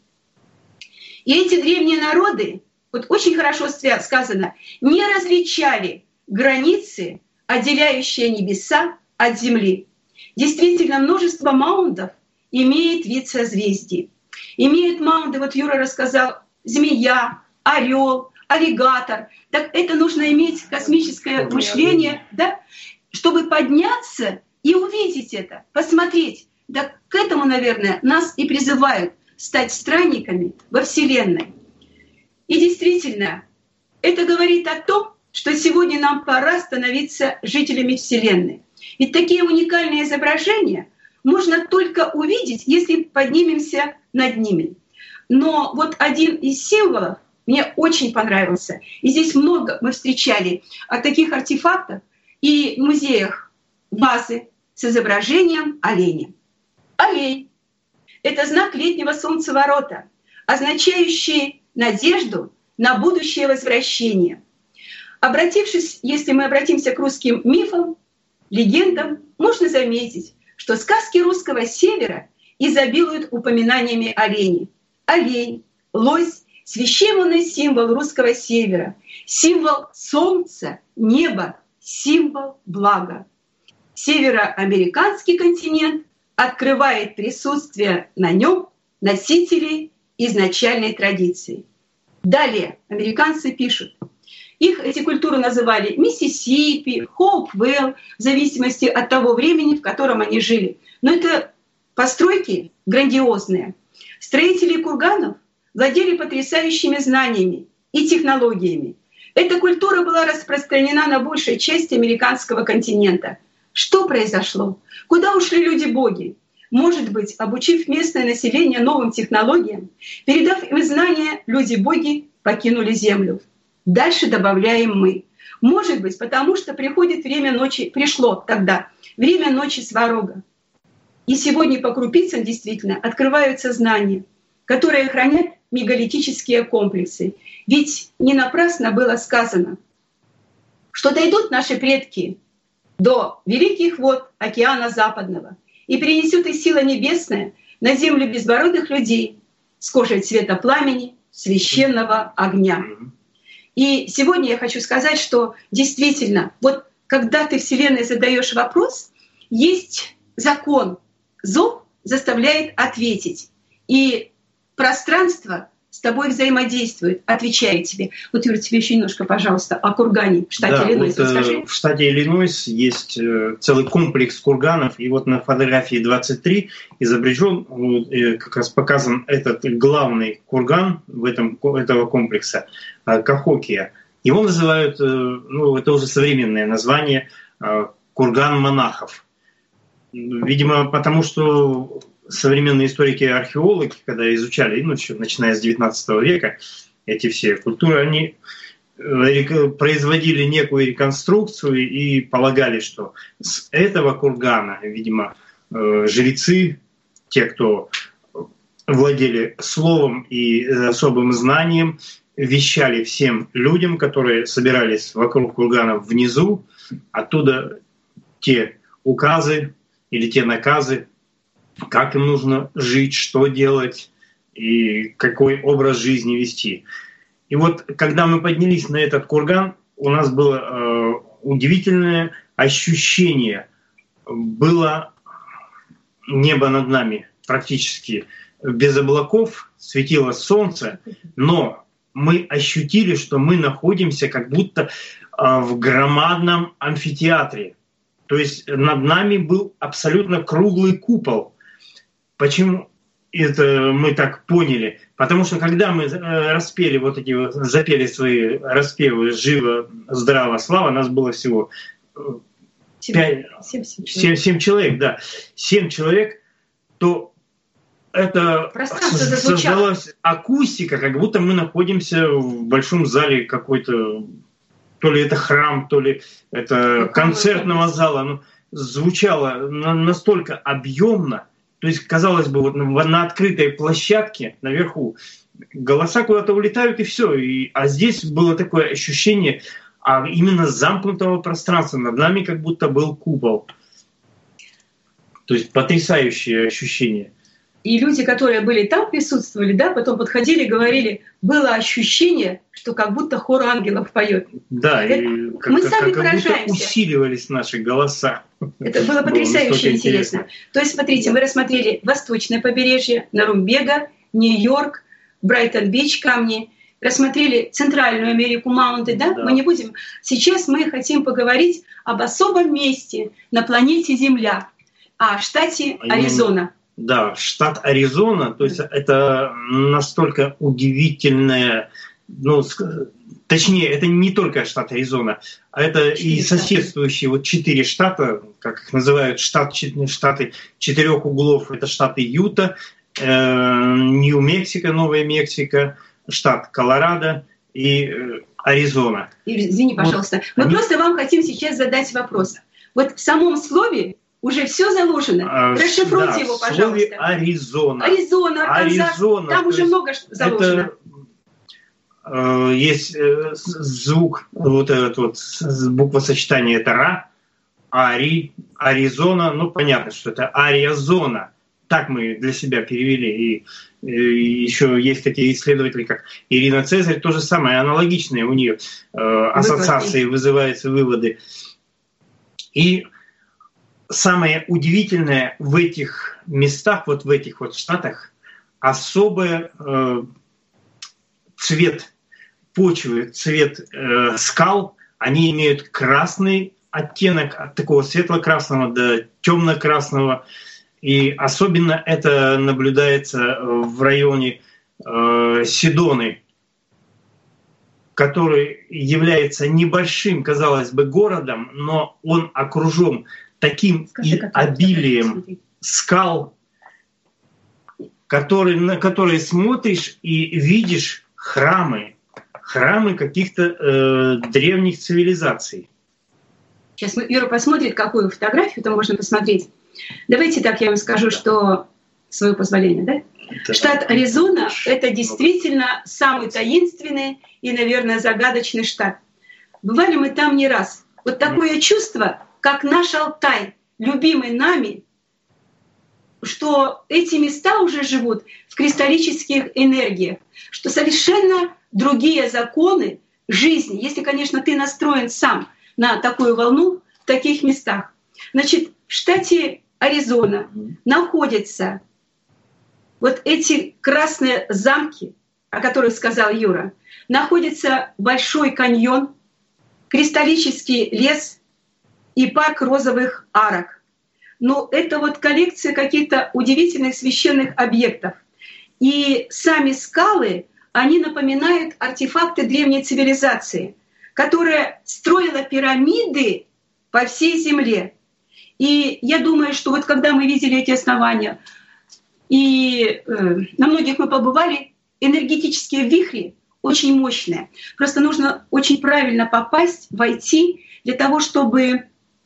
[SPEAKER 4] И эти древние народы, вот очень хорошо сказано, не различали границы, отделяющие небеса от земли. Действительно, множество маундов имеет вид созвездий. Имеют маунды, вот Юра рассказал, змея, орел, аллигатор. Так это нужно иметь космическое мышление, да, чтобы подняться и увидеть это, посмотреть. Да к этому, наверное, нас и призывают стать странниками во Вселенной. И действительно, это говорит о том, что сегодня нам пора становиться жителями Вселенной. Ведь такие уникальные изображения можно только увидеть, если поднимемся над ними. Но вот один из символов мне очень понравился. И здесь много мы встречали от таких артефактов и в музеях вазы с изображением оленя. Олень — это знак летнего солнцеворота, означающий надежду на будущее возвращение. Обратившись, если мы обратимся к русским мифам, легендам, можно заметить, что сказки русского севера изобилуют упоминаниями оленей. Олень, лось — священный символ русского севера, символ солнца, неба, символ блага. Североамериканский континент открывает присутствие на нем носителей изначальной традиции. Далее американцы пишут: Эти культуры называли Миссисипи, Хоупвелл, в зависимости от того времени, в котором они жили. Но это постройки грандиозные. Строители курганов владели потрясающими знаниями и технологиями. Эта культура была распространена на большей части американского континента. Что произошло? Куда ушли люди-боги? Может быть, обучив местное население новым технологиям, передав им знания, люди-боги покинули землю. Дальше добавляем мы. Может быть, потому что приходит время ночи, пришло тогда время ночи Сварога. И сегодня по крупицам действительно открываются знания, которые хранят мегалитические комплексы. Ведь не напрасно было сказано, что дойдут наши предки до великих вод океана Западного и принесут их сила небесная на землю безбородых людей с кожей цвета пламени, священного огня. И сегодня я хочу сказать, что действительно, вот когда ты Вселенной задаешь вопрос, есть закон. Зов заставляет ответить. И пространство с тобой взаимодействует, отвечает тебе. Вот, Юра, тебе еще немножко, пожалуйста, о кургане в штате Иллинойс расскажи.
[SPEAKER 3] В штате Иллинойс есть целый комплекс курганов, и вот на фотографии 23 изображен, как раз показан этот главный курган этого комплекса, Кахокия. Его называют, это уже современное название, курган монахов. Видимо, потому что современные историки и археологи, когда изучали, начиная с XIX века, эти все культуры, они производили некую реконструкцию и полагали, что с этого кургана, видимо, жрецы, те, кто владели словом и особым знанием, вещали всем людям, которые собирались вокруг кургана внизу, оттуда те указы или те наказы, как им нужно жить, что делать и какой образ жизни вести. И вот когда мы поднялись на этот курган, у нас было удивительное ощущение. Было небо над нами практически без облаков, светило солнце, но мы ощутили, что мы находимся как будто в громадном амфитеатре. То есть над нами был абсолютно круглый купол. Почему это мы так поняли? Потому что когда мы распели запели свои распевы «Живо, здраво, слава», нас было всего 7 человек, да. 7 человек, то это создалась акустика, как будто мы находимся в большом зале какой-то, то ли это храм, то ли это концертного зала. Но звучало настолько объемно. То есть, казалось бы, вот на открытой площадке наверху голоса куда-то улетают и все. А здесь было такое ощущение именно замкнутого пространства. Над нами как будто был купол. То есть потрясающее ощущение.
[SPEAKER 4] И люди, которые были там, присутствовали, да, потом подходили и говорили, было ощущение, что как будто хор ангелов поет.
[SPEAKER 3] Да, и как будто усиливались наши голоса.
[SPEAKER 4] Это было потрясающе интересно. То есть, смотрите, мы рассмотрели восточное побережье, Нарумбега, Нью-Йорк, Брайтон-Бич, камни, рассмотрели Центральную Америку, Маунты, да? Мы не будем. Сейчас мы хотим поговорить об особом месте на планете Земля, о штате Аризона.
[SPEAKER 3] Да, штат Аризона, то есть это настолько удивительное, точнее, это не только штат Аризона, а это и соседствующие 4 штата, как их называют, штаты 4 углов, это штаты Юта, Нью-Мексико, Новая Мексика, штат Колорадо и Аризона.
[SPEAKER 4] Извини, пожалуйста, мы просто вам хотим сейчас задать вопрос. Вот в самом слове уже все заложено. Расшифруйте его, пожалуйста. В слове
[SPEAKER 3] Аризона.
[SPEAKER 4] Аризона, там уже много заложено.
[SPEAKER 3] Есть звук, вот этот буквосочетание это Ра, Аризона, понятно, что это Ариазона. Так мы для себя перевели. И еще есть такие исследователи, как Ирина Цезарь, то же самое, аналогичные у нее ассоциации вызываются, выводы. И самое удивительное в этих местах, вот в этих штатах, особый цвет почвы, цвет скал, они имеют красный оттенок, от такого светло-красного до темно-красного. И особенно это наблюдается в районе Сидоны, который является небольшим, казалось бы, городом, но он окружен таким обилием скал, на которые смотришь и видишь храмы каких-то древних цивилизаций.
[SPEAKER 4] Сейчас Ира посмотрит, какую фотографию там можно посмотреть. Давайте так я вам скажу, что свое позволение, да? Штат Аризона — это действительно самый таинственный и, наверное, загадочный штат. Бывали мы там не раз. Вот такое чувство, как наш Алтай, любимый нами, что эти места уже живут в кристаллических энергиях, что совершенно другие законы жизни, если, конечно, ты настроен сам на такую волну в таких местах. Значит, в штате Аризона находятся вот эти красные замки, о которых сказал Юра, находится Большой каньон, кристаллический лес и парк розовых арок. Но это вот коллекция каких-то удивительных священных объектов. И сами скалы, они напоминают артефакты древней цивилизации, которая строила пирамиды по всей земле. И я думаю, что вот когда мы видели эти основания, и на многих мы побывали, энергетические вихри очень мощные. Просто нужно очень правильно попасть, войти для того, чтобы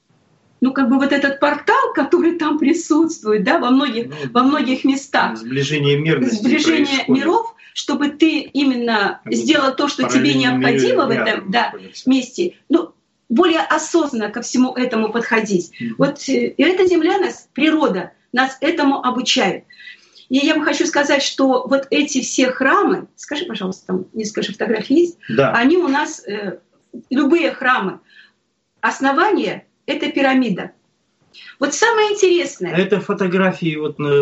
[SPEAKER 4] вот этот портал, который там присутствует, да, во многих местах,
[SPEAKER 3] сближение
[SPEAKER 4] миров, чтобы ты именно сделал то, что тебе необходимо в этом месте, более осознанно ко всему этому подходить. Вот и эта земля природа нас этому обучает. И я вам хочу сказать, что вот эти все храмы, скажи, пожалуйста, там несколько фотографий есть,
[SPEAKER 3] да.
[SPEAKER 4] Они у нас, любые храмы, основание — это пирамида. Вот самое интересное.
[SPEAKER 3] Это фотографии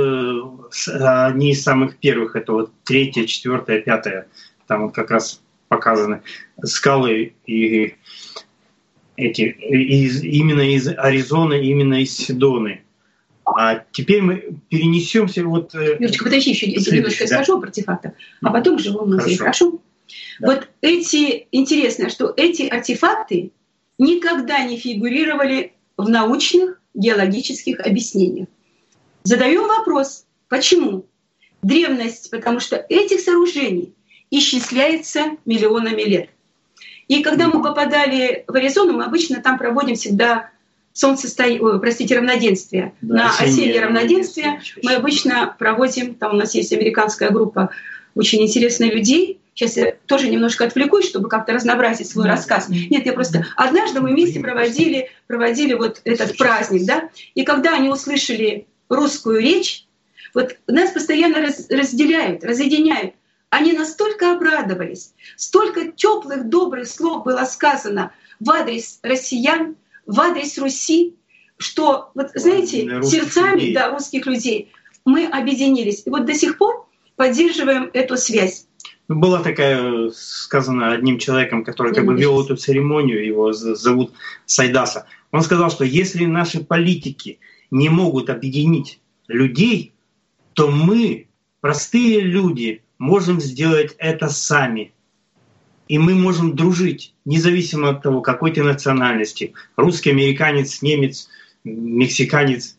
[SPEAKER 3] одни из самых первых, это вот 3-я, 4-я, 5-я, там вот как раз показаны скалы и именно из Аризоны, именно из Сидоны. А теперь мы перенесемся
[SPEAKER 4] Юрочка, подожди, еще немножко скажу об артефактах, а потом к живому музею. Хорошо? Да. Вот интересно, что эти артефакты никогда не фигурировали в научных геологических объяснениях. Задаем вопрос, почему? Древность, потому что этих сооружений исчисляется миллионами лет. И когда мы попадали в Аризону, мы обычно там проводим всегда равноденствие. Да, на осеннее равноденствие мы обычно проводим, там у нас есть американская группа очень интересных людей. Сейчас я тоже немножко отвлекусь, чтобы как-то разнообразить свой рассказ. Нет, я просто... Однажды мы вместе проводили вот этот праздник, да, и когда они услышали русскую речь, вот нас постоянно разъединяют. Они настолько обрадовались, столько теплых, добрых слов было сказано в адрес россиян, в адрес Руси, что, вот знаете, сердцами русских людей мы объединились. И вот до сих пор поддерживаем эту связь.
[SPEAKER 3] Была такая, сказано одним человеком, который вел эту церемонию, его зовут Сайдаса. Он сказал, что если наши политики не могут объединить людей, то мы, простые люди, можем сделать это сами. И мы можем дружить, независимо от того, какой ты национальности. Русский, американец, немец, мексиканец.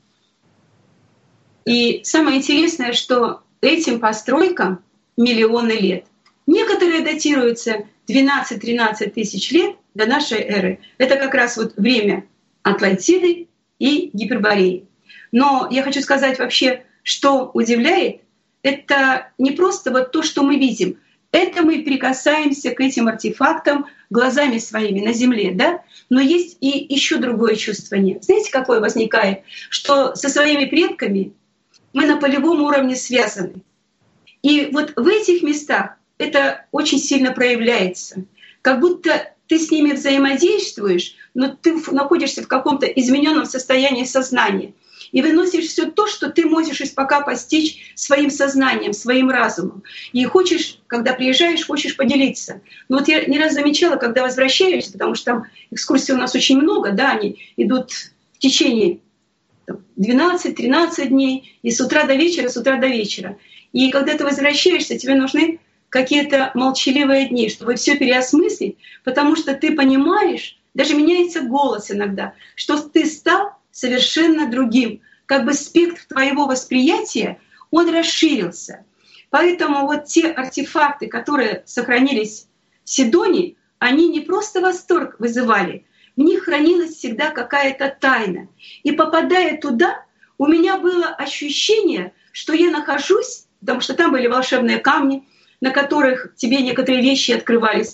[SPEAKER 4] И самое интересное, что этим постройкам миллионы лет. Некоторые датируются 12-13 тысяч лет до нашей эры. Это как раз вот время Атлантиды и Гипербореи. Но я хочу сказать вообще, что удивляет, это не просто вот то, что мы видим. Это мы прикасаемся к этим артефактам глазами своими на земле, да? Но есть и еще другое чувствование. Знаете, какое возникает? Что со своими предками мы на полевом уровне связаны. И вот в этих местах это очень сильно проявляется. Как будто ты с ними взаимодействуешь, но ты находишься в каком-то измененном состоянии сознания. и выносишь все то, что ты можешь пока постичь своим сознанием, своим разумом. И хочешь, когда приезжаешь, хочешь поделиться. Но вот я не раз замечала, когда возвращаюсь, потому что там экскурсий у нас очень много, да, они идут в течение 12-13 дней, и с утра до вечера. И когда ты возвращаешься, тебе нужны какие-то молчаливые дни, чтобы все переосмыслить, потому что ты понимаешь, даже меняется голос иногда, что ты стал совершенно другим. Как бы спектр твоего восприятия, он расширился. Поэтому вот те артефакты, которые сохранились в Сидонии, они не просто восторг вызывали, в них хранилась всегда какая-то тайна. И попадая туда, у меня было ощущение, что я нахожусь, потому что там были волшебные камни, на которых тебе некоторые вещи открывались.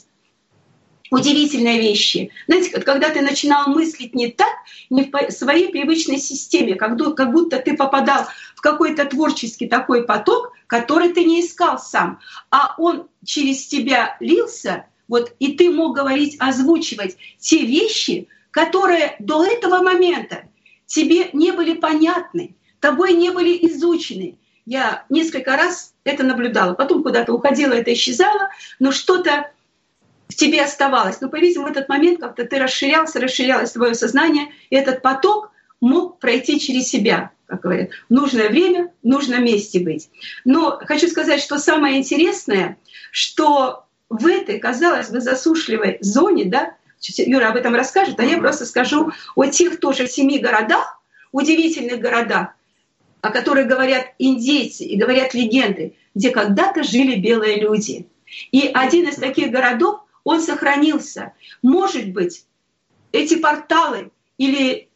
[SPEAKER 4] Удивительные вещи. Знаете, когда ты начинал мыслить не так, не в своей привычной системе, как будто ты попадал в какой-то творческий такой поток, который ты не искал сам, а он через тебя лился, вот, и ты мог говорить, озвучивать те вещи, которые до этого момента тебе не были понятны, тобой не были изучены. Я несколько раз это наблюдала. Потом куда-то уходила, это исчезало, но что-то в тебе оставалось. Но, по-видимому, в этот момент как-то ты расширялось твое сознание, и этот поток мог пройти через себя, как говорят. В нужное время, в нужном месте быть. Но хочу сказать, что самое интересное, что в этой, казалось бы, засушливой зоне, да, Юра об этом расскажет, а я просто скажу о тех тоже 7 городах, удивительных городах, о которых говорят индейцы и говорят легенды, где когда-то жили белые люди. И один из таких городов, он сохранился. Может быть, эти порталы или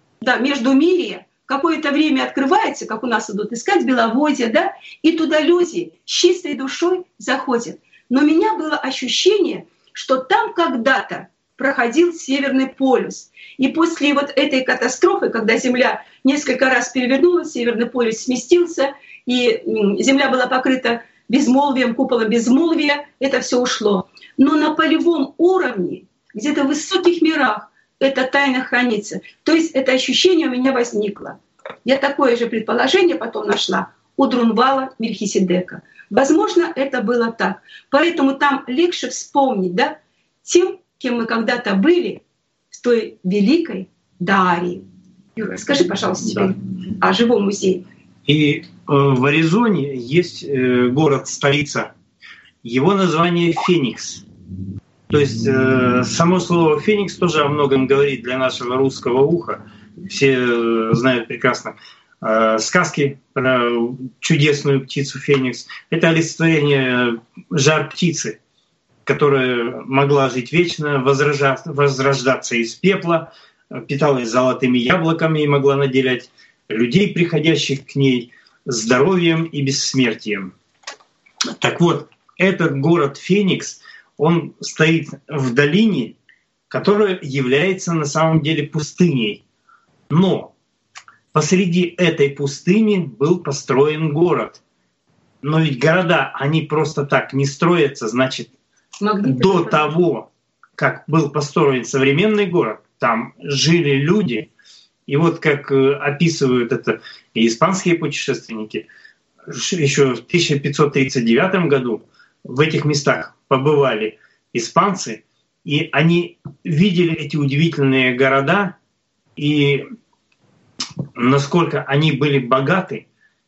[SPEAKER 4] Междумирье какое-то время открывается, как у нас идут искать Беловодье, да, и туда люди с чистой душой заходят. Но у меня было ощущение, что там когда-то проходил Северный полюс. И после вот этой катастрофы, когда Земля несколько раз перевернулась, Северный полюс сместился, и Земля была покрыта безмолвием, куполом безмолвия, это все ушло. Но на полевом уровне, где-то в высоких мирах, эта тайна хранится. То есть это ощущение у меня возникло. Я такое же предположение потом нашла у Друнвала Мельхиседека. Возможно, это было так. Поэтому там легче вспомнить, да, тем, кем мы когда-то были в той великой Дарии. Юра, скажи, пожалуйста, теперь о живом музее.
[SPEAKER 3] И в Аризоне есть город-столица. Его название Феникс. То есть само слово «феникс» тоже о многом говорит для нашего русского уха. Все знают прекрасно сказки про чудесную птицу Феникс. Это олицетворение жар-птицы, которая могла жить вечно, возрождаться из пепла, питалась золотыми яблоками и могла наделять людей, приходящих к ней, здоровьем и бессмертием. Так вот, этот город Феникс, он стоит в долине, которая является на самом деле пустыней. Но посреди этой пустыни был построен город. Но ведь города, они просто так не строятся, значит, до того, как был построен современный город, там жили люди. И вот как описывают это и испанские путешественники, еще в 1539 году в этих местах побывали испанцы, и они видели эти удивительные города, и насколько они были богаты.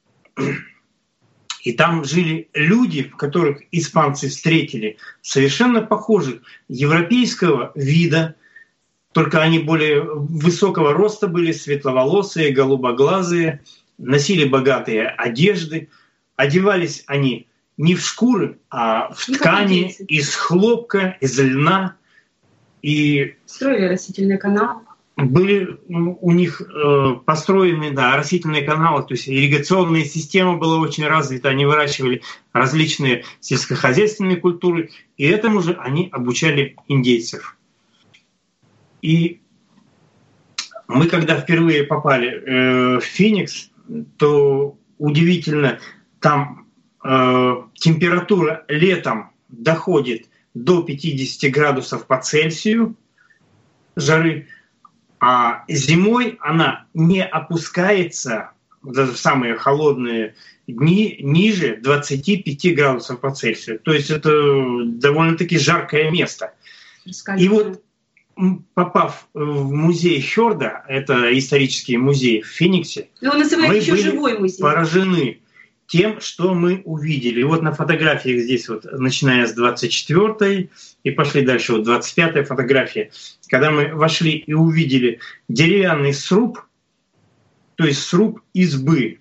[SPEAKER 3] И там жили люди, которых испанцы встретили, совершенно похожих, европейского вида, только они более высокого роста были, светловолосые, голубоглазые, носили богатые одежды, одевались они не в шкуры, а в ткани из хлопка, из льна. И
[SPEAKER 4] строили растительные каналы.
[SPEAKER 3] Были у них построены растительные каналы, то есть ирригационная система была очень развита, они выращивали различные сельскохозяйственные культуры, и этому же они обучали индейцев. И мы, когда впервые попали в Феникс, то удивительно, там температура летом доходит до 50 градусов по Цельсию жары, А зимой она не опускается, даже в самые холодные дни, ниже 25 градусов по Цельсию. То есть это довольно-таки жаркое место. И вот, попав в музей Хёрда, это исторический музей в Фениксе,
[SPEAKER 4] его называют еще живой музей,
[SPEAKER 3] поражены тем, что мы увидели. И вот на фотографиях здесь вот, начиная с 24-й и пошли дальше, вот 25-я фотография, когда мы вошли и увидели деревянный сруб, то есть сруб избы,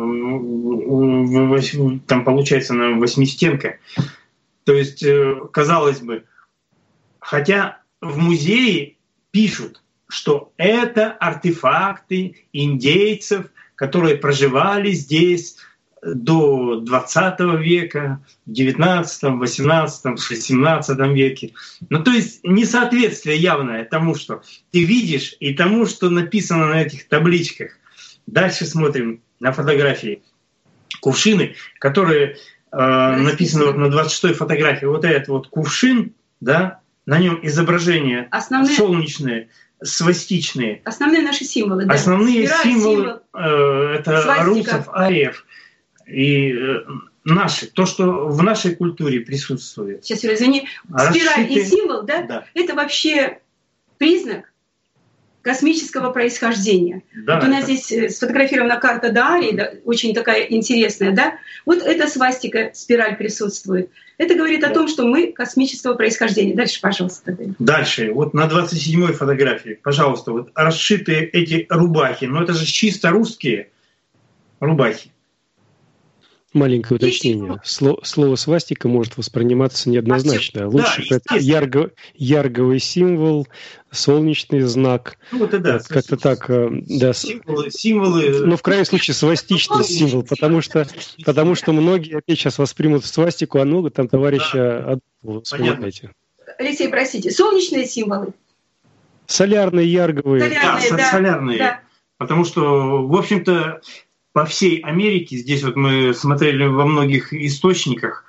[SPEAKER 3] там получается на восьмистенка. То есть, казалось бы, хотя в музее пишут, что это артефакты индейцев, которые проживали здесь до 20 века, в 19, 18, 17 веке. Ну, то есть несоответствие явное тому, что ты видишь, и тому, что написано на этих табличках. Дальше смотрим на фотографии. Кувшины, которые написаны вот на 26-й фотографии. Вот этот вот кувшин, да, на нем изображения солнечные, свастичные.
[SPEAKER 4] Основные наши символы. Да.
[SPEAKER 3] Основные символы это
[SPEAKER 4] свастика.
[SPEAKER 3] русов, ариев. И наши, то, что в нашей культуре присутствует.
[SPEAKER 4] Сейчас, Юра, извини. Спираль и символ, да,
[SPEAKER 3] да,
[SPEAKER 4] это вообще признак космического происхождения.
[SPEAKER 3] Да,
[SPEAKER 4] вот у нас здесь сфотографирована карта Даарии, да, очень такая интересная, да. Вот эта свастика, спираль присутствует. Это говорит о том, что мы космического происхождения. Дальше, пожалуйста.
[SPEAKER 3] Дальше, вот на 27-й фотографии, пожалуйста, вот расшитые эти рубахи, но это же чисто русские рубахи.
[SPEAKER 2] Маленькое уточнение. Слово «свастика» может восприниматься неоднозначно. Лучше это ярговый символ, солнечный знак.
[SPEAKER 3] Ну, вот да,
[SPEAKER 2] как-то так. Да.
[SPEAKER 3] Символы.
[SPEAKER 2] Но в крайнем случае свастичный символ, потому что многие опять сейчас воспримут свастику, а много там товарища вспоминайте.
[SPEAKER 4] Алексей, простите, солнечные символы?
[SPEAKER 2] Солярные, ярговые.
[SPEAKER 3] Солярные. Да. Потому что, в общем-то, по всей Америке, здесь вот мы смотрели во многих источниках,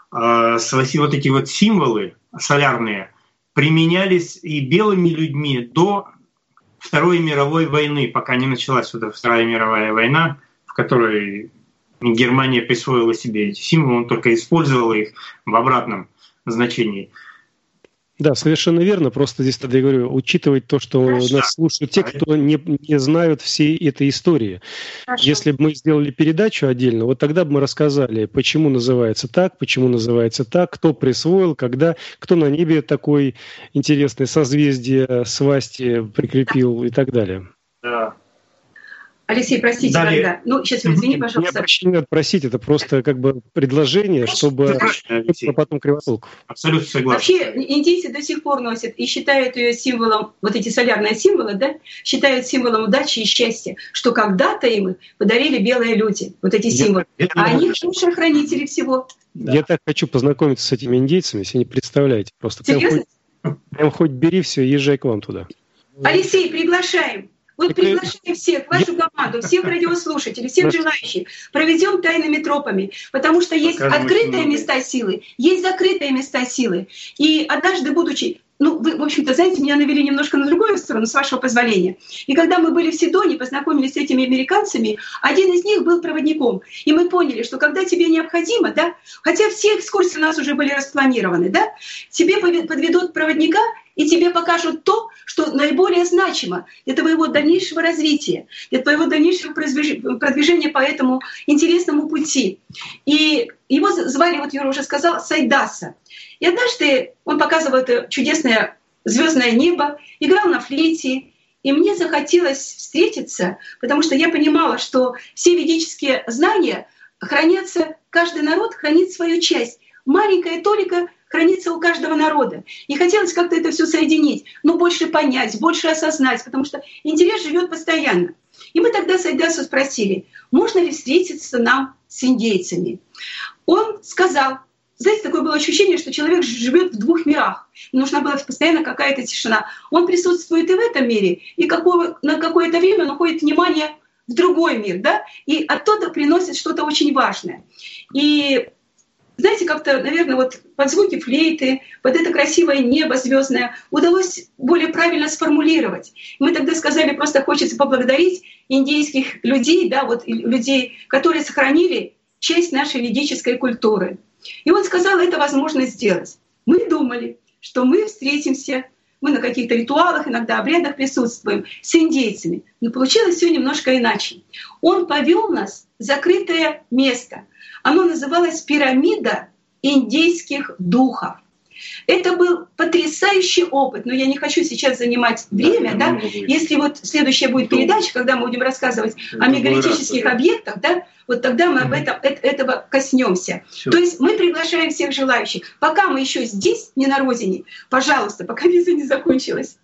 [SPEAKER 3] вот эти вот символы солярные применялись и белыми людьми до Второй мировой войны, пока не началась вот эта Вторая мировая война, в которой Германия присвоила себе эти символы, он только использовал их в обратном значении.
[SPEAKER 2] Да, совершенно верно. Просто здесь тогда я говорю, учитывать то, что нас слушают те, кто не знают всей этой истории. Хорошо. Если бы мы сделали передачу отдельно, вот тогда бы мы рассказали, почему называется так, кто присвоил, когда, кто на небе такое интересное созвездие свасти прикрепил и так далее.
[SPEAKER 3] Да.
[SPEAKER 4] Алексей, простите, тогда. Ну, сейчас извини, пожалуйста.
[SPEAKER 2] Не надо просить, это просто как бы предложение, чтобы потом кривотолков.
[SPEAKER 3] Абсолютно согласен.
[SPEAKER 4] Вообще, индийцы до сих пор носят и считают ее символом, вот эти солярные символы, да, считают символом удачи и счастья, что когда-то им их подарили белые люди, вот эти символы. А они лучшие хранители всего.
[SPEAKER 2] Я так хочу познакомиться с этими индейцами, если не представляете. Просто прям хоть бери все и езжай к вам туда.
[SPEAKER 4] Алексей, приглашаем. Вот приглашаем всех, вашу команду, всех радиослушателей, всех желающих. Проведем тайными тропами, потому что есть открытые места силы, есть закрытые места силы. И однажды, будучи... Ну, вы, в общем-то, знаете, меня навели немножко на другую сторону, с вашего позволения. И когда мы были в Сидоне, познакомились с этими американцами, один из них был проводником. И мы поняли, что когда тебе необходимо, да, хотя все экскурсии у нас уже были распланированы, да, тебе подведут проводника, и тебе покажут то, что наиболее значимо для твоего дальнейшего развития, для твоего дальнейшего продвижения по этому интересному пути. И его звали, вот Юра уже сказал, Сайдаса. И однажды он показывал это чудесное звездное небо, играл на флейте, и мне захотелось встретиться, потому что я понимала, что все ведические знания хранятся, каждый народ хранит свою часть. Маленькая толика хранится у каждого народа. И хотелось как-то это все соединить, но больше понять, больше осознать, потому что интерес живет постоянно. И мы тогда Сайдасу спросили, можно ли встретиться нам с индейцами. Он сказал, знаете, такое было ощущение, что человек живет в двух мирах. Нужна была постоянно какая-то тишина. Он присутствует и в этом мире, и на какое-то время он уходит внимание в другой мир, да, и оттуда приносит что-то очень важное. И знаете, как-то, наверное, вот под звуки флейты, под это красивое небо звездное удалось более правильно сформулировать. Мы тогда сказали, просто хочется поблагодарить индийских людей, да, вот людей, которые сохранили часть нашей ведической культуры. И он сказал, это возможно сделать. Мы думали, что мы встретимся, мы на каких-то ритуалах, иногда обрядах присутствуем с индейцами. Но получилось все немножко иначе. Он повел нас в закрытое место. Оно называлось «Пирамида индейских духов». Это был потрясающий опыт, но я не хочу сейчас занимать время. Да? Если вот следующая будет передача, когда мы будем рассказывать о мегалитических объектах, да, вот тогда мы об этого коснемся. То есть мы приглашаем всех желающих. Пока мы еще здесь, не на родине, пожалуйста, пока виза не закончилась.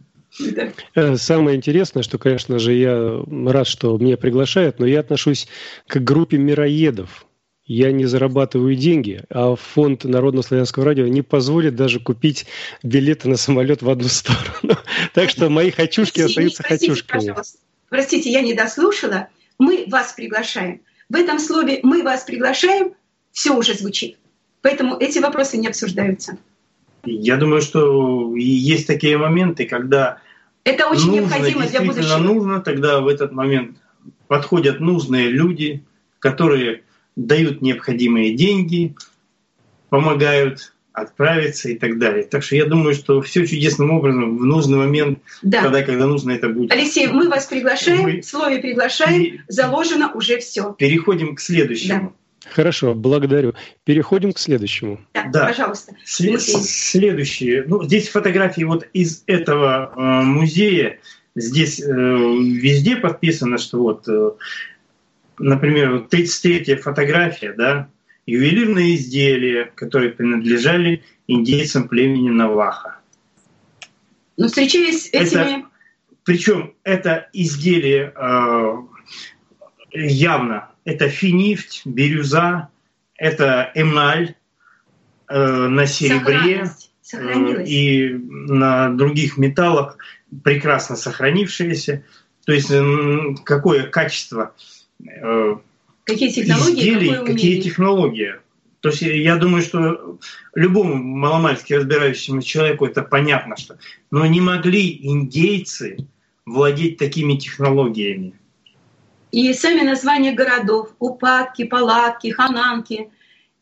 [SPEAKER 2] Самое интересное, что, конечно же, я рад, что меня приглашают, но я отношусь к группе мироедов. Я не зарабатываю деньги, а фонд Народно-славянского радио не позволит даже купить билеты на самолет в одну сторону. Так что мои хочушки остаются хочушками.
[SPEAKER 4] Простите, я не дослушала. Мы вас приглашаем. В этом слове «мы вас приглашаем» все уже звучит. Поэтому эти вопросы не обсуждаются.
[SPEAKER 3] Я думаю, что есть такие моменты, когда
[SPEAKER 4] это очень необходимо для будущего.
[SPEAKER 3] Нужно, тогда в этот момент подходят нужные люди, которые дают необходимые деньги, помогают отправиться и так далее. Так что я думаю, что все чудесным образом в нужный момент, когда нужно, это будет.
[SPEAKER 4] Алексей, мы вас приглашаем, в слове «приглашаем» заложено уже все.
[SPEAKER 3] Переходим к следующему.
[SPEAKER 4] Да.
[SPEAKER 2] Хорошо, благодарю. Переходим к следующему.
[SPEAKER 4] Да, пожалуйста.
[SPEAKER 3] Следующее. Здесь фотографии вот из этого музея. Здесь везде подписано, что вот, например, 33-я фотография, да, ювелирные изделия, которые принадлежали индейцам племени Наваха.
[SPEAKER 4] Но встречаясь с этими...
[SPEAKER 3] Причем это изделие явно, это финифть, бирюза, это эмаль на серебре и на других металлах, прекрасно сохранившиеся. То есть какое качество
[SPEAKER 4] какие технологии,
[SPEAKER 3] изделий, какие технологии. То есть я думаю, что любому маломальски разбирающемуся человеку это понятно, что. Но не могли индейцы владеть такими технологиями.
[SPEAKER 4] И сами названия городов: Упатки, Палатки, Хананки.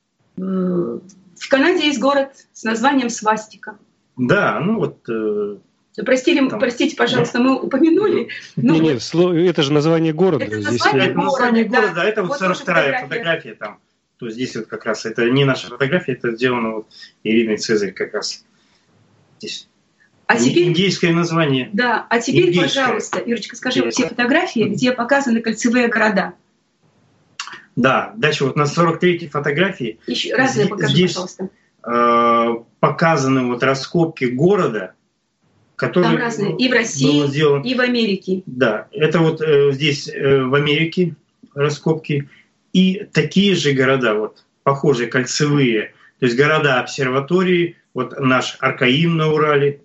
[SPEAKER 4] В Канаде есть город с названием Свастика.
[SPEAKER 3] Да, ну вот...
[SPEAKER 4] Простите, пожалуйста, мы упомянули.
[SPEAKER 2] Нет, это же название города.
[SPEAKER 3] Это название города, это вот 42-я фотография там. То здесь вот как раз, это не наша фотография, это сделано вот Ириной Цезарь как раз здесь.
[SPEAKER 4] А теперь,
[SPEAKER 3] индейское название.
[SPEAKER 4] Да, а теперь, пожалуйста, Юрочка, скажи вот те фотографии, где показаны кольцевые города.
[SPEAKER 3] Да, дальше вот на 43-й фотографии
[SPEAKER 4] еще разные покажи,
[SPEAKER 3] здесь
[SPEAKER 4] пожалуйста.
[SPEAKER 3] Показаны вот раскопки города, который
[SPEAKER 4] там разные, и в России, и в Америке.
[SPEAKER 3] Да, это вот здесь в Америке раскопки. И такие же города, вот похожие, кольцевые, то есть города-обсерватории, вот наш Аркаим на Урале.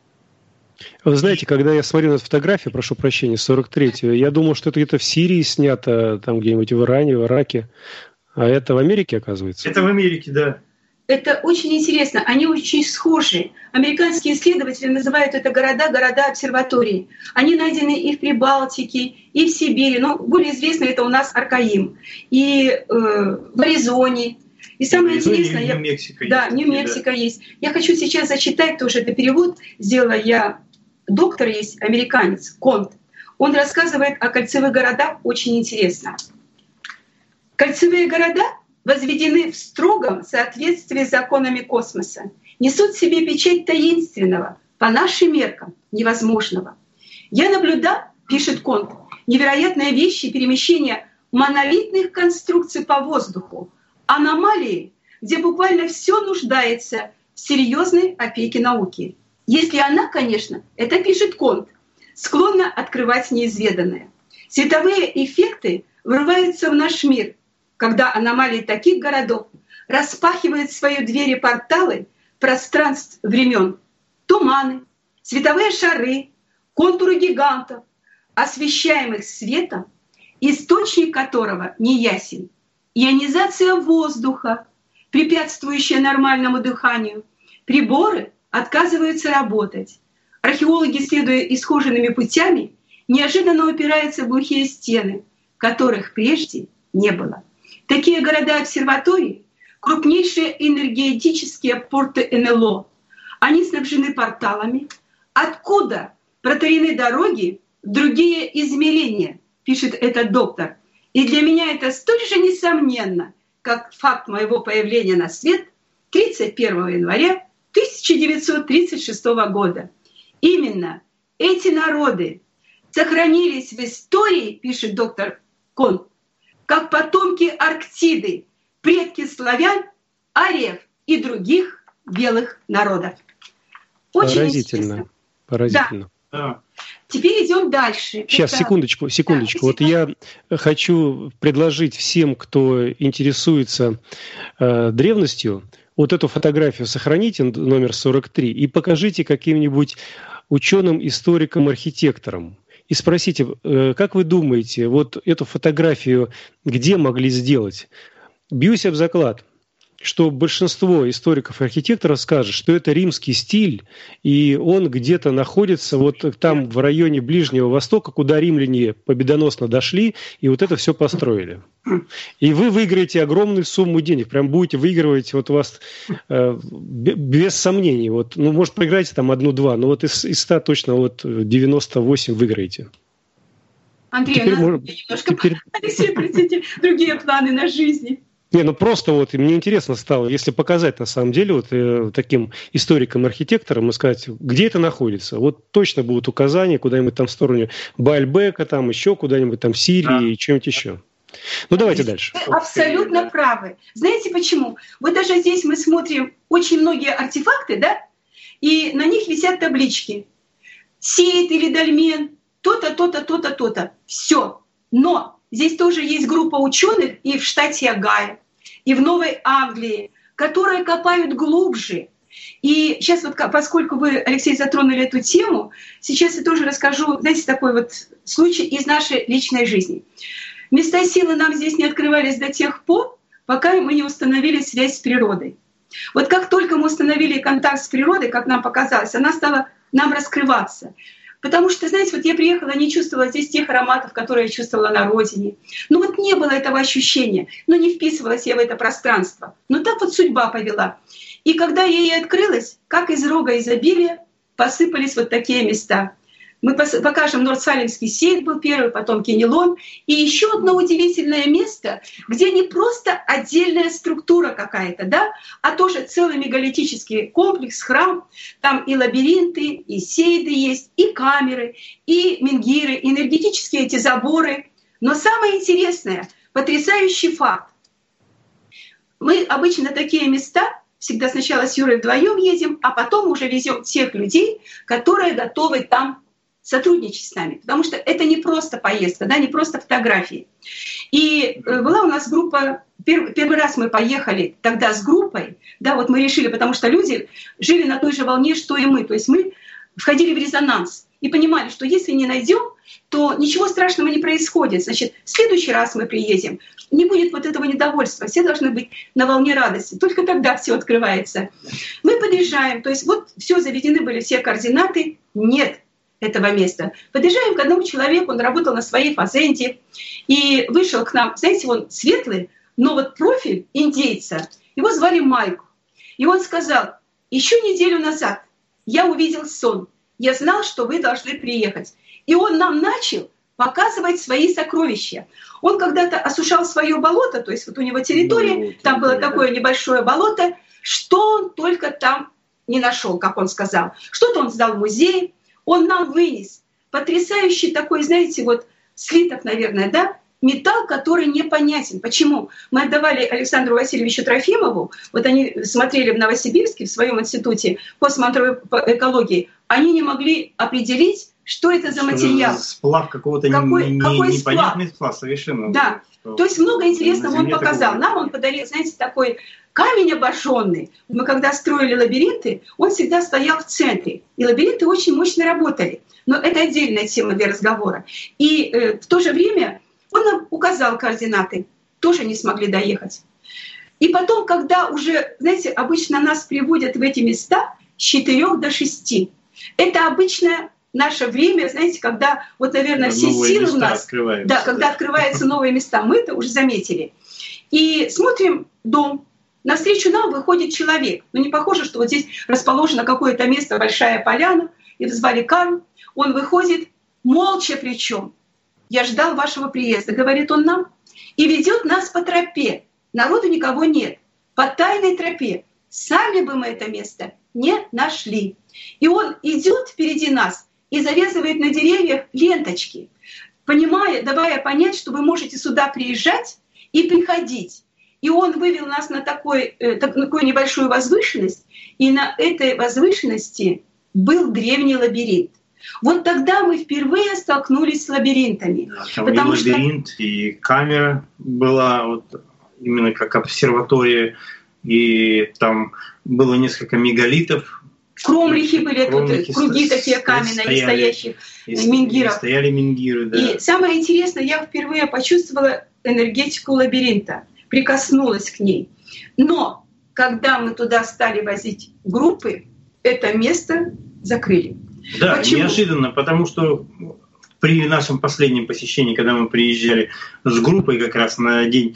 [SPEAKER 2] Вы знаете, когда я смотрел на эту фотографию, прошу прощения, 43-ю, я думал, что это где-то в Сирии снято, там где-нибудь в Иране, в Ираке. А это в Америке, оказывается?
[SPEAKER 3] Это в Америке, да.
[SPEAKER 4] Это очень интересно, они очень схожи. Американские исследователи называют это города-обсерватории. Они найдены и в Прибалтике, и в Сибири. Но более известно это у нас Аркаим. И в Аризоне. И самое интересное... Нью-Мексико есть. Я хочу сейчас зачитать тоже, это перевод сделала я. Доктор есть, американец, Конт. Он рассказывает о кольцевых городах очень интересно. Кольцевые города возведены в строгом соответствии с законами космоса, несут в себе печать таинственного, по нашим меркам, невозможного. Я наблюдал, пишет Конт, невероятные вещи перемещения монолитных конструкций по воздуху, аномалии, где буквально все нуждается в серьезной опеке науки. Если она, конечно, это пишет Конт, склонна открывать неизведанное. Световые эффекты врываются в наш мир, когда аномалии таких городов распахивают свои двери порталы пространств времен, туманы, световые шары, контуры гигантов, освещаемых светом, источник которого неясен, ионизация воздуха, препятствующие нормальному дыханию. Приборы отказываются работать. Археологи, следуя исхоженными путями, неожиданно упираются в глухие стены, которых прежде не было. Такие города-обсерватории — крупнейшие энергетические порты НЛО. Они снабжены порталами, откуда протарены дороги в другие измерения, пишет этот доктор. И для меня это столь же несомненно, как факт моего появления на свет 31 января 1936 года. Именно эти народы сохранились в истории, пишет доктор Кон, как потомки Арктиды, предки славян, ариев и других белых народов. Очень
[SPEAKER 2] поразительно.
[SPEAKER 4] интересно.
[SPEAKER 2] Поразительно.
[SPEAKER 3] Да.
[SPEAKER 4] Теперь идем дальше.
[SPEAKER 2] Сейчас, секундочку.
[SPEAKER 4] Да,
[SPEAKER 2] Вот я хочу предложить всем, кто интересуется древностью, вот эту фотографию сохраните, номер 43, и покажите каким-нибудь ученым, историкам, архитекторам. И спросите, как вы думаете, вот эту фотографию где могли сделать? Бьюсь об заклад, что большинство историков и архитекторов скажет, что это римский стиль, и он где-то находится вот там в районе Ближнего Востока, куда римляне победоносно дошли, и вот это все построили. И вы выиграете огромную сумму денег, прям будете выигрывать, вот у вас без сомнений, вот, ну, может, проиграете там 1-2, но вот из 100 точно вот 98 выиграете.
[SPEAKER 4] Андрей, у нас немножко другие планы на жизнь.
[SPEAKER 2] Не, ну просто вот мне интересно стало, если показать на самом деле вот таким историкам-архитекторам и сказать, где это находится. Вот точно будут указания куда-нибудь там в сторону Баальбека, там еще куда-нибудь там Сирии и чем-нибудь еще. Ну давайте дальше.
[SPEAKER 4] Вы абсолютно правы. Знаете почему? Вот даже здесь мы смотрим очень многие артефакты, да, и на них висят таблички. Сид или Дольмен, то-то, то-то, то-то, то-то. Все. Но здесь тоже есть группа ученых и в штате Огайо, и в Новой Англии, которые копают глубже. И сейчас вот, поскольку вы, Алексей, затронули эту тему, сейчас я тоже расскажу, знаете, такой вот случай из нашей личной жизни. Места силы нам здесь не открывались до тех пор, пока мы не установили связь с природой. Вот как только мы установили контакт с природой, как нам показалось, она стала нам раскрываться. Потому что, знаете, вот я приехала, не чувствовала здесь тех ароматов, которые я чувствовала на родине. Ну вот не было этого ощущения, но не вписывалась я в это пространство. Но так вот судьба повела. И когда я ей открылась, как из рога изобилия посыпались вот такие места. Мы покажем Нордсалемский сейд был первый, потом Кенелон. И еще одно удивительное место, где не просто отдельная структура какая-то, да, а тоже целый мегалитический комплекс, храм. Там и лабиринты, и сейды есть, и камеры, и менгиры, и энергетические эти заборы. Но самое интересное, потрясающий факт. Мы обычно такие места всегда сначала с Юрой вдвоем едем, а потом уже везем тех людей, которые готовы там сотрудничать с нами, потому что это не просто поездка, да, не просто фотографии. И была у нас группа, первый раз мы поехали тогда с группой, да, вот мы решили, потому что люди жили на той же волне, что и мы, то есть мы входили в резонанс и понимали, что если не найдем, то ничего страшного не происходит. Значит, в следующий раз мы приедем, не будет вот этого недовольства, все должны быть на волне радости, только тогда все открывается. Мы подъезжаем, то есть вот все заведены были все координаты, нет этого места. Подъезжаем к одному человеку, он работал на своей фазенде и вышел к нам. Знаете, он светлый, но вот профиль индейца. Его звали Майк. И он сказал, еще неделю назад я увидел сон. Я знал, что вы должны приехать. И он нам начал показывать свои сокровища. Он когда-то осушал свое болото, то есть вот у него территория, там было такое небольшое болото, что он только там не нашел, как он сказал. Что-то он сдал в музей, он нам вынес потрясающий такой, знаете, вот слиток, наверное, да, металл, который непонятен. Почему? Мы отдавали Александру Васильевичу Трофимову, вот они смотрели в Новосибирске, в своем институте космоэнтологии, они не могли определить, что это за материал.
[SPEAKER 3] Сплав какого-то непонятный сплав совершенно.
[SPEAKER 4] Да, то есть много интересного он показал. Нам он подарил, знаете, такой камень обожженный. Мы когда строили лабиринты, он всегда стоял в центре. И лабиринты очень мощно работали. Но это отдельная тема для разговора. И в то же время он нам указал координаты. Тоже не смогли доехать. И потом, когда уже, знаете, обычно нас приводят в эти места с 4 до 6. Это обычное наше время, знаете, когда вот, наверное, все силы у нас, да, когда открываются новые места, мы это уже заметили. И смотрим дом. Навстречу нам выходит человек. Но не похоже, что вот здесь расположено какое-то место, большая поляна, и звали Карл. Он выходит молча причем. «Я ждал вашего приезда», говорит он нам, и ведет нас по тропе. Народу никого нет. По тайной тропе. Сами бы мы это место не нашли. И он идет впереди нас и завязывает на деревьях ленточки, понимая, давая понять, что вы можете сюда приезжать и приходить. И он вывел нас на такую небольшую возвышенность, и на этой возвышенности был древний лабиринт. Вот тогда мы впервые столкнулись с лабиринтами.
[SPEAKER 3] Да, там и лабиринт, и камера была вот именно как обсерватория, и там было несколько мегалитов.
[SPEAKER 4] Кромлихи были, тут круги такие каменные, стоящих менгиров.
[SPEAKER 3] Стояли менгиры, да.
[SPEAKER 4] И самое интересное, я впервые почувствовала энергетику лабиринта, прикоснулась к ней. Но когда мы туда стали возить группы, это место закрыли.
[SPEAKER 3] Да,
[SPEAKER 4] почему?
[SPEAKER 3] Неожиданно, потому что при нашем последнем посещении, когда мы приезжали с группой как раз на день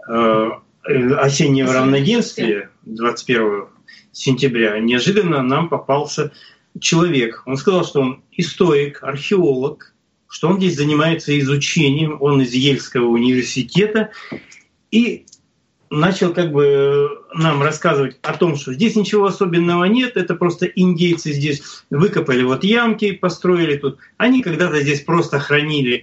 [SPEAKER 3] осеннего равноденствия, 21 сентября, неожиданно нам попался человек. Он сказал, что он историк, археолог, что он здесь занимается изучением, он из Ельского университета, и начал как бы нам рассказывать о том, что здесь ничего особенного нет, это просто индейцы здесь выкопали вот ямки, построили тут. Они когда-то здесь просто хранили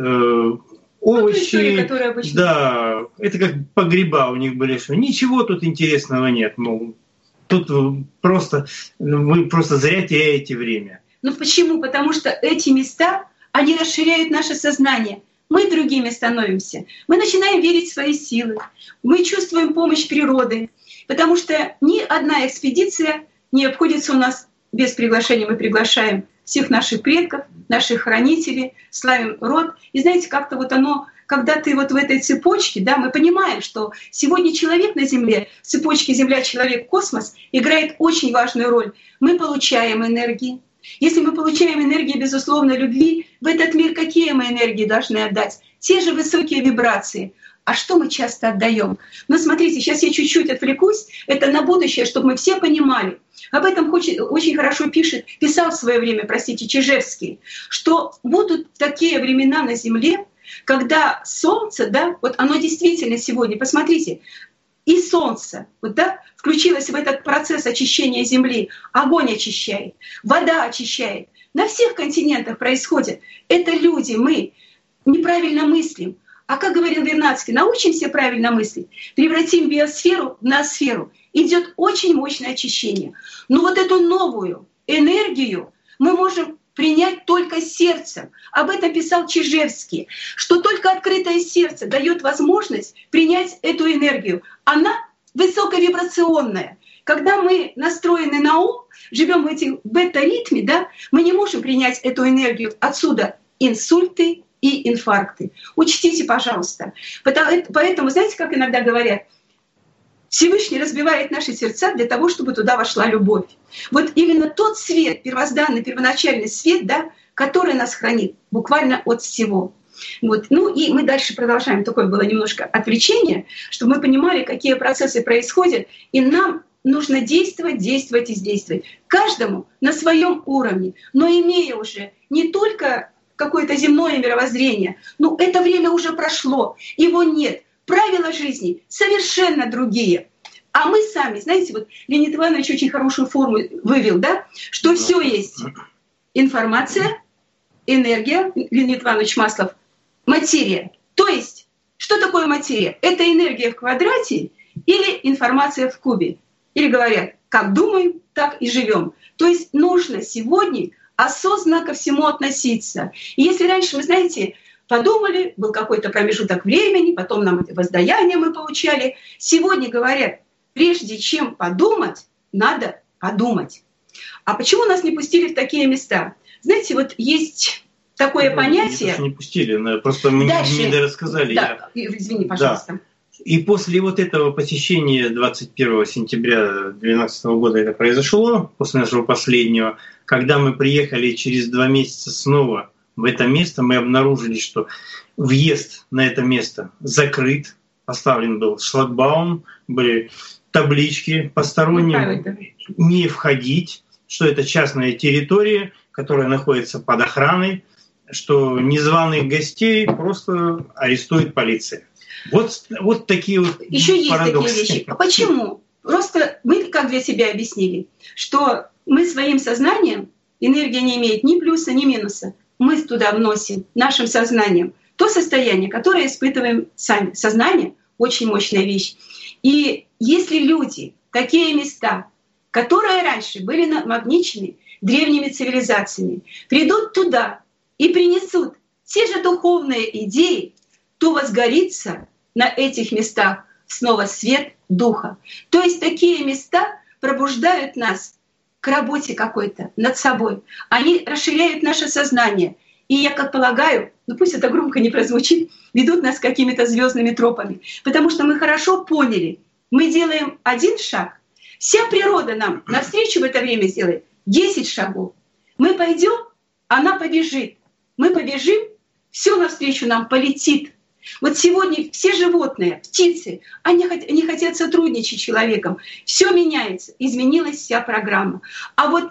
[SPEAKER 3] овощи.
[SPEAKER 4] История,
[SPEAKER 3] да, это как погреба у них были, что ничего тут интересного нет, мол, тут просто вы просто зря теряете время.
[SPEAKER 4] Ну почему? Потому что эти места, они расширяют наше сознание. Мы другими становимся. Мы начинаем верить в свои силы. Мы чувствуем помощь природы. Потому что ни одна экспедиция не обходится у нас без приглашения. Мы приглашаем всех наших предков, наших хранителей, славим род. И знаете, как-то вот оно, когда ты вот в этой цепочке, да, мы понимаем, что сегодня человек на Земле, в цепочке Земля, человек, космос, играет очень важную роль. Мы получаем энергии. Если мы получаем энергию безусловной любви, в этот мир какие мы энергии должны отдать? Те же высокие вибрации. А что мы часто отдаем? Но смотрите, сейчас я чуть-чуть отвлекусь. Это на будущее, чтобы мы все понимали. Об этом очень хорошо писал в свое время, Чижевский, что будут такие времена на Земле, когда Солнце, да, вот оно действительно сегодня, посмотрите, и Солнце вот, да, включилось в этот процесс очищения Земли. Огонь очищает, вода очищает. На всех континентах происходит. Это люди, мы неправильно мыслим. А как говорил Вернадский, научимся правильно мыслить, превратим биосферу в ноосферу. Идет очень мощное очищение. Но вот эту новую энергию мы можем принять только сердцем. Об этом писал Чижевский, что только открытое сердце дает возможность принять эту энергию. Она высоковибрационная. Когда мы настроены на ум, живем в этих бета-ритме, да, мы не можем принять эту энергию. Отсюда инсульты и инфаркты. Учтите, пожалуйста. Поэтому, знаете, как иногда говорят, Всевышний разбивает наши сердца для того, чтобы туда вошла любовь. Вот именно тот свет, первозданный, первоначальный свет, да, который нас хранит буквально от всего. Вот. Ну и мы дальше продолжаем. Такое было немножко отвлечение, чтобы мы понимали, какие процессы происходят. И нам нужно действовать, действовать и действовать. Каждому на своем уровне, но имея уже не только какое-то земное мировоззрение, но это время уже прошло, его нет. Правила жизни совершенно другие. А мы сами, знаете, вот Леонид Иванович очень хорошую форму вывел, да, что все есть информация, энергия, Леонид Иванович Маслов, материя. То есть, что такое материя? Это энергия в квадрате или информация в кубе. Или говорят, как думаем, так и живем. То есть нужно сегодня осознанно ко всему относиться. И если раньше, вы знаете, подумали, был какой-то промежуток времени, потом нам это воздаяние мы получали. Сегодня говорят, прежде чем подумать, надо подумать. А почему нас не пустили в такие места? Знаете, вот есть такое понятие...
[SPEAKER 3] Не пустили, просто мы не дорассказали.
[SPEAKER 4] Да, извини, пожалуйста.
[SPEAKER 3] Да, И после вот этого посещения 21 сентября 2012 года это произошло, после нашего последнего, когда мы приехали через 2 месяца снова в это место, мы обнаружили, что въезд на это место закрыт, поставлен был шлагбаум, были таблички посторонним не входить, что это частная территория, которая находится под охраной, что незваных гостей просто арестует полиция. Вот такие вот
[SPEAKER 4] еще есть
[SPEAKER 3] парадоксы.
[SPEAKER 4] Такие вещи. А почему? Просто мы как для себя объяснили, что мы своим сознанием, энергия не имеет ни плюса, ни минуса, мы туда вносим нашим сознанием то состояние, которое испытываем сами. Сознание — очень мощная вещь. И если люди, такие места, которые раньше были намагничены древними цивилизациями, придут туда и принесут те же духовные идеи, то возгорится на этих местах снова свет Духа. То есть такие места пробуждают нас к работе какой-то над собой. Они расширяют наше сознание. И я как полагаю, пусть это громко не прозвучит, ведут нас какими-то звездными тропами. Потому что мы хорошо поняли, мы делаем 1 шаг, вся природа нам навстречу в это время сделает 10 шагов. Мы пойдем, она побежит. Мы побежим, все навстречу нам полетит. Вот сегодня все животные, птицы, они хотят сотрудничать с человеком. Все меняется, изменилась вся программа. А вот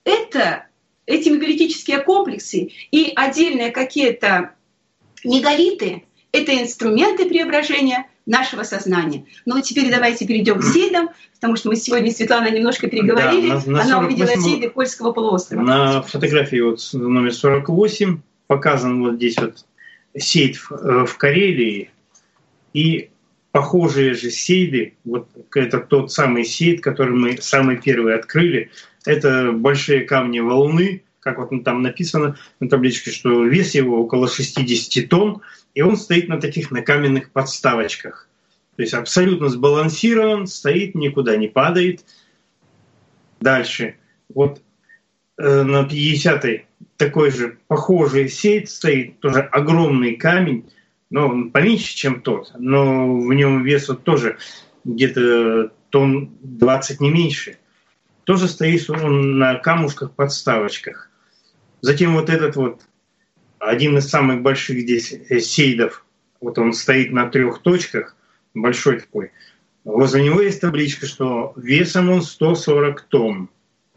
[SPEAKER 4] эти мегалитические комплексы и отдельные какие-то мегалиты — это инструменты преображения нашего сознания. Ну теперь давайте перейдем к сейдам, потому что мы сегодня с Светланой немножко переговорили. Да, она увидела сейды Кольского полуострова.
[SPEAKER 3] На фотографии вот номер 48 показан вот здесь вот сейд в Карелии, и похожие же сейды, вот это тот самый сейд, который мы самый первый открыли, это большие камни валуны, как вот там написано на табличке, что вес его около 60 тонн, и он стоит на таких на каменных подставочках. То есть абсолютно сбалансирован, стоит, никуда не падает. Дальше. Вот на 50-й такой же похожий сейд стоит, тоже огромный камень, но он поменьше, чем тот, но в нем вес вот тоже где-то тонн 20, не меньше. Тоже стоит он на камушках-подставочках. Затем вот этот вот, один из самых больших здесь сейдов, вот он стоит на 3 точках, большой такой. Возле него есть табличка, что весом он 140 тонн.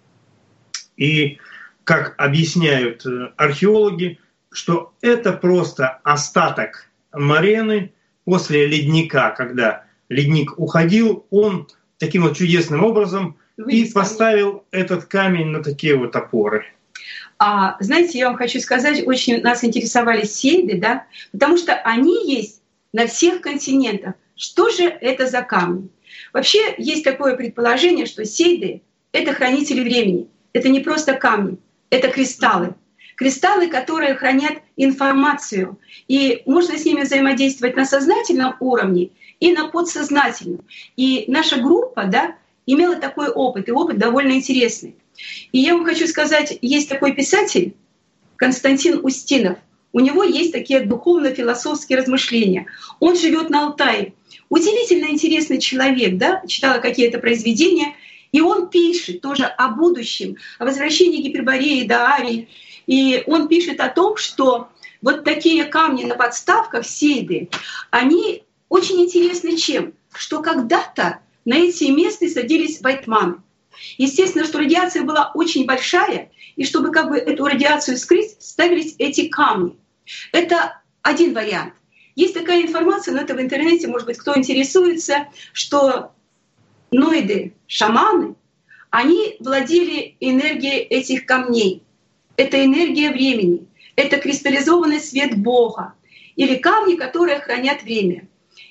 [SPEAKER 3] И как объясняют археологи, что это просто остаток морены после ледника, когда ледник уходил, он таким вот чудесным образом и поставил этот камень на такие вот опоры.
[SPEAKER 4] Знаете, я вам хочу сказать, очень нас интересовали сейды, да, потому что они есть на всех континентах. Что же это за камни? Вообще есть такое предположение, что сейды — это хранители времени. Это не просто камни, это кристаллы. Кристаллы, которые хранят информацию. И можно с ними взаимодействовать на сознательном уровне и на подсознательном. И наша группа, да, имела такой опыт, и опыт довольно интересный. И я вам хочу сказать, есть такой писатель Константин Устинов. У него есть такие духовно-философские размышления. Он живет на Алтае. Удивительно интересный человек, да? Читала какие-то произведения. И он пишет тоже о будущем, о возвращении Гипербореи до Арии. И он пишет о том, что вот такие камни на подставках, сейды, они очень интересны чем? Что когда-то на эти места садились вайтманы. Естественно, что радиация была очень большая, и чтобы как бы эту радиацию скрыть, ставились эти камни. Это один вариант. Есть такая информация, но это в интернете, может быть, кто интересуется, что ноиды, шаманы, они владели энергией этих камней. Это энергия времени, это кристаллизованный свет Бога или камни, которые хранят время.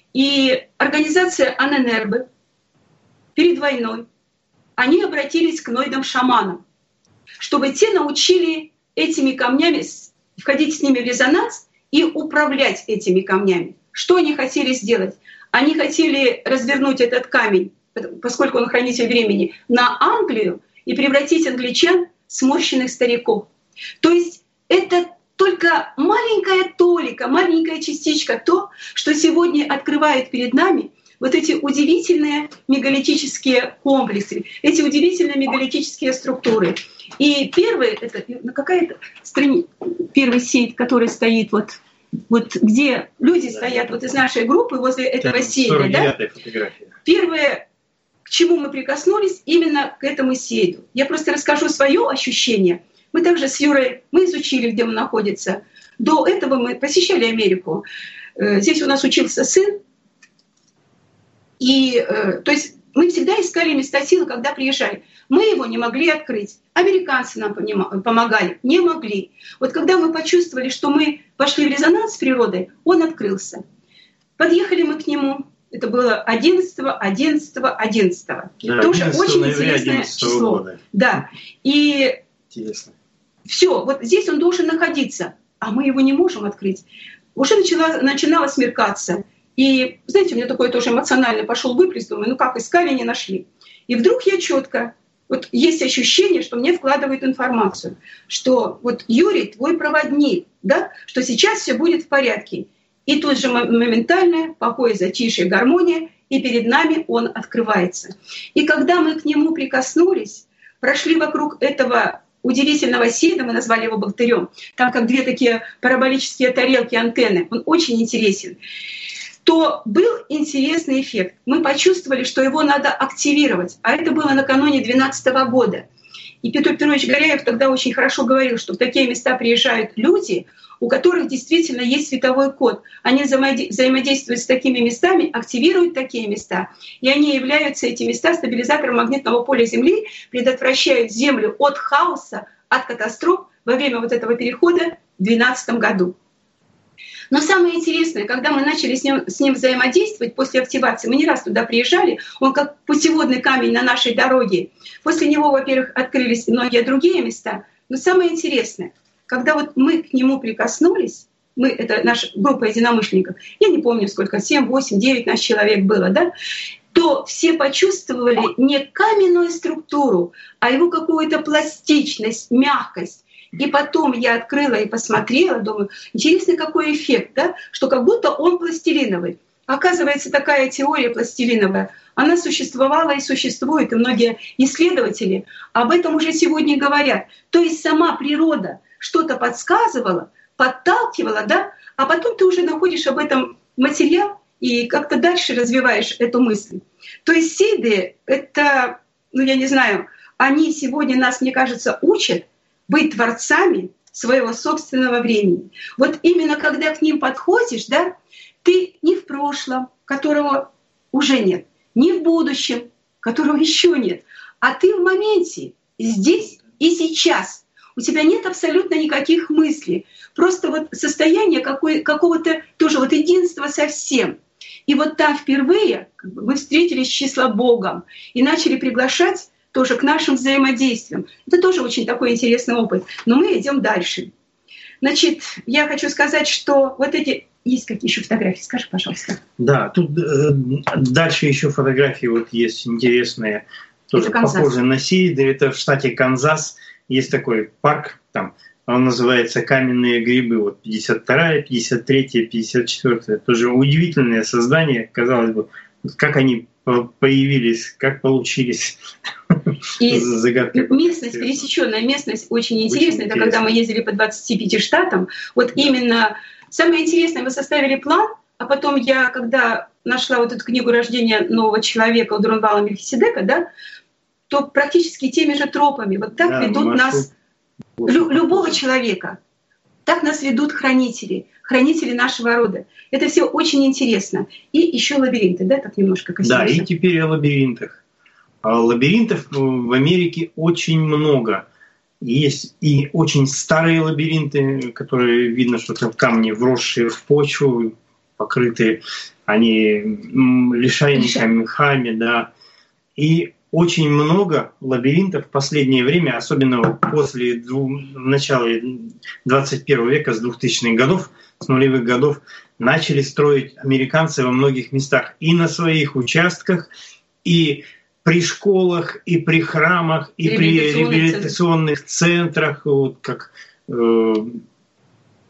[SPEAKER 4] И организация Аненербе перед войной, они обратились к ноидам-шаманам, чтобы те научили этими камнями входить с ними в резонанс и управлять этими камнями. Что они хотели сделать? Они хотели развернуть этот камень, поскольку он хранитель времени, на Англию и превратить англичан в сморщенных стариков. То есть это только маленькая толика, маленькая частичка, то, что сегодня открывает перед нами вот эти удивительные мегалитические комплексы, эти удивительные мегалитические структуры. И первый, это какая-то страница, первый сейт, который стоит вот где люди стоят вот из нашей группы возле этого сейда. Да? Первое, к чему мы прикоснулись, именно к этому сейду. Я просто расскажу свое ощущение. Мы также с Юрой, мы изучили, где он находится. До этого мы посещали Америку. Здесь у нас учился сын. И то есть мы всегда искали места силы, когда приезжали. Мы его не могли открыть. Американцы нам помогали, не могли. Вот когда мы почувствовали, что мы пошли в резонанс с природой, он открылся. Подъехали мы к нему. Это было 11-11.
[SPEAKER 3] Да,
[SPEAKER 4] тоже очень интересное число.
[SPEAKER 3] Года.
[SPEAKER 4] Да. И все, вот здесь он должен находиться, а мы его не можем открыть. Уже начинало смеркаться. И, знаете, у меня такое тоже эмоционально пошел выплеск, думаю, ну как, искали, не нашли. И вдруг я четко, вот есть ощущение, что мне вкладывают информацию, что вот Юрий, твой проводник, да, что сейчас все будет в порядке. И тут же моментальное покой, затишье, гармония, и перед нами он открывается. И когда мы к нему прикоснулись, прошли вокруг этого удивительного сейда, мы назвали его богатырем, там как две такие параболические тарелки, антенны, он очень интересен, то был интересный эффект. Мы почувствовали, что его надо активировать. А это было накануне 2012 года. И Петр Петрович Горяев тогда очень хорошо говорил, что в такие места приезжают люди, у которых действительно есть световой код. Они взаимодействуют с такими местами, активируют такие места, и они являются, эти места, стабилизатором магнитного поля Земли, предотвращают Землю от хаоса, от катастроф во время вот этого перехода в 2012 году. Но самое интересное, когда мы начали с ним взаимодействовать после активации, мы не раз туда приезжали, он как путеводный камень на нашей дороге. После него, во-первых, открылись многие другие места. Но самое интересное, когда вот мы к нему прикоснулись, мы, это наша группа единомышленников, я не помню сколько, 7, 8, 9 нас человек было, да, то все почувствовали не каменную структуру, а его какую-то пластичность, мягкость. И потом я открыла и посмотрела, думаю, интересный какой эффект, да? Что как будто он пластилиновый. Оказывается, такая теория пластилиновая, она существовала и существует, и многие исследователи об этом уже сегодня говорят. То есть сама природа что-то подсказывала, подталкивала, да? А потом ты уже находишь об этом материал и как-то дальше развиваешь эту мысль. То есть сейды — это, ну я не знаю, они сегодня нас, мне кажется, учат быть творцами своего собственного времени. Вот именно когда к ним подходишь, да, ты не в прошлом, которого уже нет, не в будущем, которого еще нет, а ты в моменте, здесь и сейчас. У тебя нет абсолютно никаких мыслей, просто вот состояние какого-то тоже вот единства со всем. И вот там впервые мы встретились с числобогом и начали приглашать тоже к нашим взаимодействиям. Это тоже очень такой интересный опыт. Но мы идем дальше. Значит, я хочу сказать, что вот эти... Есть какие еще фотографии? Скажи, пожалуйста.
[SPEAKER 3] Да, тут дальше еще фотографии вот есть интересные, тоже похожие на сейды. Это в штате Канзас. Есть такой парк, там он называется «Каменные грибы». Вот 52-я, 53-я, 54-я. Тоже удивительное создание, казалось бы. Как они появились, как получились.
[SPEAKER 4] И местность, пересеченная местность очень интересная. Это когда мы ездили по 25 штатам. Вот именно самое интересное, мы составили план, а потом я, когда нашла вот эту книгу «Рождение нового человека» у Дурунвала Мельхиседека, да, то практически теми же тропами. Вот так ведут нас, любого человека. Так нас ведут хранители нашего рода. Это все очень интересно. И еще лабиринты, да, так немножко коснемся.
[SPEAKER 3] Да, и теперь о лабиринтах. Лабиринтов в Америке очень много. Есть и очень старые лабиринты, которые видно, что там камни, вросшие в почву, покрытые, они лишайниками, мехами, да. И очень много лабиринтов в последнее время, особенно после начала 21 века, с 2000-х годов, с нулевых годов, начали строить американцы во многих местах и на своих участках, и при школах, и при храмах, и при реабилитационных центрах, вот как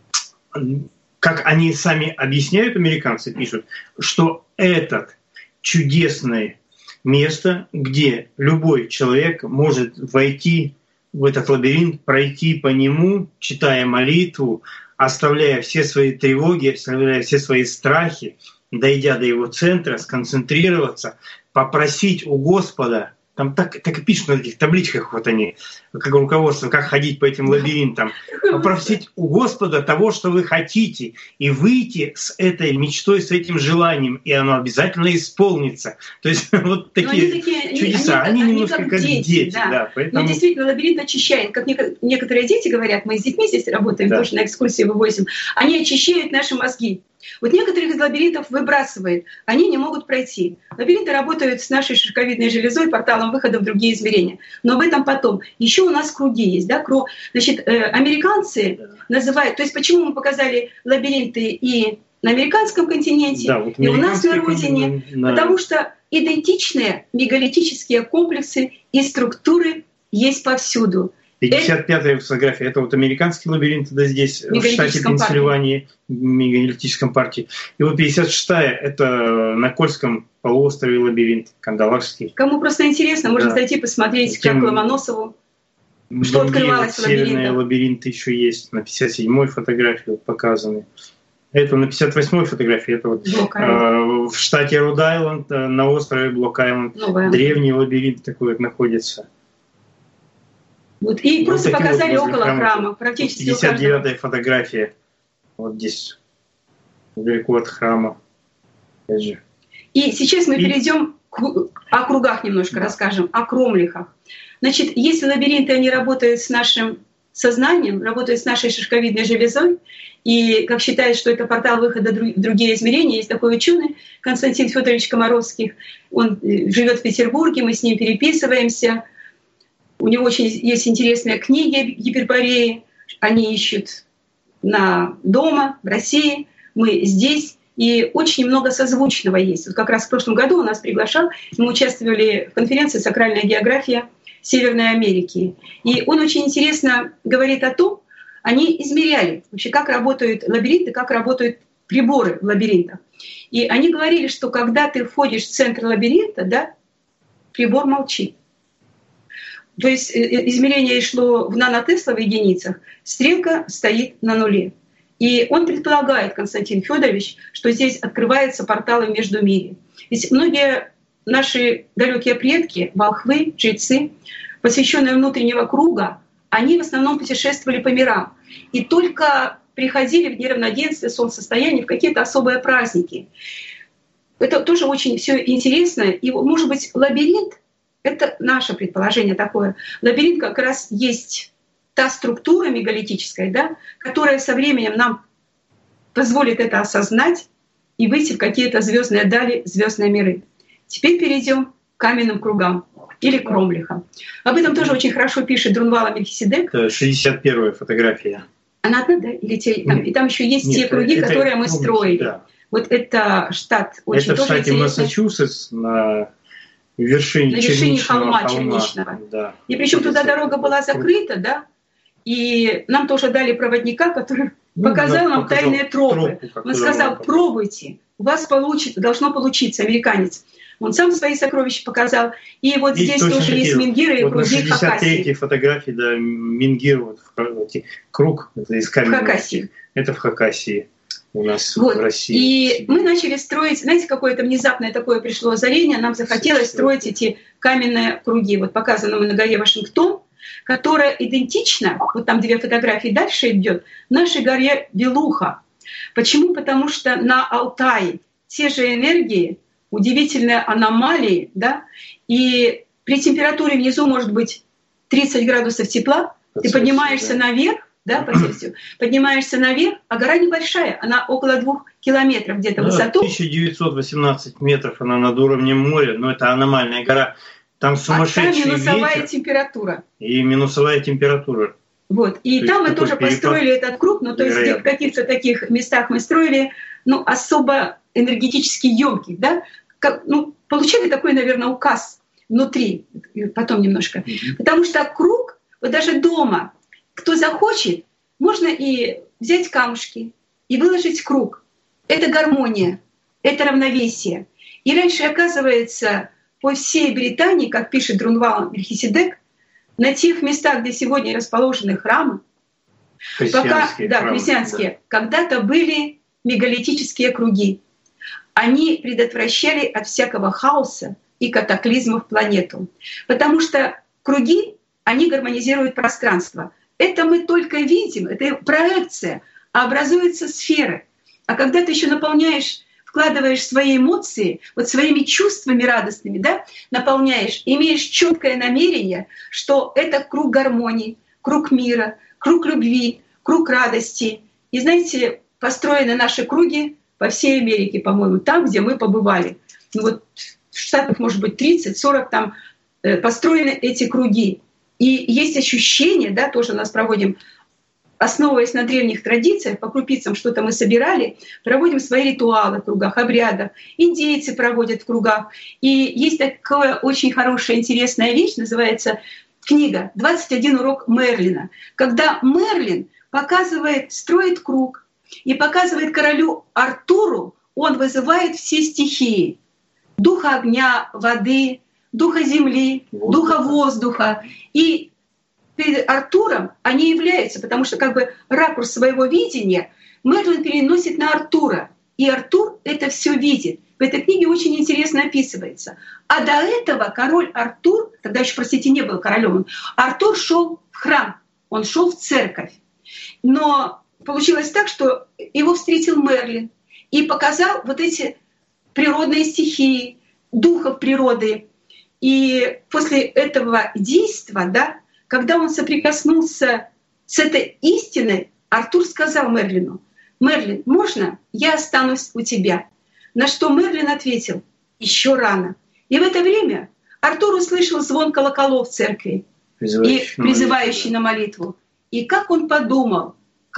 [SPEAKER 3] как они сами объясняют, американцы пишут, что этот чудесное место, где любой человек может войти в этот лабиринт, пройти по нему, читая молитву, оставляя все свои тревоги, оставляя все свои страхи, дойдя до его центра, сконцентрироваться, попросить у Господа. Там так и пишут на этих табличках, вот они, как руководство, как ходить по этим лабиринтам. Попросить у Господа того, что вы хотите, и выйти с этой мечтой, с этим желанием, и оно обязательно исполнится. То есть вот такие чудеса. Они немножко как дети. Да,
[SPEAKER 4] поэтому... Но действительно, лабиринт очищает. Как некоторые дети говорят, мы с детьми здесь работаем, тоже на экскурсии вывозим, они очищают наши мозги. Вот некоторых из лабиринтов выбрасывает, они не могут пройти. Лабиринты работают с нашей шишковидной железой, порталом выхода в другие измерения. Но об этом потом. Еще у нас круги есть. Да? Значит, американцы называют... То есть почему мы показали лабиринты и на американском континенте, вот и у нас на родине? Потому что идентичные мегалитические комплексы и структуры есть повсюду.
[SPEAKER 3] 55-я фотография — это вот американский лабиринт, да, здесь, в штате Пенсильвании, в мегалитическом парке. И вот 56-я — это на Кольском полуострове лабиринт, Кандалакшский.
[SPEAKER 4] Кому просто интересно, можно зайти посмотреть, как Ломоносову, что открывалось в лабиринтах.
[SPEAKER 3] Северные лабиринты еще есть, на 57-й фотографии вот показаны. Это на 58-й фотографии, это вот в штате Род-Айленд, на острове Блок-Айленд, древний лабиринт такой вот находится.
[SPEAKER 4] Вот, и просто показали около храма, практически
[SPEAKER 3] 59-я фотография, вот здесь, далеко от храма. Опять же.
[SPEAKER 4] И сейчас мы перейдем о кругах немножко, расскажем, о кромлихах. Значит, если лабиринты, они работают с нашим сознанием, работают с нашей шишковидной железой, и как считают, что это портал выхода в другие измерения, есть такой ученый Константин Федорович Комаровский, он живет в Петербурге, мы с ним переписываемся. У него очень есть интересные книги Гипербореи. Они ищут дома, в России. Мы здесь. И очень много созвучного есть. Вот как раз в прошлом году он нас приглашал. Мы участвовали в конференции «Сакральная география Северной Америки». И он очень интересно говорит о том, они измеряли вообще, как работают лабиринты, как работают приборы в лабиринтах. И они говорили, что когда ты входишь в центр лабиринта, да, прибор молчит. То есть измерение шло в нанотесла в единицах, стрелка стоит на нуле. И он предполагает, Константин Федорович, что здесь открываются порталы в Междумирье. Ведь многие наши далекие предки, волхвы, жрецы, посвященные внутреннего круга, они в основном путешествовали по мирам. И только приходили в неравноденствие, солнцестояние, в какие-то особые праздники. Это тоже очень все интересно. И, может быть, лабиринт — это наше предположение такое. Лабиринт как раз есть та структура мегалитическая, да, которая со временем нам позволит это осознать и выйти в какие-то звездные дали, звездные миры. Теперь перейдем к каменным кругам или кромлихам. Об этом тоже очень хорошо пишет Друнвала Мельхиседек.
[SPEAKER 3] Это 61-я фотография.
[SPEAKER 4] Она одна, да? Или и там еще есть те круги, которые мы строили. Да. Вот это штат очень
[SPEAKER 3] это
[SPEAKER 4] тоже интересный.
[SPEAKER 3] Это в штате Массачусетс на вершине
[SPEAKER 4] холма Черничного. Да. И причем туда дорога была закрыта, да? И нам тоже дали проводника, который показал нам тайные тропы. Он сказал: пробуйте, у вас должно получиться, американец. Он сам свои сокровища показал. И вот здесь тоже есть мингиры и
[SPEAKER 3] вот
[SPEAKER 4] круги
[SPEAKER 3] в Хакасии. 63-й фотографии, да, мингир, вот, круг, это из камня. Это в Хакасии. У нас
[SPEAKER 4] вот.
[SPEAKER 3] В России.
[SPEAKER 4] И мы начали строить, знаете, какое-то внезапное такое пришло озарение, нам захотелось строить эти каменные круги. Вот показано на горе Вашингтон, которая идентична, вот там две фотографии дальше идет, нашей горе Белуха. Почему? Потому что на Алтае те же энергии, удивительные аномалии, да, и при температуре внизу может быть 30 градусов тепла, ты поднимаешься наверх, да, по Цельсию, поднимаешься наверх, а гора небольшая, она около 2 километров где-то в высоту.
[SPEAKER 3] 1918 метров она над уровнем моря, но это аномальная гора. Там сумасшедший ветер.
[SPEAKER 4] Минусовая температура.
[SPEAKER 3] И минусовая температура.
[SPEAKER 4] Вот. И там мы тоже построили этот круг, ну то есть в каких-то таких местах мы строили, ну особо энергетически ёмких, да, получили такой, наверное, указ внутри, потом немножко. Потому что круг, вот даже дома, кто захочет, можно и взять камушки, и выложить круг. Это гармония, это равновесие. И раньше, оказывается, по всей Британии, как пишет Друнвал Мельхиседек, на тех местах, где сегодня расположены храмы, христианские, когда-то были мегалитические круги. Они предотвращали от всякого хаоса и катаклизмов планету. Потому что круги, они гармонизируют пространство. Это мы только видим, это проекция, а образуются сферы. А когда ты еще наполняешь, вкладываешь свои эмоции, вот своими чувствами радостными, да, наполняешь, имеешь четкое намерение, что это круг гармонии, круг мира, круг любви, круг радости. И знаете, построены наши круги по всей Америке, по-моему, там, где мы побывали. Ну вот в Штатах, может быть, 30-40 там построены эти круги. И есть ощущение, да, тоже у нас проводим, основываясь на древних традициях, по крупицам что-то мы собирали, проводим свои ритуалы в кругах, обрядах. Индейцы проводят в кругах. И есть такая очень хорошая, интересная вещь, называется книга «21 урок Мерлина», когда Мерлин показывает, строит круг и показывает королю Артуру, он вызывает все стихии. Духа огня, воды, духа земли, духа воздуха. И перед Артуром они являются, потому что как бы ракурс своего видения Мерлин переносит на Артура. И Артур это все видит. В этой книге очень интересно описывается. А до этого король Артур, тогда еще, простите, не был королем, Артур шел в храм, он шел в церковь. Но получилось так, что его встретил Мерлин и показал вот эти природные стихии, духов природы. И после этого действия, да, когда он соприкоснулся с этой истиной, Артур сказал Мерлину: «Мерлин, можно я останусь у тебя?» На что Мерлин ответил: «Еще рано». И в это время Артур услышал звон колоколов в церкви, призывающий на молитву. И как он подумал,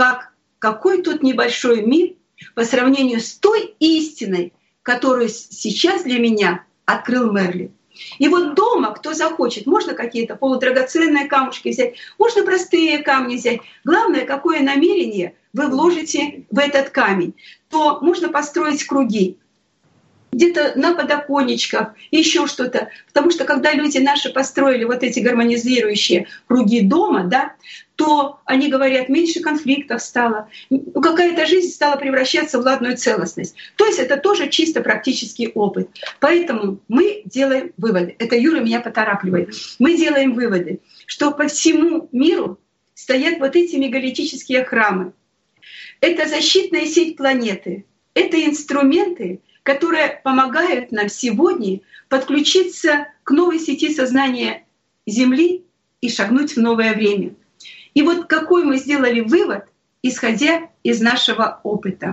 [SPEAKER 4] какой тут небольшой мир по сравнению с той истиной, которую сейчас для меня открыл Мерлин. И вот дома, кто захочет, можно какие-то полудрагоценные камушки взять, можно простые камни взять. Главное, какое намерение вы вложите в этот камень. То можно построить круги. Где-то на подоконничках, еще что-то. Потому что когда люди наши построили вот эти гармонизирующие круги дома, да, то они говорят, меньше конфликтов стало, какая-то жизнь стала превращаться в ладную целостность. То есть это тоже чисто практический опыт. Поэтому мы делаем выводы. Это Юра меня поторапливает. Мы делаем выводы, что по всему миру стоят вот эти мегалитические храмы. Это защитная сеть планеты. Это инструменты, которые помогают нам сегодня подключиться к новой сети сознания Земли и шагнуть в новое время. И вот какой мы сделали вывод, исходя из нашего опыта.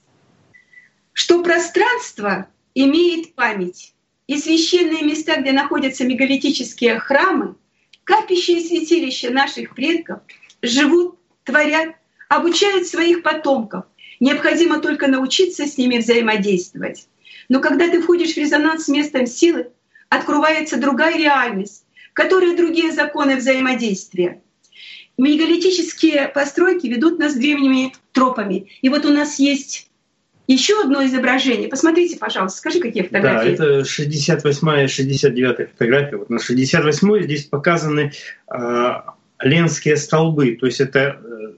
[SPEAKER 4] Что пространство имеет память, и священные места, где находятся мегалитические храмы, капища и святилища наших предков живут, творят, обучают своих потомков. Необходимо только научиться с ними взаимодействовать. Но когда ты входишь в резонанс с местом силы, открывается другая реальность, в которой другие законы взаимодействия. Мегалитические постройки ведут нас древними тропами. И вот у нас есть еще одно изображение. Посмотрите, пожалуйста, скажи, какие фотографии.
[SPEAKER 3] Да, это 68-я и 69-я фотография. Вот на 68-й здесь показаны ленские столбы, то есть это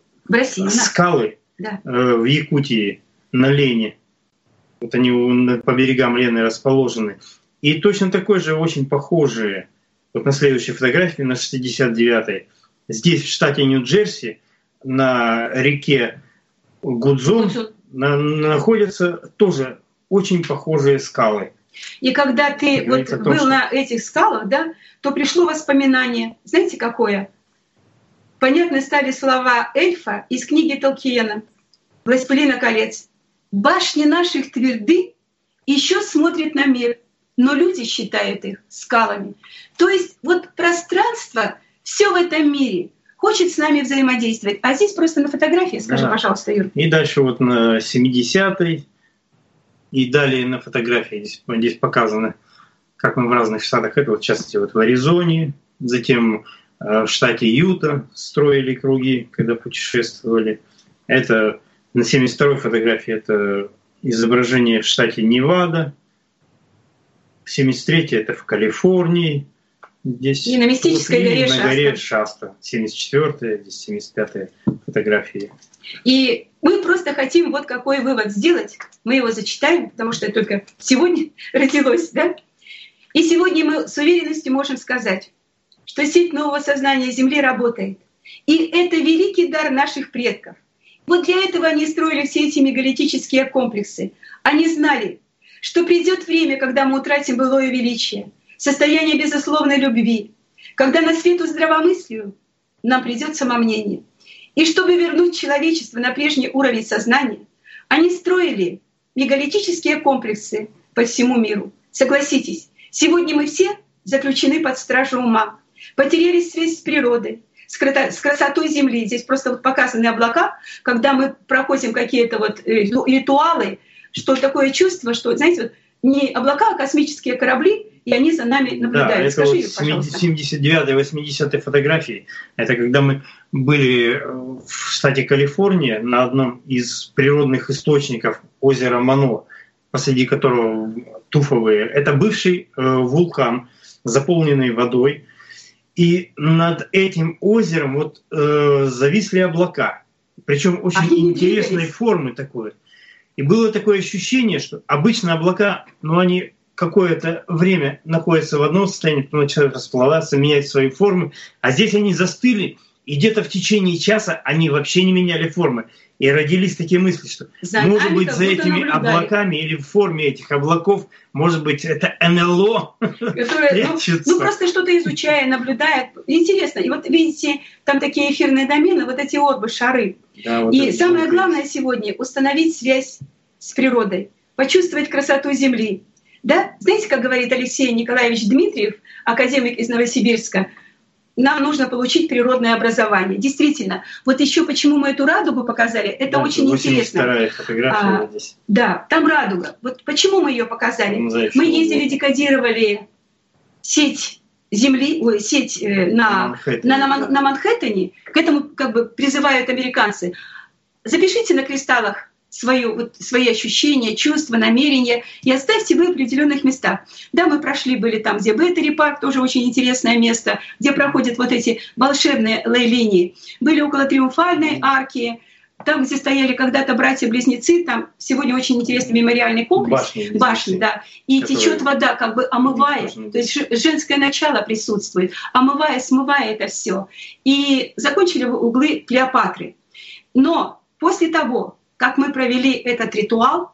[SPEAKER 3] скалы. Да. В Якутии, на Лене. Вот они по берегам Лены расположены. И точно такой же, очень похожие, вот на следующей фотографии, на 69-й, здесь в штате Нью-Джерси, на реке Гудзон, находятся тоже очень похожие скалы.
[SPEAKER 4] И когда ты вот был на этих скалах, да, то пришло воспоминание. Знаете, какое? Понятны стали слова эльфа из книги Толкиена «Властелина колец». «Башни наших тверды еще смотрят на мир, но люди считают их скалами». То есть вот пространство, все в этом мире хочет с нами взаимодействовать. А здесь просто на фотографии, скажи, пожалуйста, Юр.
[SPEAKER 3] И дальше вот на 70-й, и далее на фотографии здесь показано, как мы в разных штатах, это вот, в частности вот в Аризоне, затем в штате Юта строили круги, когда путешествовали. Это На 72-й фотографии это изображение в штате Невада. 73-й это в Калифорнии. Здесь
[SPEAKER 4] и на Мистической горе
[SPEAKER 3] Шаста. На горе
[SPEAKER 4] Шаста.
[SPEAKER 3] Шаста. 74-я, здесь 75-я фотографии.
[SPEAKER 4] И мы просто хотим вот какой вывод сделать. Мы его зачитаем, потому что это только сегодня родилось, да? И сегодня мы с уверенностью можем сказать, что сеть нового сознания Земли работает. И это великий дар наших предков. Вот для этого они строили все эти мегалитические комплексы. Они знали, что придет время, когда мы утратим былое величие, состояние безусловной любви, когда на свету здравомыслию нам придет самомнение. И чтобы вернуть человечество на прежний уровень сознания, они строили мегалитические комплексы по всему миру. Согласитесь, сегодня мы все заключены под стражу ума, потеряли связь с природой, с красотой Земли. Здесь просто вот показаны облака, когда мы проходим какие-то вот ритуалы, что такое чувство, что, знаете, вот не облака, а космические корабли, и они за нами наблюдают.
[SPEAKER 3] Да, это
[SPEAKER 4] Скажи,
[SPEAKER 3] вот
[SPEAKER 4] пожалуйста.
[SPEAKER 3] 79-й, 80-й фотографии. Это когда мы были в штате Калифорния на одном из природных источников озера Мано, посреди которого туфовые. Это бывший вулкан, заполненный водой. И над этим озером вот зависли облака. Причем очень интересной формы такой. И было такое ощущение, что обычно облака, они какое-то время находятся в одном состоянии, потом начинают расплываться, менять свои формы. А здесь они застыли, и где-то в течение часа они вообще не меняли формы. И родились такие мысли, что может быть за этими облаками или в форме этих облаков, может быть это НЛО.
[SPEAKER 4] Просто что-то изучая, наблюдая. Интересно. И вот видите, там такие эфирные домены, вот эти орбы, шары. Да, вот и самое главное сегодня — установить связь с природой, почувствовать красоту Земли. Да? Знаете, как говорит Алексей Николаевич Дмитриев, академик из Новосибирска, нам нужно получить природное образование. Действительно, вот еще почему мы эту радугу показали, это очень интересно.
[SPEAKER 3] Фотография здесь.
[SPEAKER 4] Да, там радуга. Вот почему мы ее показали? Мы ездили, декодировали сеть Земли, сеть на Манхэттене. К этому как бы призывают американцы. Запишите на кристаллах свои ощущения, чувства, намерения и оставьте в определенных местах. Да, мы прошли, были там, где Беттери парк, тоже очень интересное место, где проходят вот эти волшебные лей-линии. Были около Триумфальной арки, там, где стояли когда-то братья-близнецы, там сегодня очень интересный мемориальный комплекс. Башни, да. И течет вода, как бы омывая, то есть женское начало присутствует, омывая, смывая это все. И закончили углы Клеопатры. Но после того, как мы провели этот ритуал,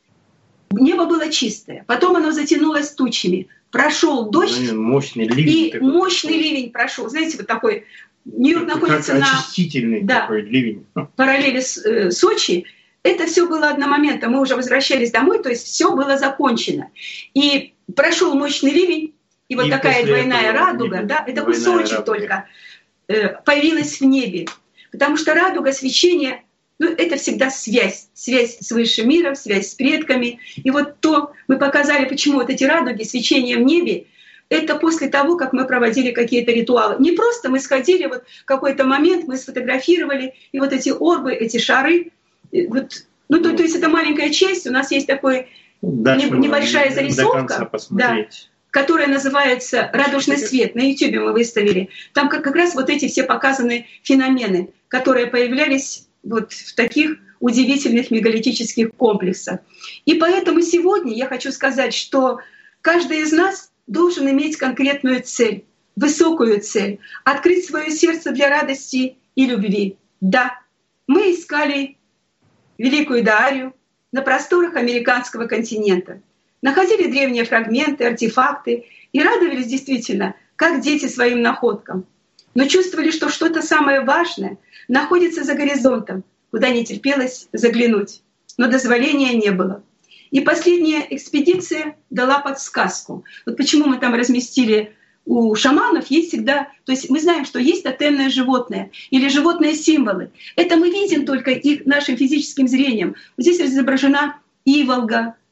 [SPEAKER 4] небо было чистое. Потом оно затянулось тучами. Прошел дождь,
[SPEAKER 3] мощный ливень,
[SPEAKER 4] и мощный ливень прошел. Знаете, вот такой. Нью-Йорк находится на
[SPEAKER 3] такой ливень.
[SPEAKER 4] Параллели с Сочи. Это все было одномоментно. Мы уже возвращались домой, то есть все было закончено. И прошел мощный ливень, и вот такая двойная радуга, да, это кусочек только, появилась в небе. Потому что радуга, свечение, это всегда связь с высшим миром, связь с предками. И вот то мы показали, почему вот эти радуги, свечение в небе, это после того, как мы проводили какие-то ритуалы. Не просто мы сходили, вот в какой-то момент мы сфотографировали, и вот эти орбы, эти шары, вот, то есть это маленькая часть, у нас есть такой небольшая зарисовка, которая называется «Радужный свет». На YouTube мы выставили. Там как раз вот эти все показаны феномены, которые появлялись вот в таких удивительных мегалитических комплексах. И поэтому сегодня я хочу сказать, что каждый из нас должен иметь конкретную цель, высокую цель, открыть свое сердце для радости и любви. Да, мы искали великую Даарию на просторах американского континента, находили древние фрагменты, артефакты и радовались действительно, как дети, своим находкам. Но чувствовали, что что-то самое важное находится за горизонтом, куда не терпелось заглянуть. Но дозволения не было. И последняя экспедиция дала подсказку. Вот почему мы там разместили у шаманов, есть всегда... То есть мы знаем, что есть тотемное животное или животные-символы. Это мы видим только их нашим физическим зрением. Вот здесь изображена иволга.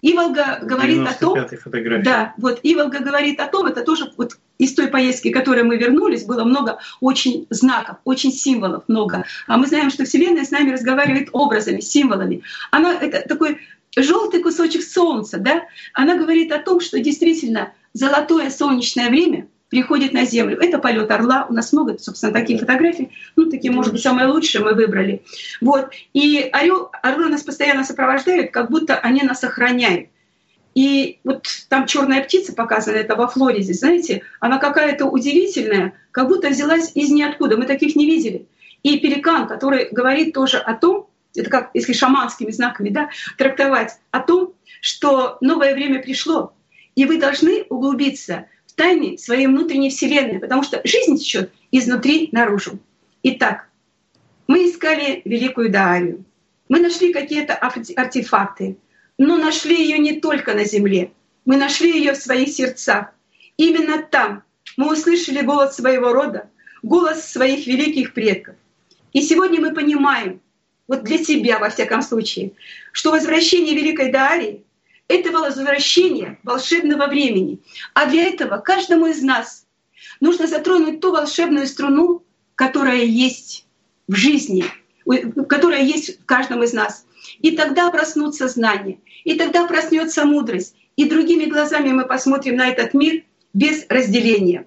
[SPEAKER 4] Иволга говорит о том, да, вот Иволга говорит о том, это тоже вот из той поездки, к которой мы вернулись, было много очень знаков, очень символов много. А мы знаем, что Вселенная с нами разговаривает образами, символами. Она это такой желтый кусочек солнца, да? Она говорит о том, что действительно золотое солнечное время приходит на Землю. Это полет орла. У нас много, собственно, таких фотографий. Ну, такие, может быть, самые лучшие мы выбрали. Вот. И орлы нас постоянно сопровождают, как будто они нас охраняют. И вот там черная птица показана, это во Флориде, знаете, она какая-то удивительная, как будто взялась из ниоткуда. Мы таких не видели. И пеликан, который говорит тоже о том, это как если шаманскими знаками, да, трактовать о том, что новое время пришло, и вы должны углубиться в тайны своей внутренней вселенной, потому что жизнь течет изнутри наружу. Итак, мы искали великую Даарию, мы нашли какие-то артефакты, но нашли ее не только на земле, мы нашли ее в своих сердцах. Именно там мы услышали голос своего рода, голос своих великих предков. И сегодня мы понимаем, вот для себя во всяком случае, что возвращение великой Даарии — это возвращение волшебного времени. А для этого каждому из нас нужно затронуть ту волшебную струну, которая есть в жизни, которая есть в каждом из нас. И тогда проснутся знания, и тогда проснется мудрость, и другими глазами мы посмотрим на этот мир без разделения.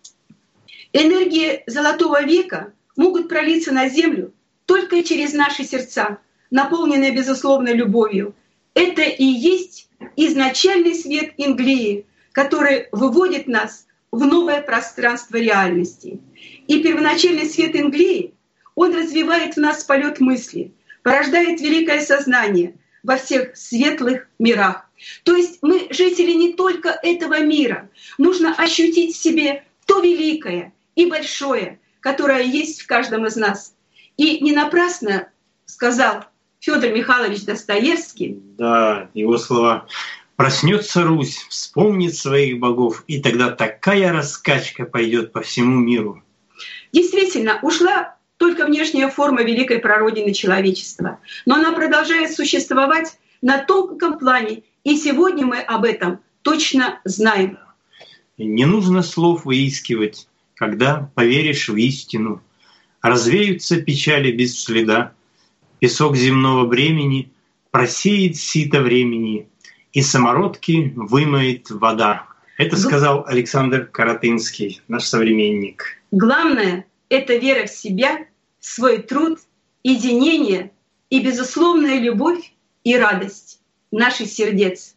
[SPEAKER 4] Энергии Золотого века могут пролиться на Землю только через наши сердца, наполненные безусловной любовью. Это и есть изначальный свет Инглии, который выводит нас в новое пространство реальности. И первоначальный свет Инглии, он развивает в нас полет мысли, порождает великое сознание во всех светлых мирах. То есть мы жители не только этого мира. Нужно ощутить в себе то великое и большое, которое есть в каждом из нас. И не напрасно сказал Федор Михайлович Достоевский.
[SPEAKER 3] Да, его слова. «Проснется Русь, вспомнит своих богов, и тогда такая раскачка пойдет по всему миру».
[SPEAKER 4] Действительно, ушла только внешняя форма великой прародины человечества, но она продолжает существовать на тонком плане, и сегодня мы об этом точно знаем.
[SPEAKER 3] Не нужно слов выискивать, когда поверишь в истину. Развеются печали без следа, песок земного бремени просеет сито времени, и самородки вымоет вода. Это сказал Александр Каратынский, наш современник.
[SPEAKER 4] Главное — это вера в себя, свой труд, единение и безусловная любовь и радость наших сердец.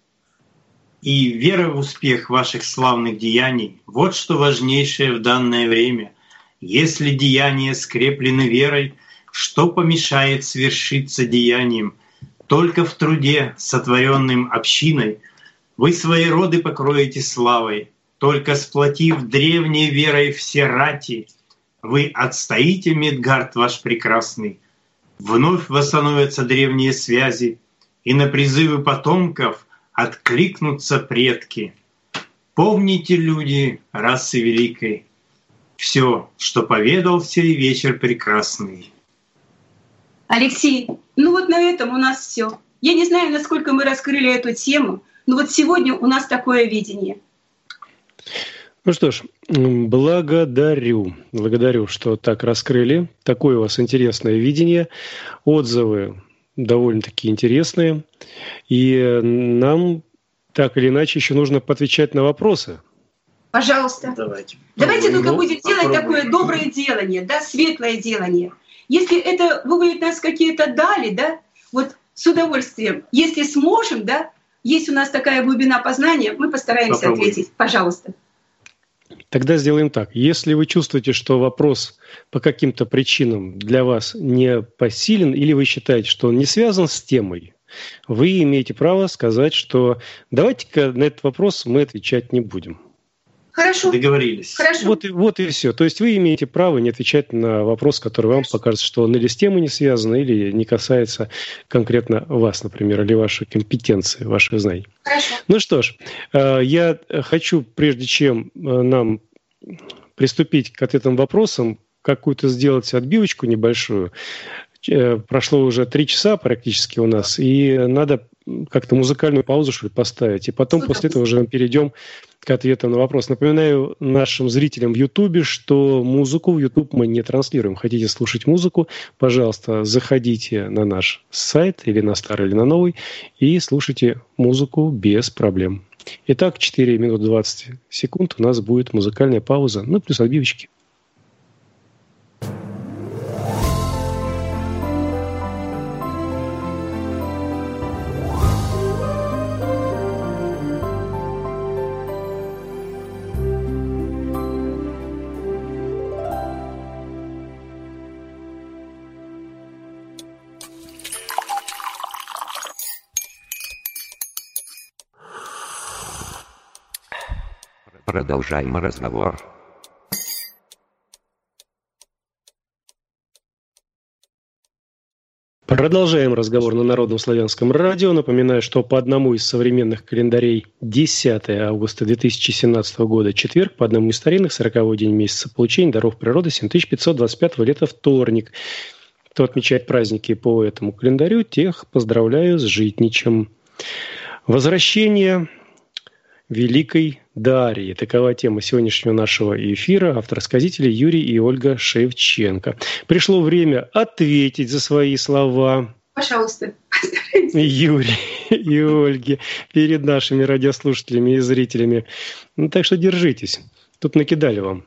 [SPEAKER 3] И вера в успех ваших славных деяний — вот что важнейшее в данное время. Если деяния скреплены верой, что помешает свершиться деянием? Только в труде, сотворенным общиной, вы свои роды покроете славой. Только сплотив древней верой все рати, вы отстоите Мидгард ваш прекрасный. Вновь восстановятся древние связи, и на призывы потомков откликнутся предки. Помните, люди расы великой, все, что поведал сей вечер прекрасный.
[SPEAKER 4] Алексей, ну вот на этом у нас все. Я не знаю, насколько мы раскрыли эту тему, но вот сегодня у нас такое видение.
[SPEAKER 2] Ну что ж, благодарю, что так раскрыли. Такое у вас интересное видение. Отзывы довольно-таки интересные. И нам так или иначе еще нужно поотвечать на вопросы.
[SPEAKER 4] Пожалуйста. Давайте только будем делать такое доброе делание, да, светлое делание. Если это выводит нас какие-то дали, да, вот с удовольствием. Если сможем, да, есть у нас такая глубина познания, мы постараемся ответить. Пожалуйста.
[SPEAKER 2] Тогда сделаем так. Если вы чувствуете, что вопрос по каким-то причинам для вас не посилен, или вы считаете, что он не связан с темой, вы имеете право сказать, что давайте-ка на этот вопрос мы отвечать не будем.
[SPEAKER 4] Хорошо.
[SPEAKER 3] Договорились.
[SPEAKER 4] Хорошо.
[SPEAKER 2] Вот и все. То есть вы имеете право не отвечать на вопрос, который вам покажется, что он или с темой не связан, или не касается конкретно вас, например, или вашей компетенции, ваших знаний.
[SPEAKER 4] Хорошо.
[SPEAKER 2] Ну что ж, я хочу, прежде чем нам приступить к ответным вопросам, какую-то сделать отбивочку небольшую. Прошло уже 3 часа практически у нас, и надо как-то музыкальную паузу, что ли, поставить, и потом после этого уже перейдем к ответам на вопрос. Напоминаю нашим зрителям в Ютубе, что музыку в Ютуб мы не транслируем. Хотите слушать музыку, пожалуйста, заходите на наш сайт или на старый, или на новый, и слушайте музыку без проблем. Итак, 4 минуты 20 секунд у нас будет музыкальная пауза, ну плюс отбивочки.
[SPEAKER 5] Продолжаем разговор.
[SPEAKER 2] Продолжаем разговор на Народном славянском радио. Напоминаю, что по одному из современных календарей 10 августа 2017 года, четверг, по одному из старинных, 40-й день месяца получения даров природы, 7525 лета, вторник. Кто отмечает праздники по этому календарю, тех поздравляю с житничем. Возвращение Великой Дарьи. Такова тема сегодняшнего нашего эфира. Автор-сказители Юрий и Ольга Шевченко. Пришло время ответить за свои слова.
[SPEAKER 4] Пожалуйста.
[SPEAKER 2] Юрий и Ольги перед нашими радиослушателями и зрителями. Ну, так что держитесь. Тут накидали вам.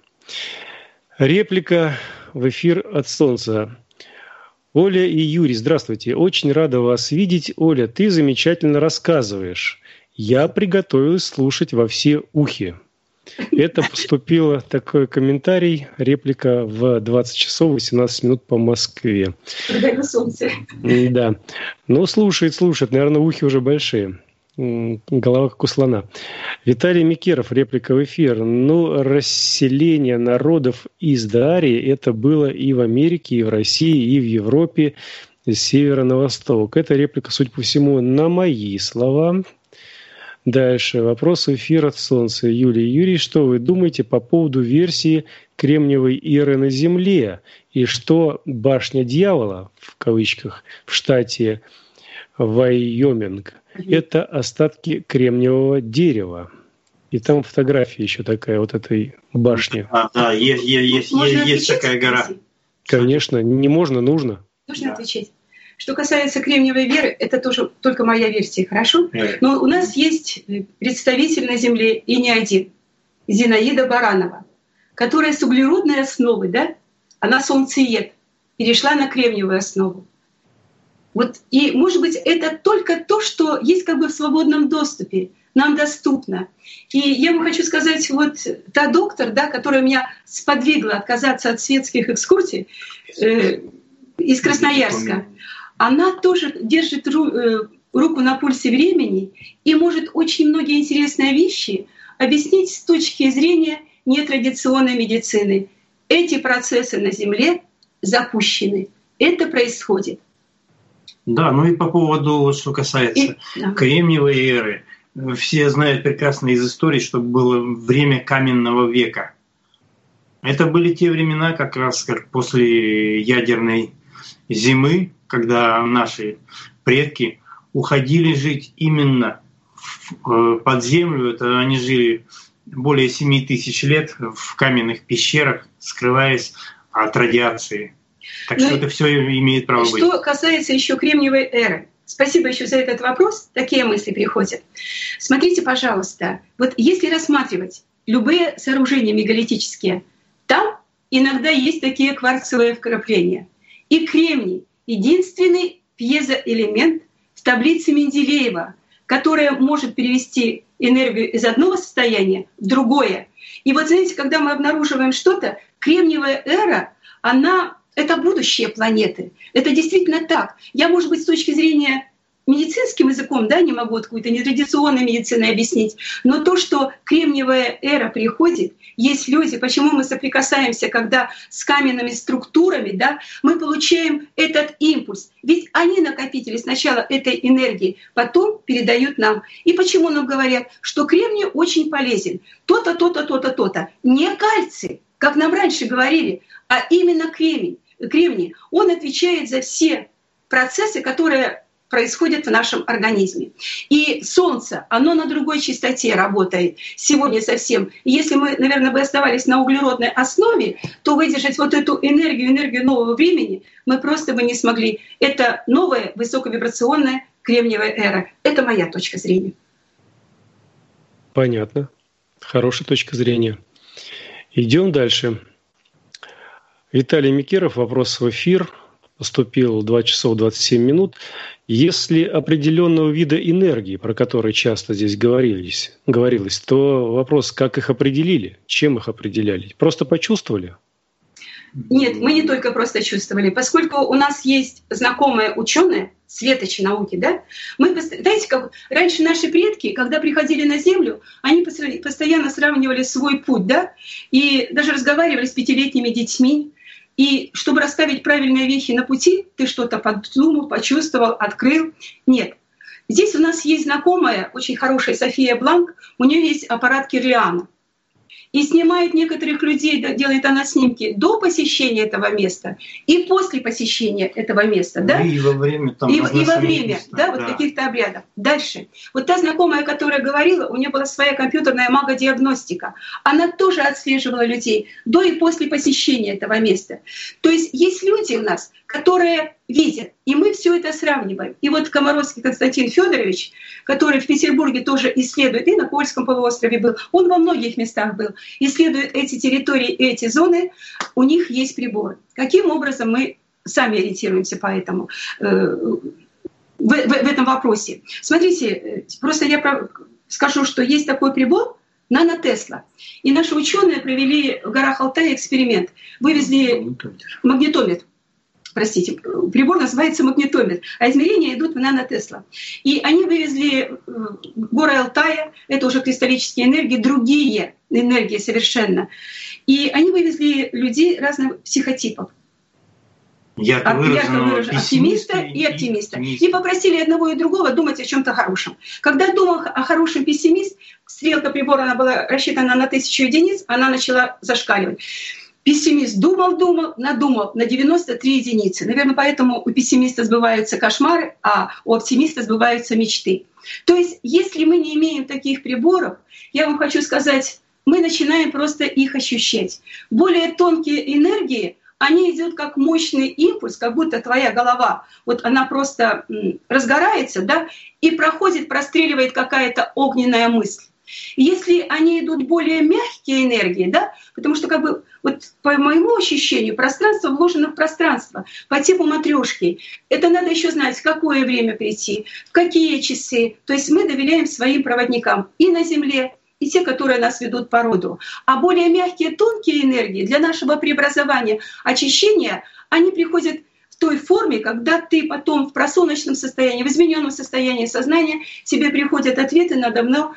[SPEAKER 2] Реплика в эфир от Солнца. Оля и Юрий, здравствуйте. Очень рада вас видеть. Оля, ты замечательно рассказываешь. Я приготовилась слушать во все ухи. Это поступило такой комментарий, реплика в 20 часов 18 минут по Москве.
[SPEAKER 4] Благодарю солнце.
[SPEAKER 2] Да. Ну, слушает. Наверное, ухи уже большие. Голова как у слона. Виталий Микеров, реплика в эфир. Ну, расселение народов из Дарии это было и в Америке, и в России, и в Европе, с севера на восток. Эта реплика, судя по всему, на мои слова. Дальше. Вопрос в эфир от Солнца. Юлия и Юрий, что вы думаете по поводу версии Кремниевой эры на Земле? И что башня дьявола, в кавычках, в штате Вайоминг, это остатки кремниевого дерева? И там фотография еще такая вот этой башни.
[SPEAKER 3] Да, есть такая гора.
[SPEAKER 2] Конечно, не можно, нужно.
[SPEAKER 4] Нужно отвечать. Что касается кремниевой веры, это тоже только моя версия, хорошо? Но у нас есть представитель на Земле, и не один, Зинаида Баранова, которая с углеродной основы, да, она солнцеед, перешла на кремниевую основу. Вот, и, может быть, это только то, что есть как бы в свободном доступе, нам доступно. И я вам хочу сказать, вот та доктор, да, которая меня сподвигла отказаться от светских экскурсий из Красноярска, она тоже держит руку на пульсе времени и может очень многие интересные вещи объяснить с точки зрения нетрадиционной медицины. Эти процессы на Земле запущены. Это происходит.
[SPEAKER 3] Да, ну и по поводу, что касается Кремниевой эры. Все знают прекрасно из истории, что было время каменного века. Это были те времена, как раз как после ядерной зимы, когда наши предки уходили жить именно под землю. Это они жили более 7 тысяч лет в каменных пещерах, скрываясь от радиации. Так что это все имеет право быть.
[SPEAKER 4] Что касается еще Кремниевой эры. Спасибо еще за этот вопрос. Такие мысли приходят. Смотрите, пожалуйста, вот если рассматривать любые сооружения мегалитические, там иногда есть такие кварцевые вкрапления. И кремний — единственный пьезоэлемент в таблице Менделеева, который может перевести энергию из одного состояния в другое. И вот знаете, когда мы обнаруживаем что-то, кремниевая эра, это будущее планеты. Это действительно так. Я, может быть, с точки зрения медицинским языком, да, не могу какой-то нетрадиционной медициной объяснить, но то, что кремниевая эра приходит, есть люди, почему мы соприкасаемся, когда с каменными структурами, да, мы получаем этот импульс. Ведь они накопители сначала этой энергии, потом передают нам. И почему нам говорят, что кремний очень полезен? То-то, то-то, то-то, то-то. Не кальций, как нам раньше говорили, а именно кремний. Он отвечает за все процессы, которые происходит в нашем организме. И Солнце, оно на другой частоте работает сегодня совсем. И если мы, наверное, бы оставались на углеродной основе, то выдержать вот эту энергию нового времени мы просто бы не смогли. Это новая высоковибрационная кремниевая эра. Это моя точка зрения.
[SPEAKER 2] Понятно. Хорошая точка зрения. Идем дальше. Виталий Микеров, вопрос в эфир. Поступил 2 часов 27 минут. Если определенного вида энергии, про которые часто здесь говорилось, то вопрос, как их определили, чем их определяли? Просто почувствовали?
[SPEAKER 4] Нет, мы не только просто чувствовали. Поскольку у нас есть знакомые ученые, светочи науки, да, мы, знаете, как раньше наши предки, когда приходили на Землю, они постоянно сравнивали свой путь, да, и даже разговаривали с 5-летними детьми. И чтобы расставить правильные вехи на пути, ты что-то подумал, почувствовал, открыл. Нет. Здесь у нас есть знакомая, очень хорошая София Бланк, у нее есть аппарат Кирлиана. И снимает некоторых людей, делает она снимки до посещения этого места и после посещения этого места. Да?
[SPEAKER 3] И во время, там,
[SPEAKER 4] и во время да, вот каких-то обрядов. Дальше. Вот та знакомая, которая говорила, у нее была своя компьютерная магодиагностика. Она тоже отслеживала людей до и после посещения этого места. То есть есть люди у нас, которые видят, и мы все это сравниваем. И вот Комаровский Константин Федорович, который в Петербурге тоже исследует, и на Кольском полуострове был, он во многих местах был, исследует эти территории, эти зоны, у них есть приборы. Каким образом мы сами ориентируемся по этому, в этом вопросе? Смотрите, просто я скажу, что есть такой прибор, нанотесла. И наши ученые провели в горах Алтая эксперимент. Вывезли магнитометр. Простите, прибор называется магнитометр, а измерения идут в нанотесла. И они вывезли горы Алтая, это уже кристаллические энергии, другие энергии совершенно. И они вывезли людей разных психотипов. Ярко выраженного оптимиста и оптимиста. И попросили одного и другого думать о чем-то хорошем. Когда думал о хорошем пессимист, стрелка прибора она была рассчитана на 1000 единиц, она начала зашкаливать. Пессимист думал, надумал на 93 единицы. Наверное, поэтому у пессимиста сбываются кошмары, а у оптимиста сбываются мечты. То есть, если мы не имеем таких приборов, я вам хочу сказать, мы начинаем просто их ощущать. Более тонкие энергии, они идут как мощный импульс, как будто твоя голова, вот она просто разгорается, да, и проходит, простреливает какая-то огненная мысль. Если они идут более мягкие энергии, да, потому что как бы вот по моему ощущению пространство вложено в пространство по типу матрёшки. Это надо еще знать, в какое время прийти, в какие часы. То есть мы доверяем своим проводникам и на Земле, и те, которые нас ведут по роду. А более мягкие, тонкие энергии для нашего преобразования, очищения, они приходят в той форме, когда ты потом в просоночном состоянии, в измененном состоянии сознания, тебе приходят ответы на давно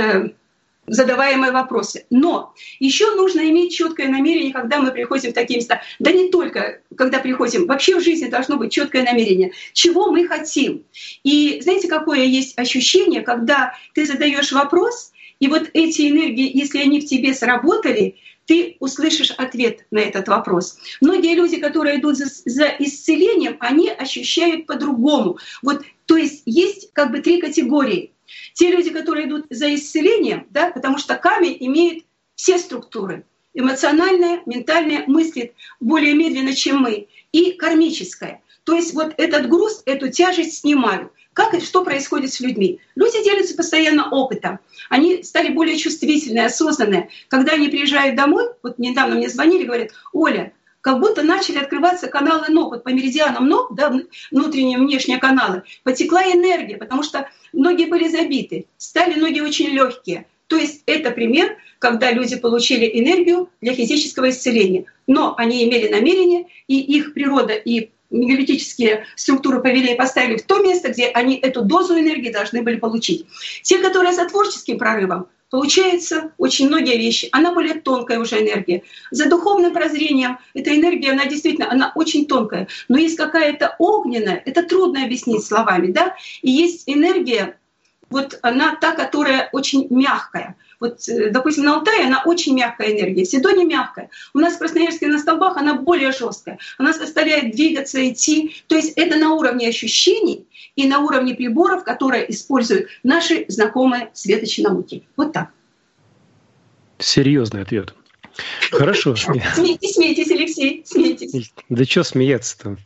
[SPEAKER 4] задаваемые вопросы. Но еще нужно иметь четкое намерение, когда мы приходим в такие места. Да не только когда приходим, вообще в жизни должно быть четкое намерение, чего мы хотим. И знаете, какое есть ощущение, когда ты задаешь вопрос, и вот эти энергии, если они в тебе сработали, ты услышишь ответ на этот вопрос. Многие люди, которые идут за исцелением, они ощущают по-другому. Вот, то есть есть как бы 3 категории. Те люди, которые идут за исцелением, да, потому что камень имеет все структуры. Эмоциональная, ментальная, мыслит более медленно, чем мы, и кармическая. То есть вот этот груз, эту тяжесть снимают. Как и что происходит с людьми? Люди делятся постоянно опытом. Они стали более чувствительные, осознанные. Когда они приезжают домой, вот недавно мне звонили, говорят: Оля, как будто начали открываться каналы ног, вот по меридианам ног, да, внутренние и внешние каналы, потекла энергия, потому что ноги были забиты, стали ноги очень легкие. То есть это пример, когда люди получили энергию для физического исцеления. Но они имели намерение, и их природа и энергетические структуры повели и поставили в то место, где они эту дозу энергии должны были получить. Те, которые за творческим прорывом, получается очень многие вещи. Она более тонкая уже энергия. За духовным прозрением эта энергия, она действительно, она очень тонкая. Но есть какая-то огненная, это трудно объяснить словами, да? И есть энергия, вот она та, которая очень мягкая. Вот, допустим, на Алтае она очень мягкая энергия, в Сидоне мягкая. У нас в Красноярске на столбах она более жесткая. Она заставляет двигаться, идти. То есть это на уровне ощущений и на уровне приборов, которые используют наши знакомые светочи науки. Вот так.
[SPEAKER 2] Серьезный ответ. Хорошо.
[SPEAKER 4] Смейтесь, Алексей, смейтесь.
[SPEAKER 2] Да что смеяться-то?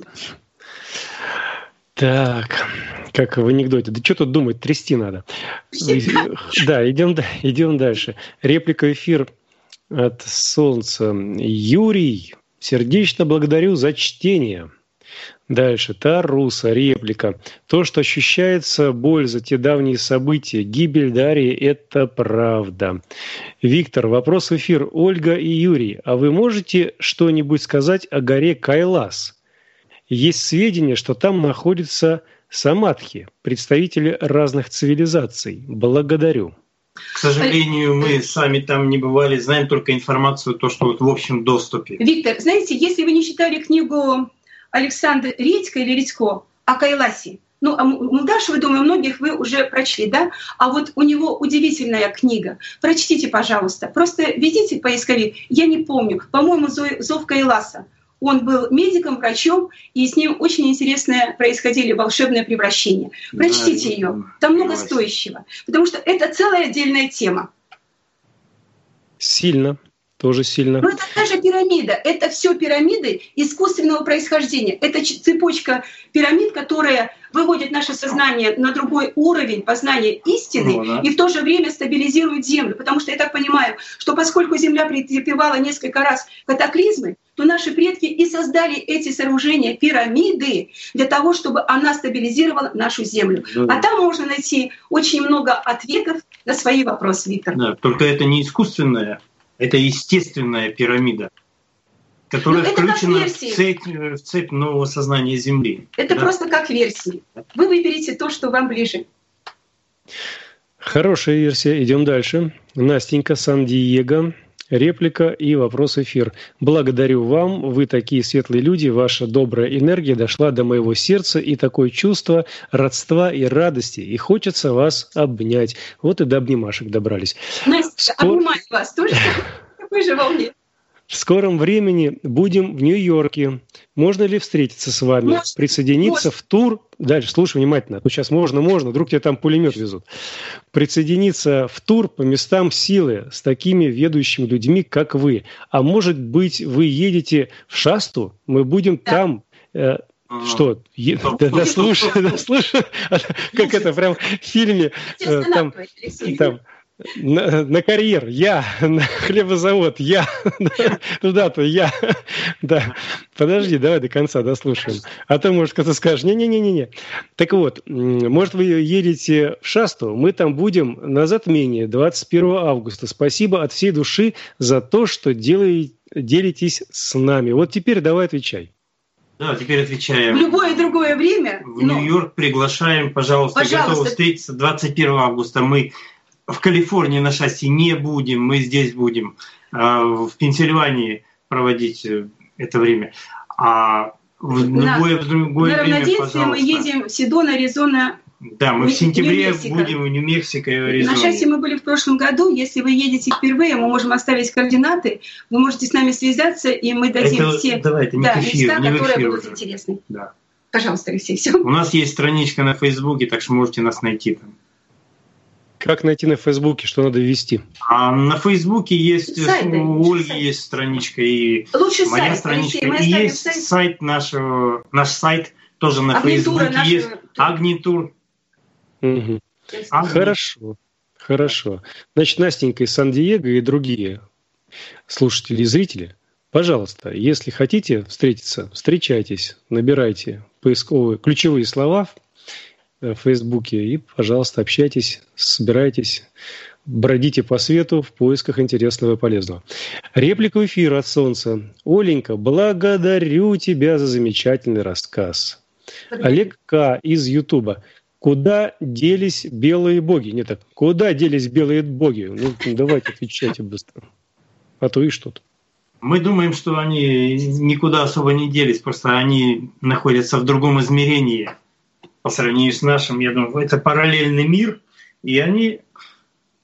[SPEAKER 2] Так, как в анекдоте. Да что тут думать, трясти надо. Да, идем дальше. Реплика эфир от Солнца. Юрий, сердечно благодарю за чтение. Дальше. Таруса, реплика. То, что ощущается боль за те давние события, гибель Дарьи – это правда. Виктор, вопрос в эфир. Ольга и Юрий, а вы можете что-нибудь сказать о горе Кайлас? Есть сведения, что там находятся самадхи, представители разных цивилизаций. Благодарю.
[SPEAKER 3] К сожалению, мы сами там не бывали, знаем только информацию, то, что вот в общем доступе.
[SPEAKER 4] Виктор, знаете, если вы не читали книгу Александра Редько или Редько о Кайласе, ну, а Мулдашева, думаю, многих вы уже прочли, да? А вот у него удивительная книга. Прочтите, пожалуйста. Просто введите в поисковик. Я не помню. По-моему, «Зов Кайласа». Он был медиком, врачом, и с ним очень интересные происходили волшебные превращения. Прочтите ее. Там много стоящего. Потому что это целая отдельная тема.
[SPEAKER 2] Сильно. Тоже сильно.
[SPEAKER 4] Но это даже пирамида. Это все пирамиды искусственного происхождения. Это цепочка пирамид, которая выводит наше сознание на другой уровень познания истины и в то же время стабилизирует Землю. Потому что я так понимаю, что поскольку Земля претерпевала несколько раз катаклизмы, то наши предки и создали эти сооружения, пирамиды, для того, чтобы она стабилизировала нашу Землю. А там можно найти очень много ответов на свои вопросы, Виктор.
[SPEAKER 3] Да, только это не искусственная. Это естественная пирамида, которая включена в цепь нового сознания Земли.
[SPEAKER 4] Это просто как версии. Вы выберите то, что вам ближе.
[SPEAKER 2] Хорошая версия. Идем дальше. Настенька, Сан-Диего. Реплика и вопрос эфир. Благодарю вам. Вы такие светлые люди. Ваша добрая энергия дошла до моего сердца. И такое чувство родства и радости. И хочется вас обнять. Вот и до обнимашек добрались.
[SPEAKER 4] Настя, обнимаю вас тоже. Какой же волне.
[SPEAKER 2] В скором времени будем в Нью-Йорке. Можно ли встретиться с вами?
[SPEAKER 4] Можно.
[SPEAKER 2] Присоединиться в тур? Дальше, слушай внимательно. А то сейчас можно, вдруг тебе там пулемет везут. Присоединиться в тур по местам силы с такими ведущими людьми, как вы. А может быть, вы едете в Шасту? Мы будем там... Что? Да слушай, как это прям в фильме. Там на карьер, я, на хлебозавод, я, туда-то, я. Да, подожди, давай до конца дослушаем. А то, может, кто-то скажет, не-не-не-не. Так вот, может, вы едете в Шасту, мы там будем на затмении 21 августа. Спасибо от всей души за то, что делитесь с нами. Вот теперь давай отвечай.
[SPEAKER 3] Да, теперь отвечаем.
[SPEAKER 4] В любое другое время.
[SPEAKER 3] В Нью-Йорк приглашаем, пожалуйста, готовы встретиться 21 августа. Мы в Калифорнии на шасси не будем, мы здесь будем в Пенсильвании проводить это время. А в любое другое время, пожалуйста.
[SPEAKER 4] Мы едем в Сидон, Аризона.
[SPEAKER 3] Да, мы в сентябре будем в Нью-Мексико и Аризоне.
[SPEAKER 4] На шасси мы были в прошлом году. Если вы едете впервые, мы можем оставить координаты. Вы можете с нами связаться, и мы дадим все места, которые будут интересны.
[SPEAKER 3] Да.
[SPEAKER 4] Пожалуйста, Алексей, все.
[SPEAKER 3] У нас есть страничка на Фейсбуке, так что можете нас найти там.
[SPEAKER 2] Как найти на Фейсбуке, что надо ввести?
[SPEAKER 3] А на Фейсбуке есть, у Ольги есть страничка, и моя страничка. И есть сайт наш сайт тоже на Фейсбуке есть. Агнитур.
[SPEAKER 2] Угу. Хорошо. Значит, Настенька из Сан-Диего и другие слушатели и зрители, пожалуйста, если хотите встретиться, встречайтесь, набирайте поисковые ключевые слова в Фейсбуке и, пожалуйста, общайтесь, собирайтесь, бродите по свету в поисках интересного и полезного. Реплика эфира от Солнца. Оленька, благодарю тебя за замечательный рассказ. Олег К. из Ютуба. Куда делись белые боги? Нет, так, куда делись белые боги? Ну, давайте отвечайте быстро. А то и что-то.
[SPEAKER 3] Мы думаем, что они никуда особо не делись, просто они находятся в другом измерении. По сравнению с нашим, я думаю, это параллельный мир, и они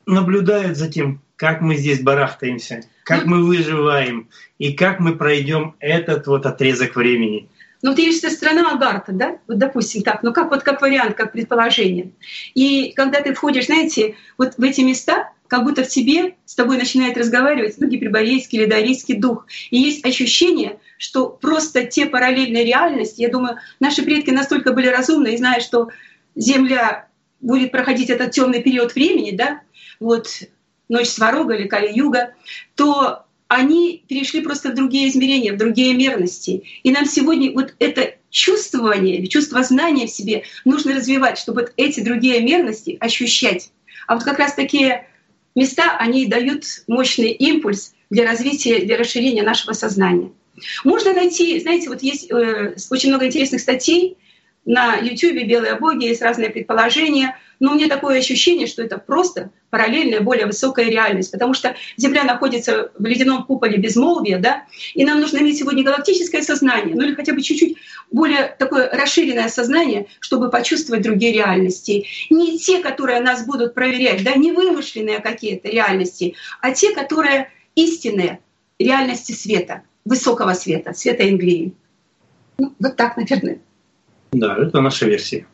[SPEAKER 3] наблюдают за тем, как мы здесь барахтаемся, как мы выживаем и как мы пройдем этот вот отрезок времени.
[SPEAKER 4] Ну, вот есть страна Агарта, да, вот допустим так, ну как вариант, как предположение. И когда ты входишь, знаете, вот в эти места, как будто в тебе с тобой начинает разговаривать гиперборейский или дорийский дух. И есть ощущение, что просто те параллельные реальности, я думаю, наши предки настолько были разумны и знают, что Земля будет проходить этот темный период времени, да, вот ночь Сварога или Кали-юга, то они перешли просто в другие измерения, в другие мерности. И нам сегодня вот это чувствование, чувство знания в себе нужно развивать, чтобы вот эти другие мерности ощущать. А вот как раз такие места, они дают мощный импульс для развития, для расширения нашего сознания. Можно найти, знаете, вот есть очень много интересных статей на YouTube, «Белые боги», есть разные предположения, но у меня такое ощущение, что это просто параллельная, более высокая реальность, потому что Земля находится в ледяном куполе безмолвия, да, и нам нужно иметь сегодня галактическое сознание, ну или хотя бы чуть-чуть более такое расширенное сознание, чтобы почувствовать другие реальности. Не те, которые нас будут проверять, да, не вымышленные какие-то реальности, а те, которые истинные реальности света, высокого света, света Инглии. Ну, вот так, наверное.
[SPEAKER 3] Да, это наша версия.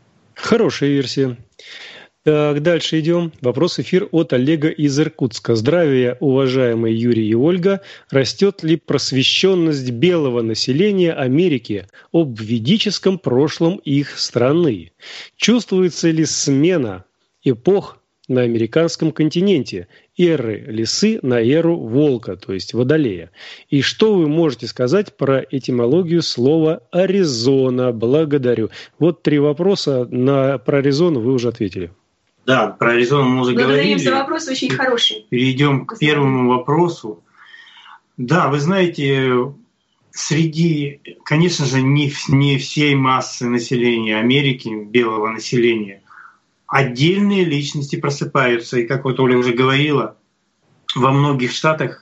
[SPEAKER 2] Хорошая версия. Так, дальше идем. Вопрос-эфир от Олега из Иркутска. Здравия, уважаемые Юрий и Ольга. Растет ли просвещенность белого населения Америки об ведическом прошлом их страны? Чувствуется ли смена эпох на американском континенте, эры лисы на эру волка, то есть водолея? И что вы можете сказать про этимологию слова «Аризона»? Благодарю. Вот 3 вопроса. Про Аризону вы уже ответили.
[SPEAKER 3] Да, про Аризону мы уже говорили.
[SPEAKER 4] Благодарим за вопрос, очень хороший.
[SPEAKER 3] Перейдем к первому вопросу. Да, вы знаете, среди, конечно же, не всей массы населения Америки, белого населения, отдельные личности просыпаются. И как вот Оля уже говорила, во многих штатах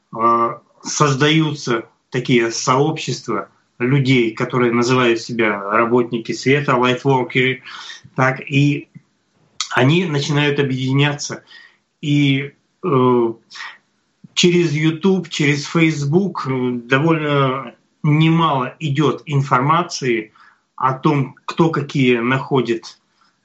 [SPEAKER 3] создаются такие сообщества людей, которые называют себя работники света, lightworkers, так, и они начинают объединяться. И через YouTube, через Facebook довольно немало идет информации о том, кто какие находит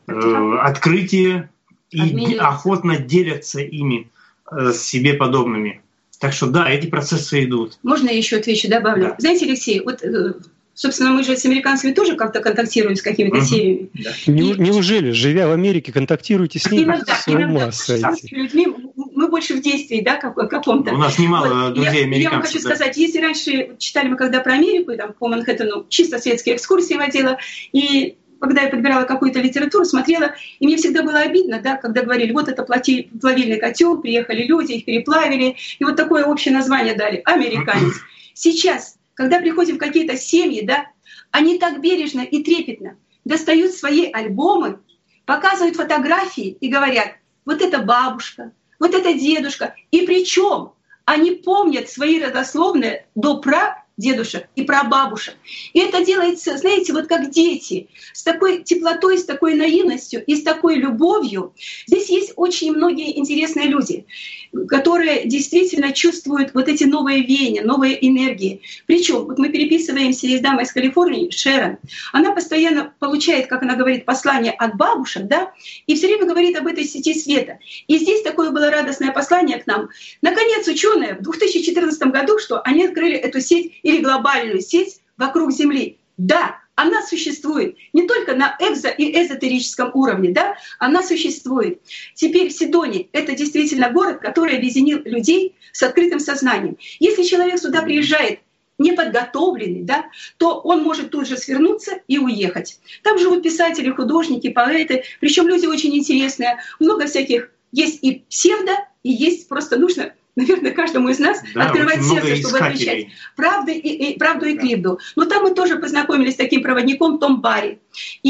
[SPEAKER 3] открытия и охотно делятся ими с себе подобными. Так что да, эти процессы идут.
[SPEAKER 4] Можно я еще отвечу, добавлю? Да. Знаете, Алексей, вот, собственно, мы же с американцами тоже как-то контактируем с какими-то семьями.
[SPEAKER 2] Да. Неужели, живя в Америке, контактируете с ними?
[SPEAKER 4] Иногда с людьми мы больше в действии, да, каком-то.
[SPEAKER 3] У нас немало друзей американцев.
[SPEAKER 4] Я вам хочу сказать, если раньше читали мы когда про Америку, там, по Манхэттену, чисто светские экскурсии водила, и когда я подбирала какую-то литературу, смотрела, и мне всегда было обидно, да, когда говорили, вот это плавильный котел, приехали люди, их переплавили, и вот такое общее название дали — американец. Сейчас, когда приходим в какие-то семьи, да, они так бережно и трепетно достают свои альбомы, показывают фотографии и говорят, вот это бабушка, вот это дедушка. И причем они помнят свои родословные до прадедушек и прабабушек. И это делается, знаете, вот как дети, с такой теплотой, с такой наивностью и с такой любовью. Здесь есть очень многие интересные люди, которые действительно чувствуют вот эти новые веяния, новые энергии. Причем вот мы переписываемся, есть дама из Калифорнии, Шерон, она постоянно получает, как она говорит, послание от бабушек, да, и все время говорит об этой сети света. И здесь такое было радостное послание к нам. Наконец, ученые в 2014 году, что они открыли эту сеть или глобальную сеть вокруг Земли. Да, она существует не только на и эзотерическом уровне, да, она существует. Теперь Сидони — это действительно город, который объединил людей с открытым сознанием. Если человек сюда приезжает неподготовленный, да, то он может тут же свернуться и уехать. Там живут писатели, художники, поэты, причем люди очень интересные. Много всяких есть и псевдо, и есть просто нужно, наверное, каждому из нас открывать сердце, чтобы отвечать правду и клибду. Но там мы тоже познакомились с таким проводником Том Барри.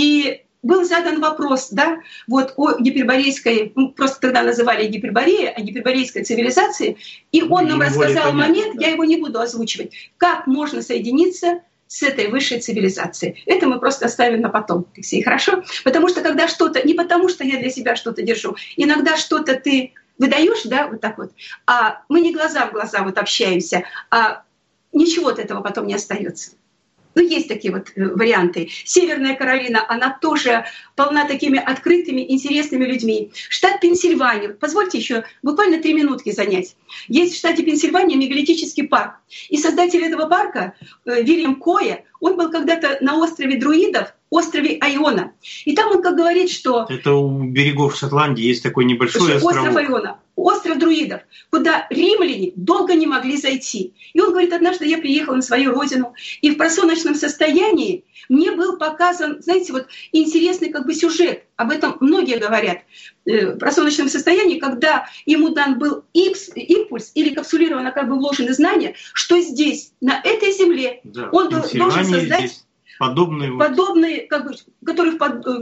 [SPEAKER 4] И был задан вопрос, да, вот о гиперборейской, просто тогда называли Гиперборея, о гиперборейской цивилизации, и он нам рассказал момент, я его не буду озвучивать, как можно соединиться с этой высшей цивилизацией. Это мы просто оставим на потом, Алексей, хорошо? Потому что когда что-то, не потому что я для себя что-то держу, иногда что-то ты выдаешь, да, вот так вот, а мы не глаза в глаза вот общаемся, а ничего от этого потом не остается. Ну, есть такие вот варианты. Северная Каролина, она тоже полна такими открытыми, интересными людьми. Штат Пенсильвания. Позвольте еще буквально 3 минутки занять. Есть в штате Пенсильвания мегалитический парк. И создатель этого парка, Вильям Коэ, он был когда-то на острове Друидов, острове Айона. И там он как говорит, что...
[SPEAKER 3] Это у берегов Шотландии есть такой небольшой
[SPEAKER 4] остров Айона. Остров Друидов, куда римляне долго не могли зайти. И он говорит, однажды я приехал на свою родину, и в просоночном состоянии мне был показан, знаете, вот интересный как бы сюжет. Об этом многие говорят. В просоночном состоянии, когда ему дан был импульс или капсулировано как бы вложены знания, что здесь, на этой земле, да, он должен создать... Подобные, как бы, которые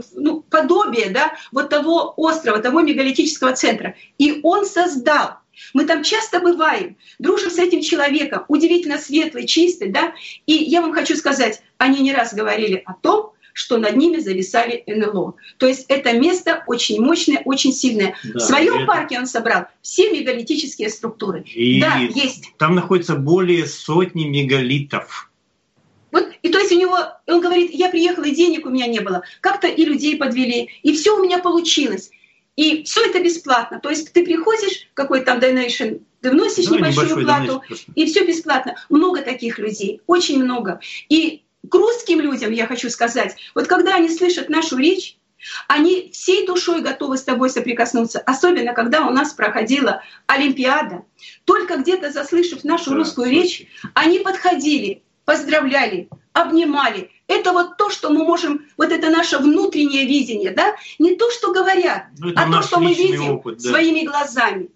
[SPEAKER 4] подобие, да, вот того острова, того мегалитического центра. И он создал. Мы там часто бываем, дружим с этим человеком, удивительно светлый, чистый, да. И я вам хочу сказать, они не раз говорили о том, что над ними зависали НЛО. То есть это место очень мощное, очень сильное. Да, в своем парке он собрал все мегалитические структуры.
[SPEAKER 3] И да, есть. Там находится более 100 мегалитов.
[SPEAKER 4] Вот, и то есть у него, он говорит, я приехал, и денег у меня не было, как-то и людей подвели, и все у меня получилось. И все это бесплатно. То есть ты приходишь, какой там donation, ты вносишь небольшую плату, и все бесплатно. Много таких людей, очень много. И к русским людям я хочу сказать, вот когда они слышат нашу речь, они всей душой готовы с тобой соприкоснуться, особенно когда у нас проходила Олимпиада. Только где-то заслышав нашу русскую речь, они подходили, поздравляли, обнимали. Это вот то, что мы можем, вот это наше внутреннее видение, да? Не то, что говорят, а то, что мы видим опыт, да, своими глазами.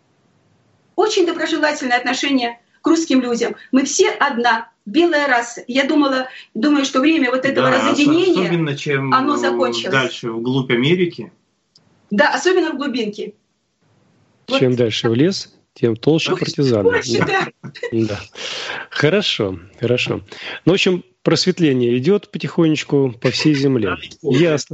[SPEAKER 4] Очень доброжелательное отношение к русским людям. Мы все одна, белая раса. Я думаю, что время вот этого разъединения,
[SPEAKER 3] особенно, чем
[SPEAKER 4] оно закончилось.
[SPEAKER 3] Дальше, вглубь Америки.
[SPEAKER 4] Да, особенно в глубинке.
[SPEAKER 2] Чем дальше в лес, тем толще партизаны.
[SPEAKER 4] Больше, да.
[SPEAKER 2] Да. Хорошо. Ну, в общем, просветление идет потихонечку по всей земле. Ясно.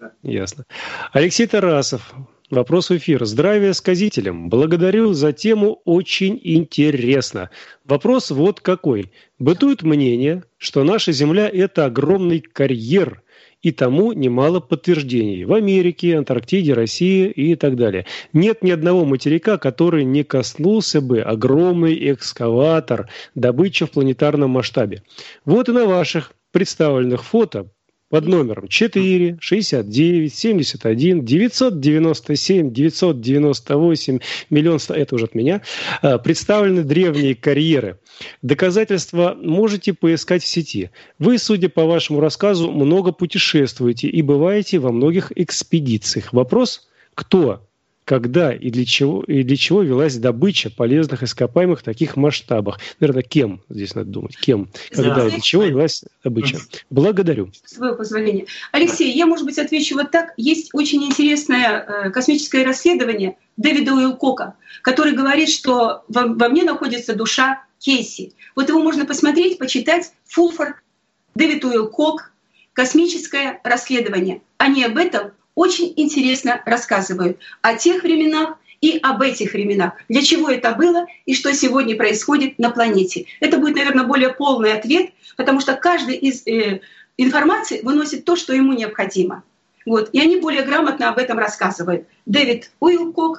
[SPEAKER 2] Алексей Тарасов. Вопрос в эфир. Здравия сказителям. Благодарю за тему, очень интересно. Вопрос вот какой. Бытует мнение, что наша Земля – это огромный карьер, и тому немало подтверждений. В Америке, Антарктиде, России и так далее. Нет ни одного материка, который не коснулся бы огромный экскаватор, добыча в планетарном масштабе. Вот и на ваших представленных фото под номером 4, 69, 71, 997, 998, миллион, это уже от меня, представлены древние карьеры. Доказательства можете поискать в сети. Вы, судя по вашему рассказу, много путешествуете и бываете во многих экспедициях. Вопрос: кто, когда и для чего велась добыча полезных ископаемых в таких масштабах? Наверное, кем здесь надо думать? Кем, когда и для чего велась добыча? Благодарю.
[SPEAKER 4] С твоего позволения. Алексей, я, может быть, отвечу вот так. Есть очень интересное космическое расследование Дэвида Уилкока, который говорит, что во мне находится душа Кейси. Вот его можно посмотреть, почитать. Фулфорд, Дэвид Уилкок, космическое расследование. Они об этом очень интересно рассказывают о тех временах и об этих временах, для чего это было и что сегодня происходит на планете. Это будет, наверное, более полный ответ, потому что каждый из информации выносит то, что ему необходимо. Вот. И они более грамотно об этом рассказывают. Дэвид Уилкок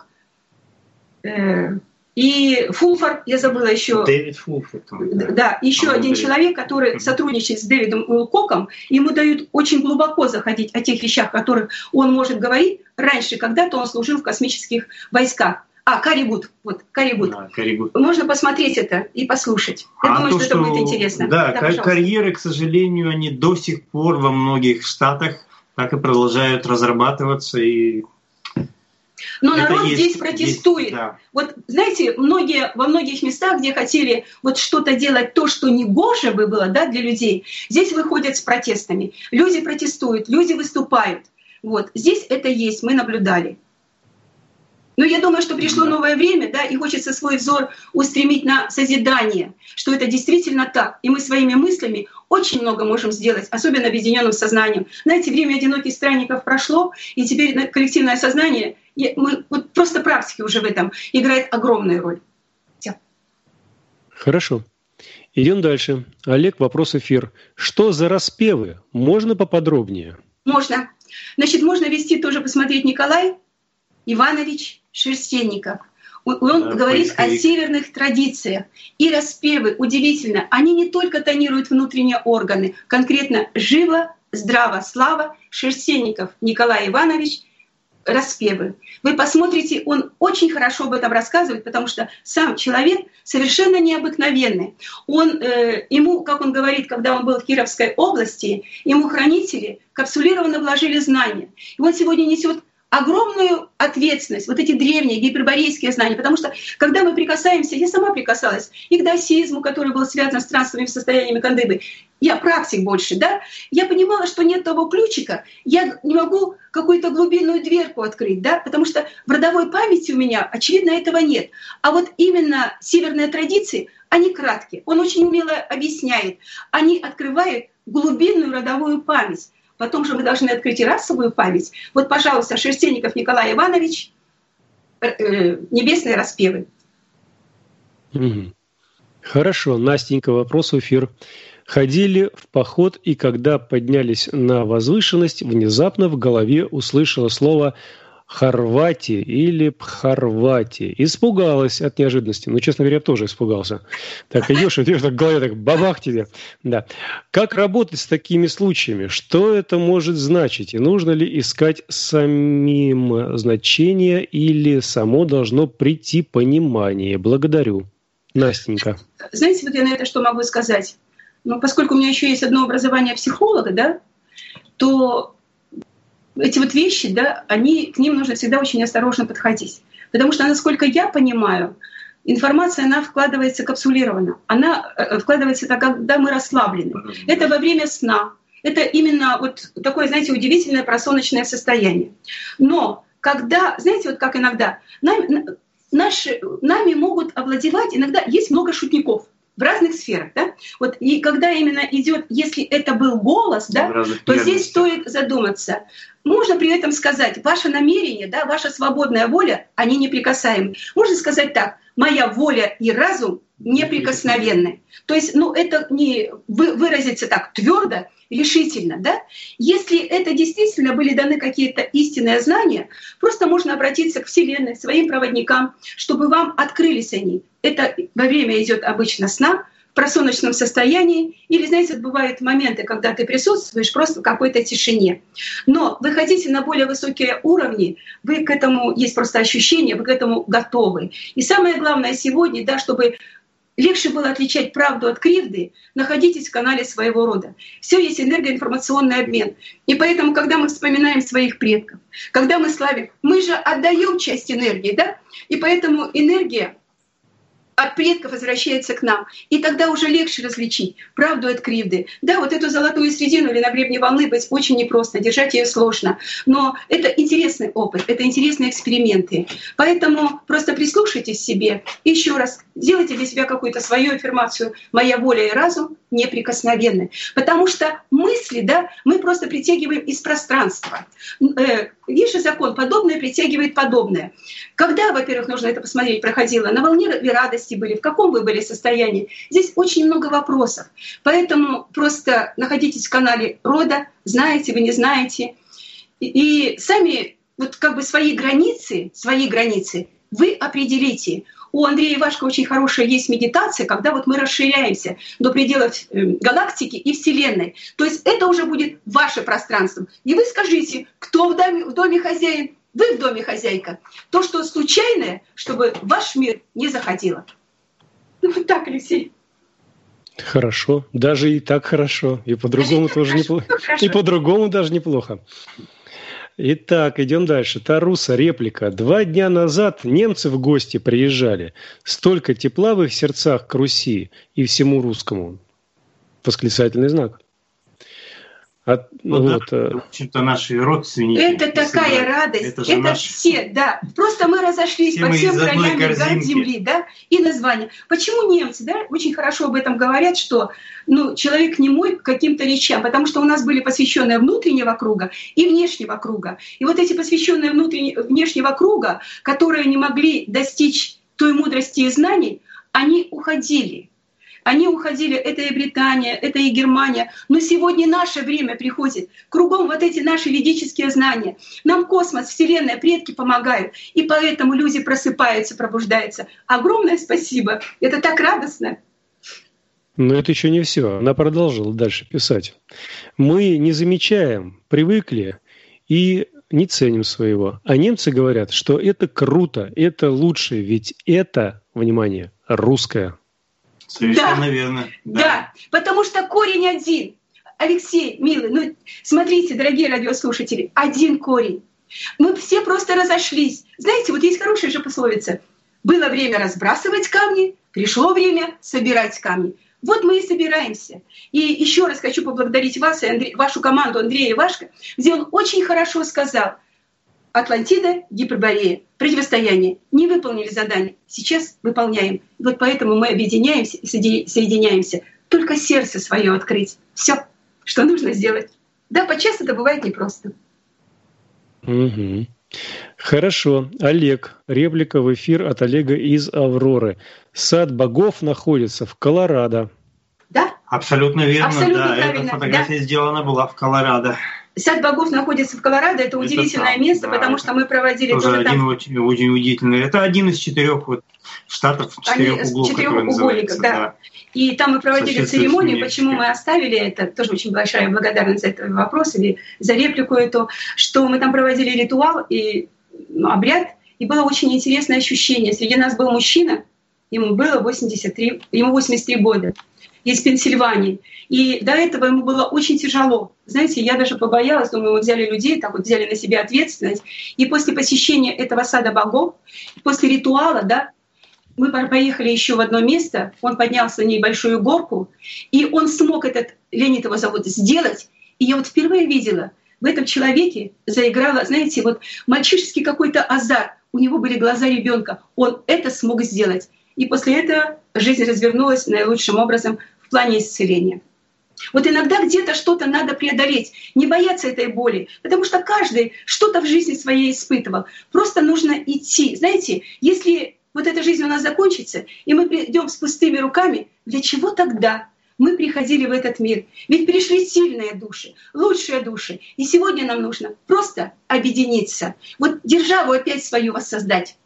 [SPEAKER 4] и Фулфорд, я забыла еще.
[SPEAKER 3] Дэвид Фулфорд.
[SPEAKER 4] Да, еще один человек, который сотрудничает с Дэвидом Уилкоком. Ему дают очень глубоко заходить о тех вещах, о которых он может говорить. Раньше, когда-то он служил в космических войсках. Карри Гуд. Вот, Карри Гуд. Да, Карри Гуд. Можно посмотреть это и послушать. Я думаю, что это будет интересно.
[SPEAKER 3] Да, карьеры, к сожалению, они до сих пор во многих штатах так и продолжают разрабатываться.
[SPEAKER 4] Но народ здесь протестует. Да. Вот знаете, во многих местах, где хотели вот что-то делать, то, что негоже бы было, да, для людей, здесь выходят с протестами. Люди протестуют, люди выступают. Вот. Здесь это есть, мы наблюдали. Но я думаю, что пришло новое время, да, и хочется свой взор устремить на созидание, что это действительно так. И мы своими мыслями очень много можем сделать, особенно объединенным сознанием. Знаете, время одиноких странников прошло, и теперь коллективное сознание, мы, вот просто практики уже в этом играет огромную роль.
[SPEAKER 2] Хорошо. Идем дальше. Олег, вопрос эфир. Что за распевы? Можно поподробнее?
[SPEAKER 4] Можно. Значит, можно вести тоже, посмотреть Николай Иванович Шерстенников. Он говорит о северных традициях. И распевы, удивительно, они не только тонируют внутренние органы, конкретно «Живо, здраво, слава», Шерстенников Николай Иванович, распевы. Вы посмотрите, он очень хорошо об этом рассказывает, потому что сам человек совершенно необыкновенный. Ему, как он говорит, когда он был в Кировской области, ему хранители капсулированно вложили знания. И он сегодня несет огромную ответственность, вот эти древние гиперборейские знания, потому что когда мы прикасаемся, я сама прикасалась и к даосизму, который был связан с трансовыми состояниями Кандыбы, я практик больше, да, я понимала, что нет того ключика, я не могу какую-то глубинную дверку открыть, да, потому что в родовой памяти у меня, очевидно, этого нет. А вот именно северные традиции, они краткие, он очень умело объясняет, они открывают глубинную родовую память. Потом же мы должны открыть и расовую память. Вот, пожалуйста, Шерстенников Николай Иванович, «Небесные распевы».
[SPEAKER 2] Хорошо. Настенька, вопрос в эфир. Ходили в поход, и когда поднялись на возвышенность, внезапно в голове услышала слово «Хорватия» или «Пхорватия». Испугалась от неожиданности. Ну, честно говоря, я тоже испугался. Так идешь, так в голове так бабах тебе. Да. Как работать с такими случаями? Что это может значить? И нужно ли искать самим значение или само должно прийти понимание? Благодарю. Настенька.
[SPEAKER 4] Знаете, вот я на это что могу сказать? Ну, поскольку у меня еще есть одно образование психолога, да, то эти вот вещи, да, к ним нужно всегда очень осторожно подходить. Потому что, насколько я понимаю, информация, она вкладывается капсулированно. Она вкладывается так, когда мы расслаблены. Это во время сна. Это именно вот такое, знаете, удивительное просоночное состояние. Но когда, знаете, вот как иногда, нами могут овладевать, иногда есть много шутников в разных сферах, да? Вот, и когда именно идет, если это был голос, да, то здесь стоит задуматься. Можно при этом сказать, ваше намерение, да, ваша свободная воля, они неприкасаемы. Можно сказать так, моя воля и разум неприкосновенны. То есть, ну, это не выразиться так твердо, решительно, да? Если это действительно были даны какие-то истинные знания, просто можно обратиться к Вселенной, к своим проводникам, чтобы вам открылись они. Это во время идет обычно сна, в просоночном состоянии, или, знаете, бывают моменты, когда ты присутствуешь просто в какой-то тишине. Но вы хотите на более высокие уровни, вы к этому, есть просто ощущение, вы к этому готовы. И самое главное сегодня, да, чтобы легче было отличать правду от кривды, находитесь в канале своего рода. Все есть энергоинформационный обмен. И поэтому, когда мы вспоминаем своих предков, когда мы славим, мы же отдаем часть энергии, да? И поэтому энергия от предков возвращается к нам. И тогда уже легче различить правду от кривды. Да, вот эту золотую середину или на гребне волны быть очень непросто, держать ее сложно. Но это интересный опыт, это интересные эксперименты. Поэтому просто прислушайтесь к себе. Еще раз, сделайте для себя какую-то свою аффирмацию. Моя воля и разум неприкосновенны. Потому что мысли, да, мы просто притягиваем из пространства. Есть же закон, подобное притягивает подобное. Когда, во-первых, нужно это посмотреть, проходило, на волне радости были, в каком вы были состоянии. Здесь очень много вопросов. Поэтому просто находитесь в канале рода, знаете вы, не знаете. И сами вот как бы свои границы вы определите. У Андрея Ивашко очень хорошая есть медитация, когда вот мы расширяемся до пределов галактики и Вселенной. То есть это уже будет ваше пространство. И вы скажите, кто в доме хозяин, вы в доме хозяйка. То, что случайное, чтобы в ваш мир не заходило. Ну вот так, Алексей.
[SPEAKER 2] Хорошо. Даже и так хорошо. И по-другому тоже неплохо. И по-другому даже неплохо. Итак, идем дальше. Таруса, реплика. 2 дня назад немцы в гости приезжали. Столько тепла в их сердцах к Руси и всему русскому. Восклицательный знак.
[SPEAKER 3] в общем-то, наши родственники.
[SPEAKER 4] Это такая радость. Это все, да. Просто мы разошлись по всем краям гор земли, да, и названия. Почему немцы, да, очень хорошо об этом говорят, что человек немой к каким-то речам, потому что у нас были посвященные внутреннего круга и внешнего круга. И вот эти посвященные внешнего круга, которые не могли достичь той мудрости и знаний, они уходили. Они уходили, это и Британия, это и Германия. Но сегодня наше время приходит. Кругом вот эти наши ведические знания. Нам космос, Вселенная, предки помогают. И поэтому люди просыпаются, пробуждаются. Огромное спасибо. Это так радостно.
[SPEAKER 2] Но это еще не все. Она продолжила дальше писать. Мы не замечаем, привыкли и не ценим своего. А немцы говорят, что это круто, это лучше, ведь это, внимание, русское.
[SPEAKER 3] Совершенно верно.
[SPEAKER 4] Да, потому что корень один. Алексей, милый, смотрите, дорогие радиослушатели, один корень. Мы все просто разошлись. Знаете, вот есть хорошая же пословица. Было время разбрасывать камни, пришло время собирать камни. Вот мы и собираемся. И еще раз хочу поблагодарить вас и вашу команду Андрея Ивашко, где он очень хорошо сказал: Атлантида, Гиперборея, противостояние. Не выполнили задание. Сейчас выполняем. Вот поэтому мы объединяемся и соединяемся. Только сердце свое открыть. Все, что нужно сделать. Да, подчас это бывает непросто.
[SPEAKER 2] Угу. Хорошо. Олег. Реплика в эфир от Олега из «Авроры». Сад богов находится в Колорадо.
[SPEAKER 4] Да?
[SPEAKER 3] Абсолютно верно.
[SPEAKER 4] Абсолютно
[SPEAKER 3] да,
[SPEAKER 4] правильно.
[SPEAKER 3] Эта фотография сделана была в Колорадо.
[SPEAKER 4] Сад богов находится в Колорадо. Это удивительное место, да, потому что мы проводили
[SPEAKER 3] тоже
[SPEAKER 4] там...
[SPEAKER 3] очень удивительный. Это один из 4 штатов, 4 углов, которые называются.
[SPEAKER 4] Да. И там мы проводили церемонию. Почему мы оставили это? Тоже очень большая благодарность за этот вопрос или за реплику эту, что мы там проводили ритуал и обряд, и было очень интересное ощущение. Среди нас был мужчина, ему было 83 года, из Пенсильвании. И до этого ему было очень тяжело. Знаете, я даже побоялась, думаю, мы взяли людей, так вот взяли на себя ответственность. И после посещения этого сада богов, после ритуала, да, мы поехали еще в одно место, он поднялся на небольшую горку, и он смог этот, Леонид его зовут, сделать. И я вот впервые видела, в этом человеке заиграла, знаете, вот мальчишеский какой-то азарт. У него были глаза ребенка. Он это смог сделать. И после этого жизнь развернулась наилучшим образом в плане исцеления. Вот иногда где-то что-то надо преодолеть, не бояться этой боли, потому что каждый что-то в жизни своей испытывал. Просто нужно идти. Знаете, если вот эта жизнь у нас закончится, и мы придем с пустыми руками, для чего тогда мы приходили в этот мир? Ведь пришли сильные души, лучшие души. И сегодня нам нужно просто объединиться. Вот державу опять свою воссоздать.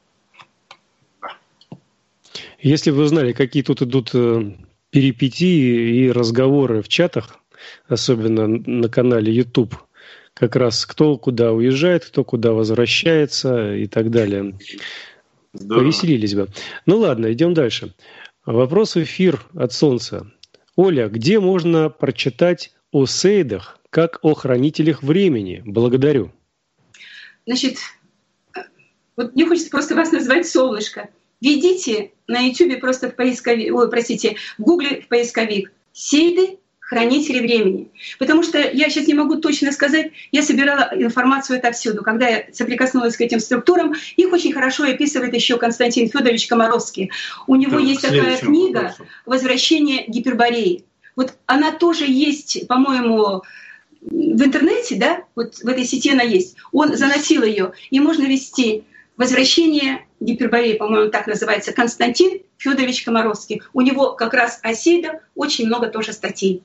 [SPEAKER 2] Если бы вы знали, какие тут идут перипетии и разговоры в чатах, особенно на канале YouTube, как раз кто куда уезжает, кто куда возвращается и так далее. Да. Повеселились бы. Ну ладно, идем дальше. Вопрос в эфир от Солнца. Оля, где можно прочитать о сейдах как о хранителях времени? Благодарю.
[SPEAKER 4] Значит, вот мне хочется просто вас назвать солнышко. Введите на YouTube просто в поисковик, в Гугле в поисковик «Сейды, хранители времени». Потому что я сейчас не могу точно сказать, я собирала информацию отовсюду. Когда я соприкоснулась к этим структурам, их очень хорошо описывает еще Константин Федорович Комаровский. У него есть такая книга «Возвращение Гипербореи». Вот она тоже есть, по-моему, в интернете, да, вот в этой сети она есть. Он заносил ее, и можно ввести «Возвращение Гипербореи», по-моему, так называется, Константин Федорович Комаровский. У него как раз о сейдах очень много тоже статей.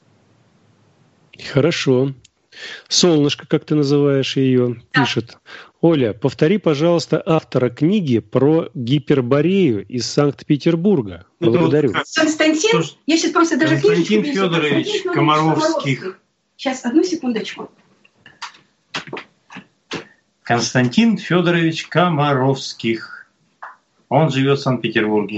[SPEAKER 2] Хорошо. Солнышко, как ты называешь ее, да. Пишет. Оля, повтори, пожалуйста, автора книги про Гиперборею из Санкт-Петербурга. Благодарю.
[SPEAKER 4] Константин, я сейчас просто даже книжечку
[SPEAKER 3] Константин Федорович Комаровских.
[SPEAKER 4] Сейчас, одну секундочку.
[SPEAKER 3] Константин Федорович Комаровских. Он живет в Санкт-Петербурге.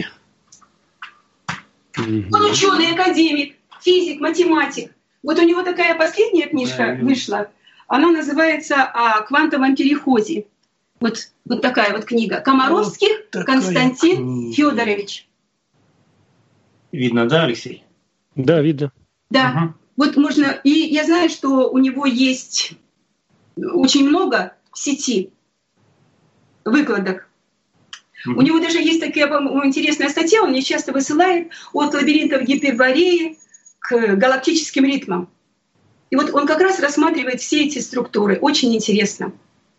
[SPEAKER 4] Он ученый, академик, физик, математик. Вот у него такая последняя книжка вышла. Она называется «О квантовом переходе». Вот такая вот книга. Комаровских вот Константин Федорович.
[SPEAKER 3] Видно, да, Алексей?
[SPEAKER 2] Да, видно.
[SPEAKER 4] Да. Вот можно, и я знаю, что у него есть очень много в сети выкладок. У него даже есть такая интересная статья, он мне часто высылает от лабиринтов Гипербореи к галактическим ритмам. И вот он как раз рассматривает все эти структуры. Очень интересно.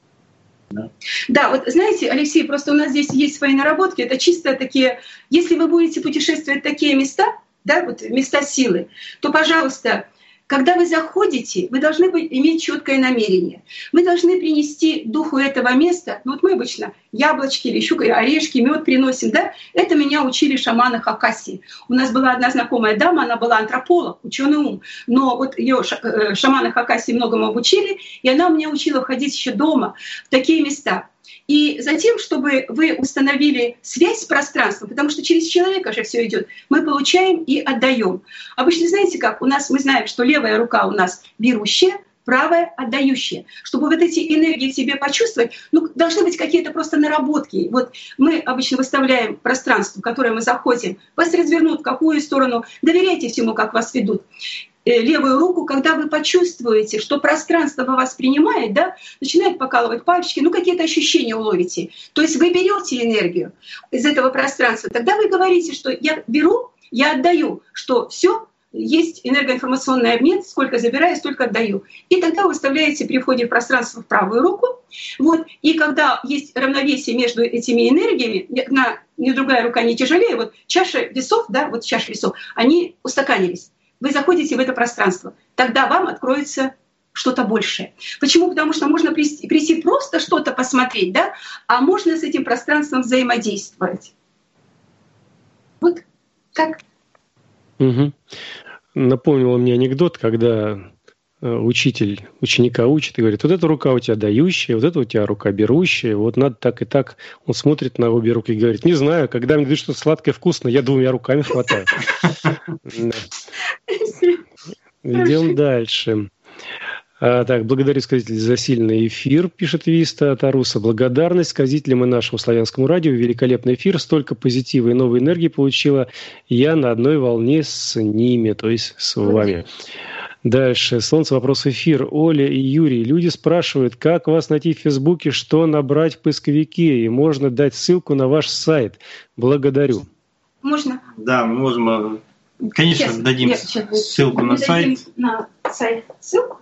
[SPEAKER 4] Да, вот знаете, Алексей, просто у нас здесь есть свои наработки. Это чисто такие... Если вы будете путешествовать в такие места, да, вот места силы, то, пожалуйста, когда вы заходите, вы должны иметь четкое намерение. Мы должны принести духу этого места. Ну вот мы обычно яблочки или еще орешки, мед приносим, да? Это меня учили шаманы Хакасии. У нас была одна знакомая дама, она была антрополог, ученый ум. Но вот ее шаманы Хакасии многому обучили, и она меня учила ходить еще дома в такие места. И затем, чтобы вы установили связь с пространством, потому что через человека же все идет, мы получаем и отдаем. Обычно, знаете как, у нас мы знаем, что левая рука у нас берущая, правая отдающая. Чтобы вот эти энергии в себе почувствовать, ну, должны быть какие-то просто наработки. Вот мы обычно выставляем пространство, в которое мы заходим, вас развернут в какую сторону, доверяйте всему, как вас ведут. Левую руку, когда вы почувствуете, что пространство вас принимает, да, начинает покалывать пальчики, ну какие-то ощущения уловите. То есть вы берете энергию из этого пространства, тогда вы говорите, что я беру, я отдаю, что все есть энергоинформационный обмен, сколько забираю, столько отдаю. И тогда вы выставляете при входе в пространство в правую руку. Вот, и когда есть равновесие между этими энергиями, ни другая рука не тяжелее, вот чаша весов, да, вот чаша весов, они устаканились. Вы заходите в это пространство, тогда вам откроется что-то большее. Почему? Потому что можно прийти просто что-то посмотреть, да, а можно с этим пространством взаимодействовать. Вот так.
[SPEAKER 2] Угу. Напомнил мне анекдот, когда учитель ученика учит и говорит: вот эта рука у тебя дающая, вот эта у тебя рука берущая, вот надо так и так. Он смотрит на обе руки и говорит: не знаю, когда мне говорят, что сладкое вкусно, я двумя руками хватаю. Идем дальше. Так, благодарю сказителей за сильный эфир, пишет Виста Таруса. Благодарность сказителям и нашему славянскому радио. Великолепный эфир. Столько позитива и новой энергии получила. Я на одной волне с ними, то есть с вами. Дальше. Солнце, вопрос, эфир. Оля и Юрий. Люди спрашивают, как вас найти в Фейсбуке, что набрать в поисковике. И можно дать ссылку на ваш сайт. Благодарю.
[SPEAKER 4] Можно?
[SPEAKER 3] Да, можем. Конечно, сейчас, дадим ссылку на сайт.
[SPEAKER 4] На сайт ссылку.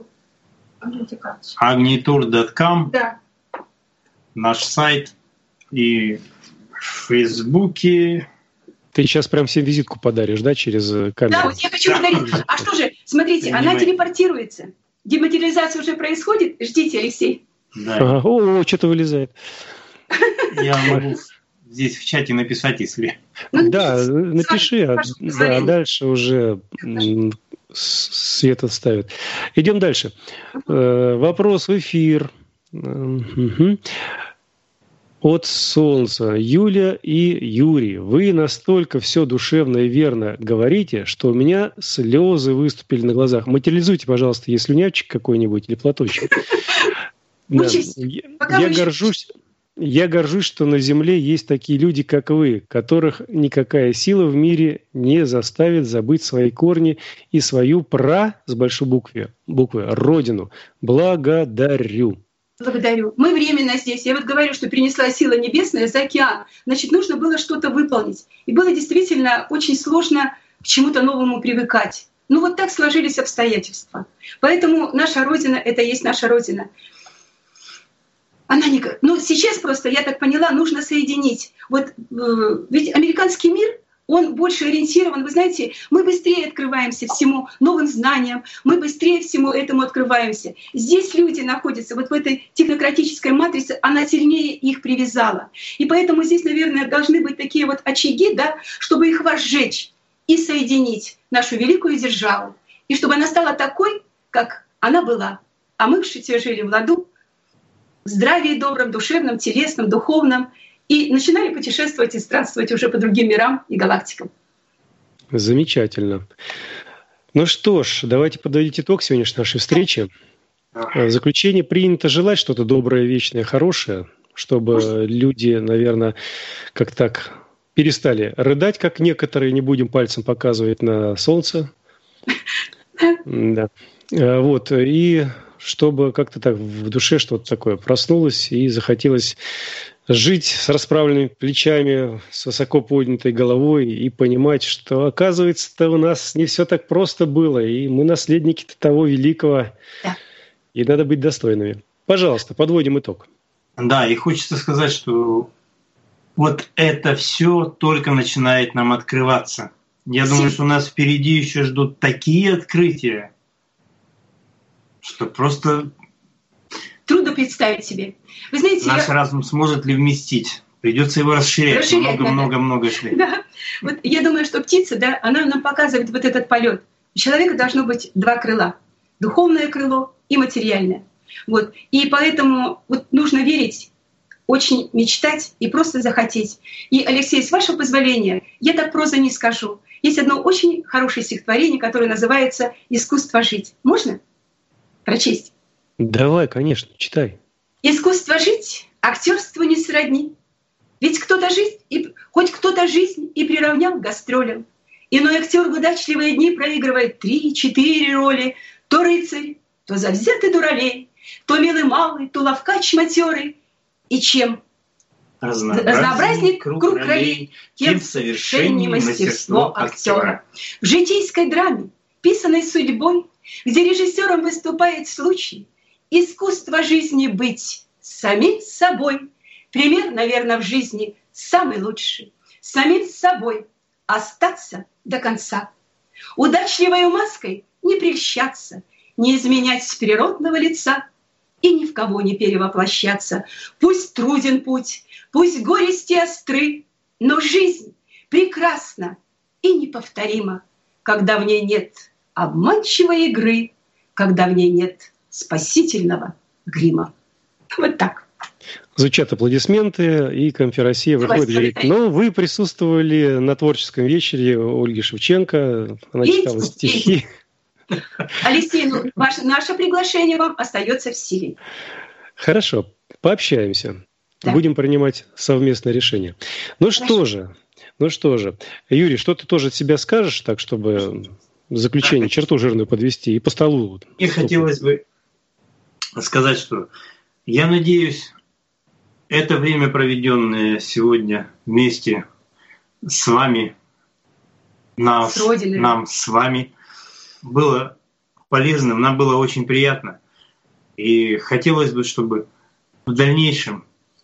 [SPEAKER 3] Agnitur.com.
[SPEAKER 4] Да.
[SPEAKER 3] Наш сайт. И в Фейсбуке.
[SPEAKER 2] Ты сейчас прям всем визитку подаришь, да, через камеру?
[SPEAKER 4] Да, вот я хочу подарить. А что же, смотрите, она телепортируется. Дематериализация уже происходит. Ждите, Алексей.
[SPEAKER 3] Да.
[SPEAKER 2] Ага. О, что-то вылезает.
[SPEAKER 3] Я могу здесь в чате написать, если...
[SPEAKER 2] Да, напиши, а дальше уже свет отставит. Идем дальше. Вопрос в эфир. От Солнца. Юля и Юрий, вы настолько все душевно и верно говорите, что у меня слезы выступили на глазах. Материализуйте, пожалуйста, есть слюнявчик какой-нибудь или платочек. Я горжусь, что на Земле есть такие люди, как вы, которых никакая сила в мире не заставит забыть свои корни и свою с большой буквы родину. Благодарю.
[SPEAKER 4] Благодарю. Мы временно здесь. Я вот говорю, что принесла сила небесная за океан. Значит, нужно было что-то выполнить. И было действительно очень сложно к чему-то новому привыкать. Ну вот так сложились обстоятельства. Поэтому наша Родина — это и есть наша Родина. Она не... Ну, сейчас просто, я так поняла, нужно соединить. Вот ведь американский мир, он больше ориентирован, вы знаете, мы быстрее открываемся всему новым знаниям, мы быстрее всему этому открываемся. Здесь люди находятся вот в этой технократической матрице, она сильнее их привязала. И поэтому здесь, наверное, должны быть такие вот очаги, да, чтобы их возжечь и соединить нашу великую державу. И чтобы она стала такой, как она была. А мы все жили в ладу, в здравии добром, душевном, телесном, духовном, и начинали путешествовать и странствовать уже по другим мирам и галактикам.
[SPEAKER 2] Замечательно. Ну что ж, давайте подводить итог сегодняшней нашей встречи. В заключение принято желать что-то доброе, вечное, хорошее, чтобы люди, наверное, как так перестали рыдать, как некоторые, не будем пальцем показывать на солнце. Да. Вот, и чтобы как-то так в душе что-то такое проснулось и захотелось жить с расправленными плечами, с высоко поднятой головой и понимать, что, оказывается-то, у нас не все так просто было, и мы наследники того великого,
[SPEAKER 4] Да.
[SPEAKER 2] и надо быть достойными. Пожалуйста, подводим итог.
[SPEAKER 3] Да, и хочется сказать, что вот это все только начинает нам открываться. Я думаю, что нас впереди еще ждут такие открытия, что просто
[SPEAKER 4] Трудно представить себе. Вы знаете,
[SPEAKER 3] наш разум сможет ли вместить? Придется его расширять много-много-много лет.
[SPEAKER 4] Да. Вот я думаю, что птица, да, она нам показывает вот этот полет. У человека должно быть два крыла: духовное крыло и материальное. Вот. И поэтому вот нужно верить, очень мечтать и просто захотеть. И, Алексей, с вашего позволения, я так проза не скажу. Есть одно очень хорошее стихотворение, которое называется «Искусство жить». Можно прочесть?
[SPEAKER 2] Давай, конечно, читай.
[SPEAKER 4] Искусство жить актерству не сродни. Ведь хоть кто-то жизнь и приравнял к гастролям. Иной актер в удачливые дни проигрывает 3-4 роли. То рыцарь, то завзятый дуралей, то милый малый, то ловкач матерый. И чем разнообразнее круг ролей, тем совершеннее мастерство актера. В житейской драме, писанной судьбой, где режиссером выступает случай, искусство жизни быть самим собой. Пример, наверное, в жизни самый лучший. Самим собой остаться до конца. Удачливой маской не прельщаться, не изменять с природного лица и ни в кого не перевоплощаться. Пусть труден путь, пусть горести остры, но жизнь прекрасна и неповторима, когда в ней нет обманчивой игры, когда в ней нет спасительного грима. Вот так.
[SPEAKER 2] Звучат аплодисменты, и Конферансия выходит и говорит: ну, вы присутствовали на творческом вечере Ольги Шевченко, она читала стихи.
[SPEAKER 4] Алексей, наше приглашение вам остается в силе.
[SPEAKER 2] Хорошо, пообщаемся.
[SPEAKER 4] Да.
[SPEAKER 2] Будем принимать совместное решение. Ну что же. Юрий, что ты тоже от себя скажешь, так, чтобы в заключение черту жирную подвести и по столу?
[SPEAKER 3] Мне хотелось бы сказать, что я надеюсь, это время, проведенное сегодня вместе с вами, нам с вами, было полезным, нам было очень приятно. И хотелось бы, чтобы в дальнейшем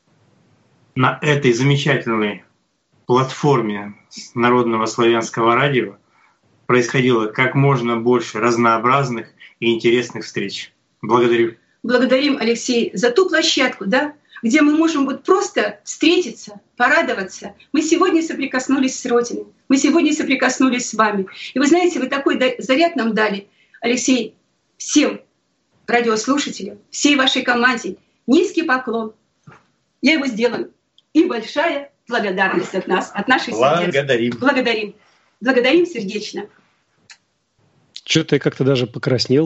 [SPEAKER 3] на этой замечательной платформе Народного славянского радио происходило как можно больше разнообразных и интересных встреч. Благодарю.
[SPEAKER 4] Благодарим, Алексей, за ту площадку, да, где мы можем вот просто встретиться, порадоваться. Мы сегодня соприкоснулись с Родиной, мы сегодня соприкоснулись с вами. И вы знаете, вы такой заряд нам дали, Алексей, всем радиослушателям, всей вашей команде. Низкий поклон. Я его сделаю. И большая благодарность от нас, от нашей сердец. Благодарим сердечно.
[SPEAKER 2] Что-то я как-то даже покраснел.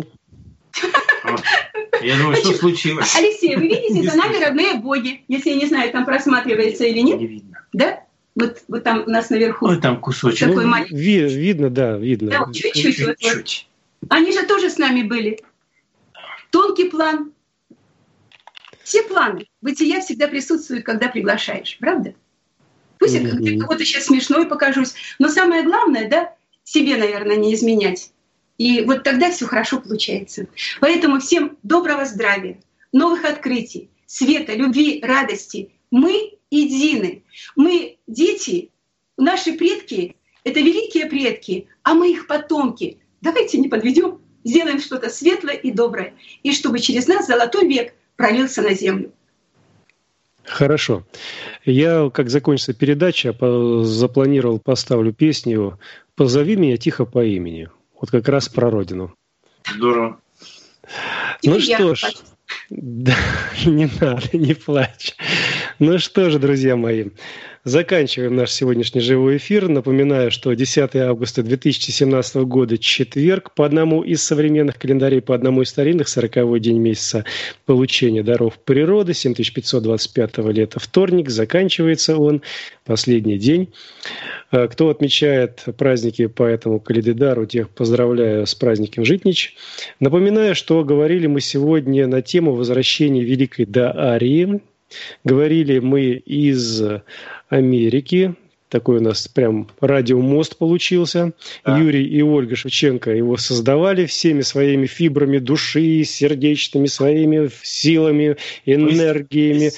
[SPEAKER 3] Я думаю, что случилось?
[SPEAKER 4] Алексей, вы видите, за нами родные боги. Если я не знаю, там просматривается или нет.
[SPEAKER 3] Не видно.
[SPEAKER 4] Да? Вот там у нас наверху.
[SPEAKER 3] Ой, там кусочек.
[SPEAKER 4] Такой маленький.
[SPEAKER 2] Видно, да, видно.
[SPEAKER 4] Да, чуть-чуть. Они же тоже с нами были. Тонкий план. Все планы бытия всегда присутствуют, когда приглашаешь. Правда? Пусть я кого-то сейчас смешной покажусь. Но самое главное, да, себе, наверное, не изменять. И вот тогда все хорошо получается. Поэтому всем доброго здравия, новых открытий, света, любви, радости. Мы едины. Мы дети, наши предки — это великие предки, а мы их потомки. Давайте не подведем, сделаем что-то светлое и доброе. И чтобы через нас золотой век пролился на землю.
[SPEAKER 2] Хорошо. Я, как закончится передача, запланировал, поставлю песню «Позови меня тихо по имени». Вот как раз про Родину.
[SPEAKER 3] Здорово.
[SPEAKER 2] Ну что ж, да, не надо, не плачь. Ну что же, друзья мои, заканчиваем наш сегодняшний живой эфир. Напоминаю, что 10 августа 2017 года, четверг, по одному из современных календарей, по одному из старинных, 40-й день месяца получения даров природы, 7525 лета, вторник, заканчивается он, последний день. Кто отмечает праздники по этому календарю, тех поздравляю с праздником Житнич. Напоминаю, что говорили мы сегодня на тему возвращения Великой Даарии. Говорили мы из Америки. Такой у нас прям радиомост получился. Да. Юрий и Ольга Шевченко его создавали всеми своими фибрами души, сердечными своими силами, энергиями,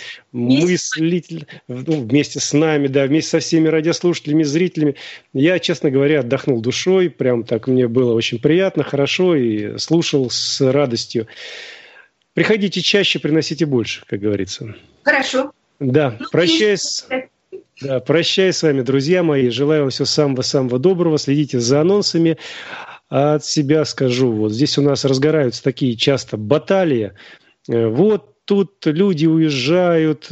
[SPEAKER 2] вместе с нами, да, вместе со всеми радиослушателями, зрителями. Я, честно говоря, отдохнул душой. Прям так мне было очень приятно, хорошо и слушал с радостью. Приходите чаще, приносите больше, как говорится.
[SPEAKER 4] Хорошо.
[SPEAKER 2] Да, прощаюсь с вами, друзья мои. Желаю вам всего самого-самого доброго. Следите за анонсами. А от себя скажу, вот здесь у нас разгораются такие часто баталии. Вот тут люди уезжают,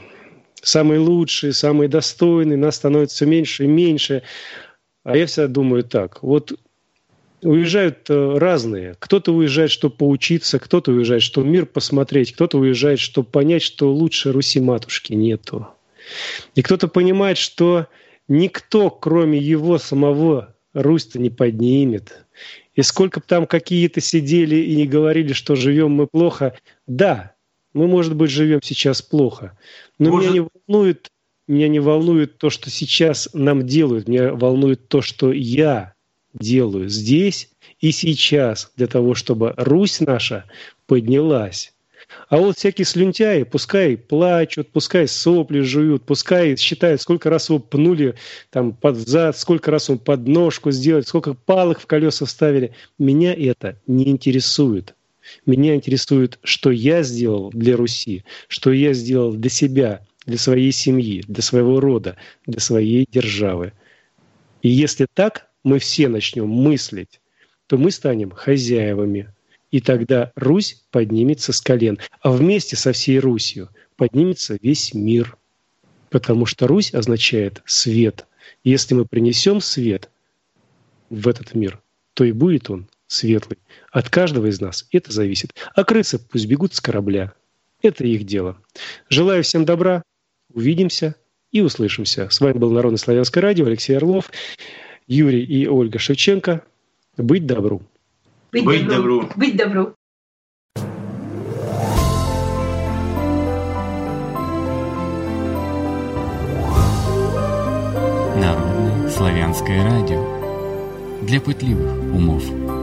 [SPEAKER 2] самые лучшие, самые достойные, нас становится все меньше и меньше. А я всегда думаю так, вот уезжают разные. Кто-то уезжает, чтобы поучиться, кто-то уезжает, чтобы мир посмотреть, кто-то уезжает, чтобы понять, что лучше Руси-матушки нету. И кто-то понимает, что никто, кроме его самого, Русь-то не поднимет. И сколько бы там какие-то сидели и не говорили, что живем мы плохо, да, мы, может быть, живем сейчас плохо. Но меня не волнует то, что сейчас нам делают. Меня волнует то, что я делаю здесь и сейчас для того, чтобы Русь наша поднялась. А вот всякие слюнтяи, пускай плачут, пускай сопли жуют, пускай считают, сколько раз его пнули там, под зад, сколько раз он под ножку сделали, сколько палок в колеса вставили. Меня это не интересует. Меня интересует, что я сделал для Руси, что я сделал для себя, для своей семьи, для своего рода, для своей державы. И если так мы все начнем мыслить, то мы станем хозяевами. И тогда Русь поднимется с колен. А вместе со всей Русью поднимется весь мир. Потому что Русь означает свет. И если мы принесем свет в этот мир, то и будет он светлый. От каждого из нас это зависит. А крысы пусть бегут с корабля. Это их дело. Желаю всем добра. Увидимся и услышимся. С вами был Народно-славянское радио, Алексей Орлов, Юрий и Ольга Шевченко. Быть добру.
[SPEAKER 4] Быть добру. Быть добру.
[SPEAKER 1] Народное славянское радио. Для пытливых умов.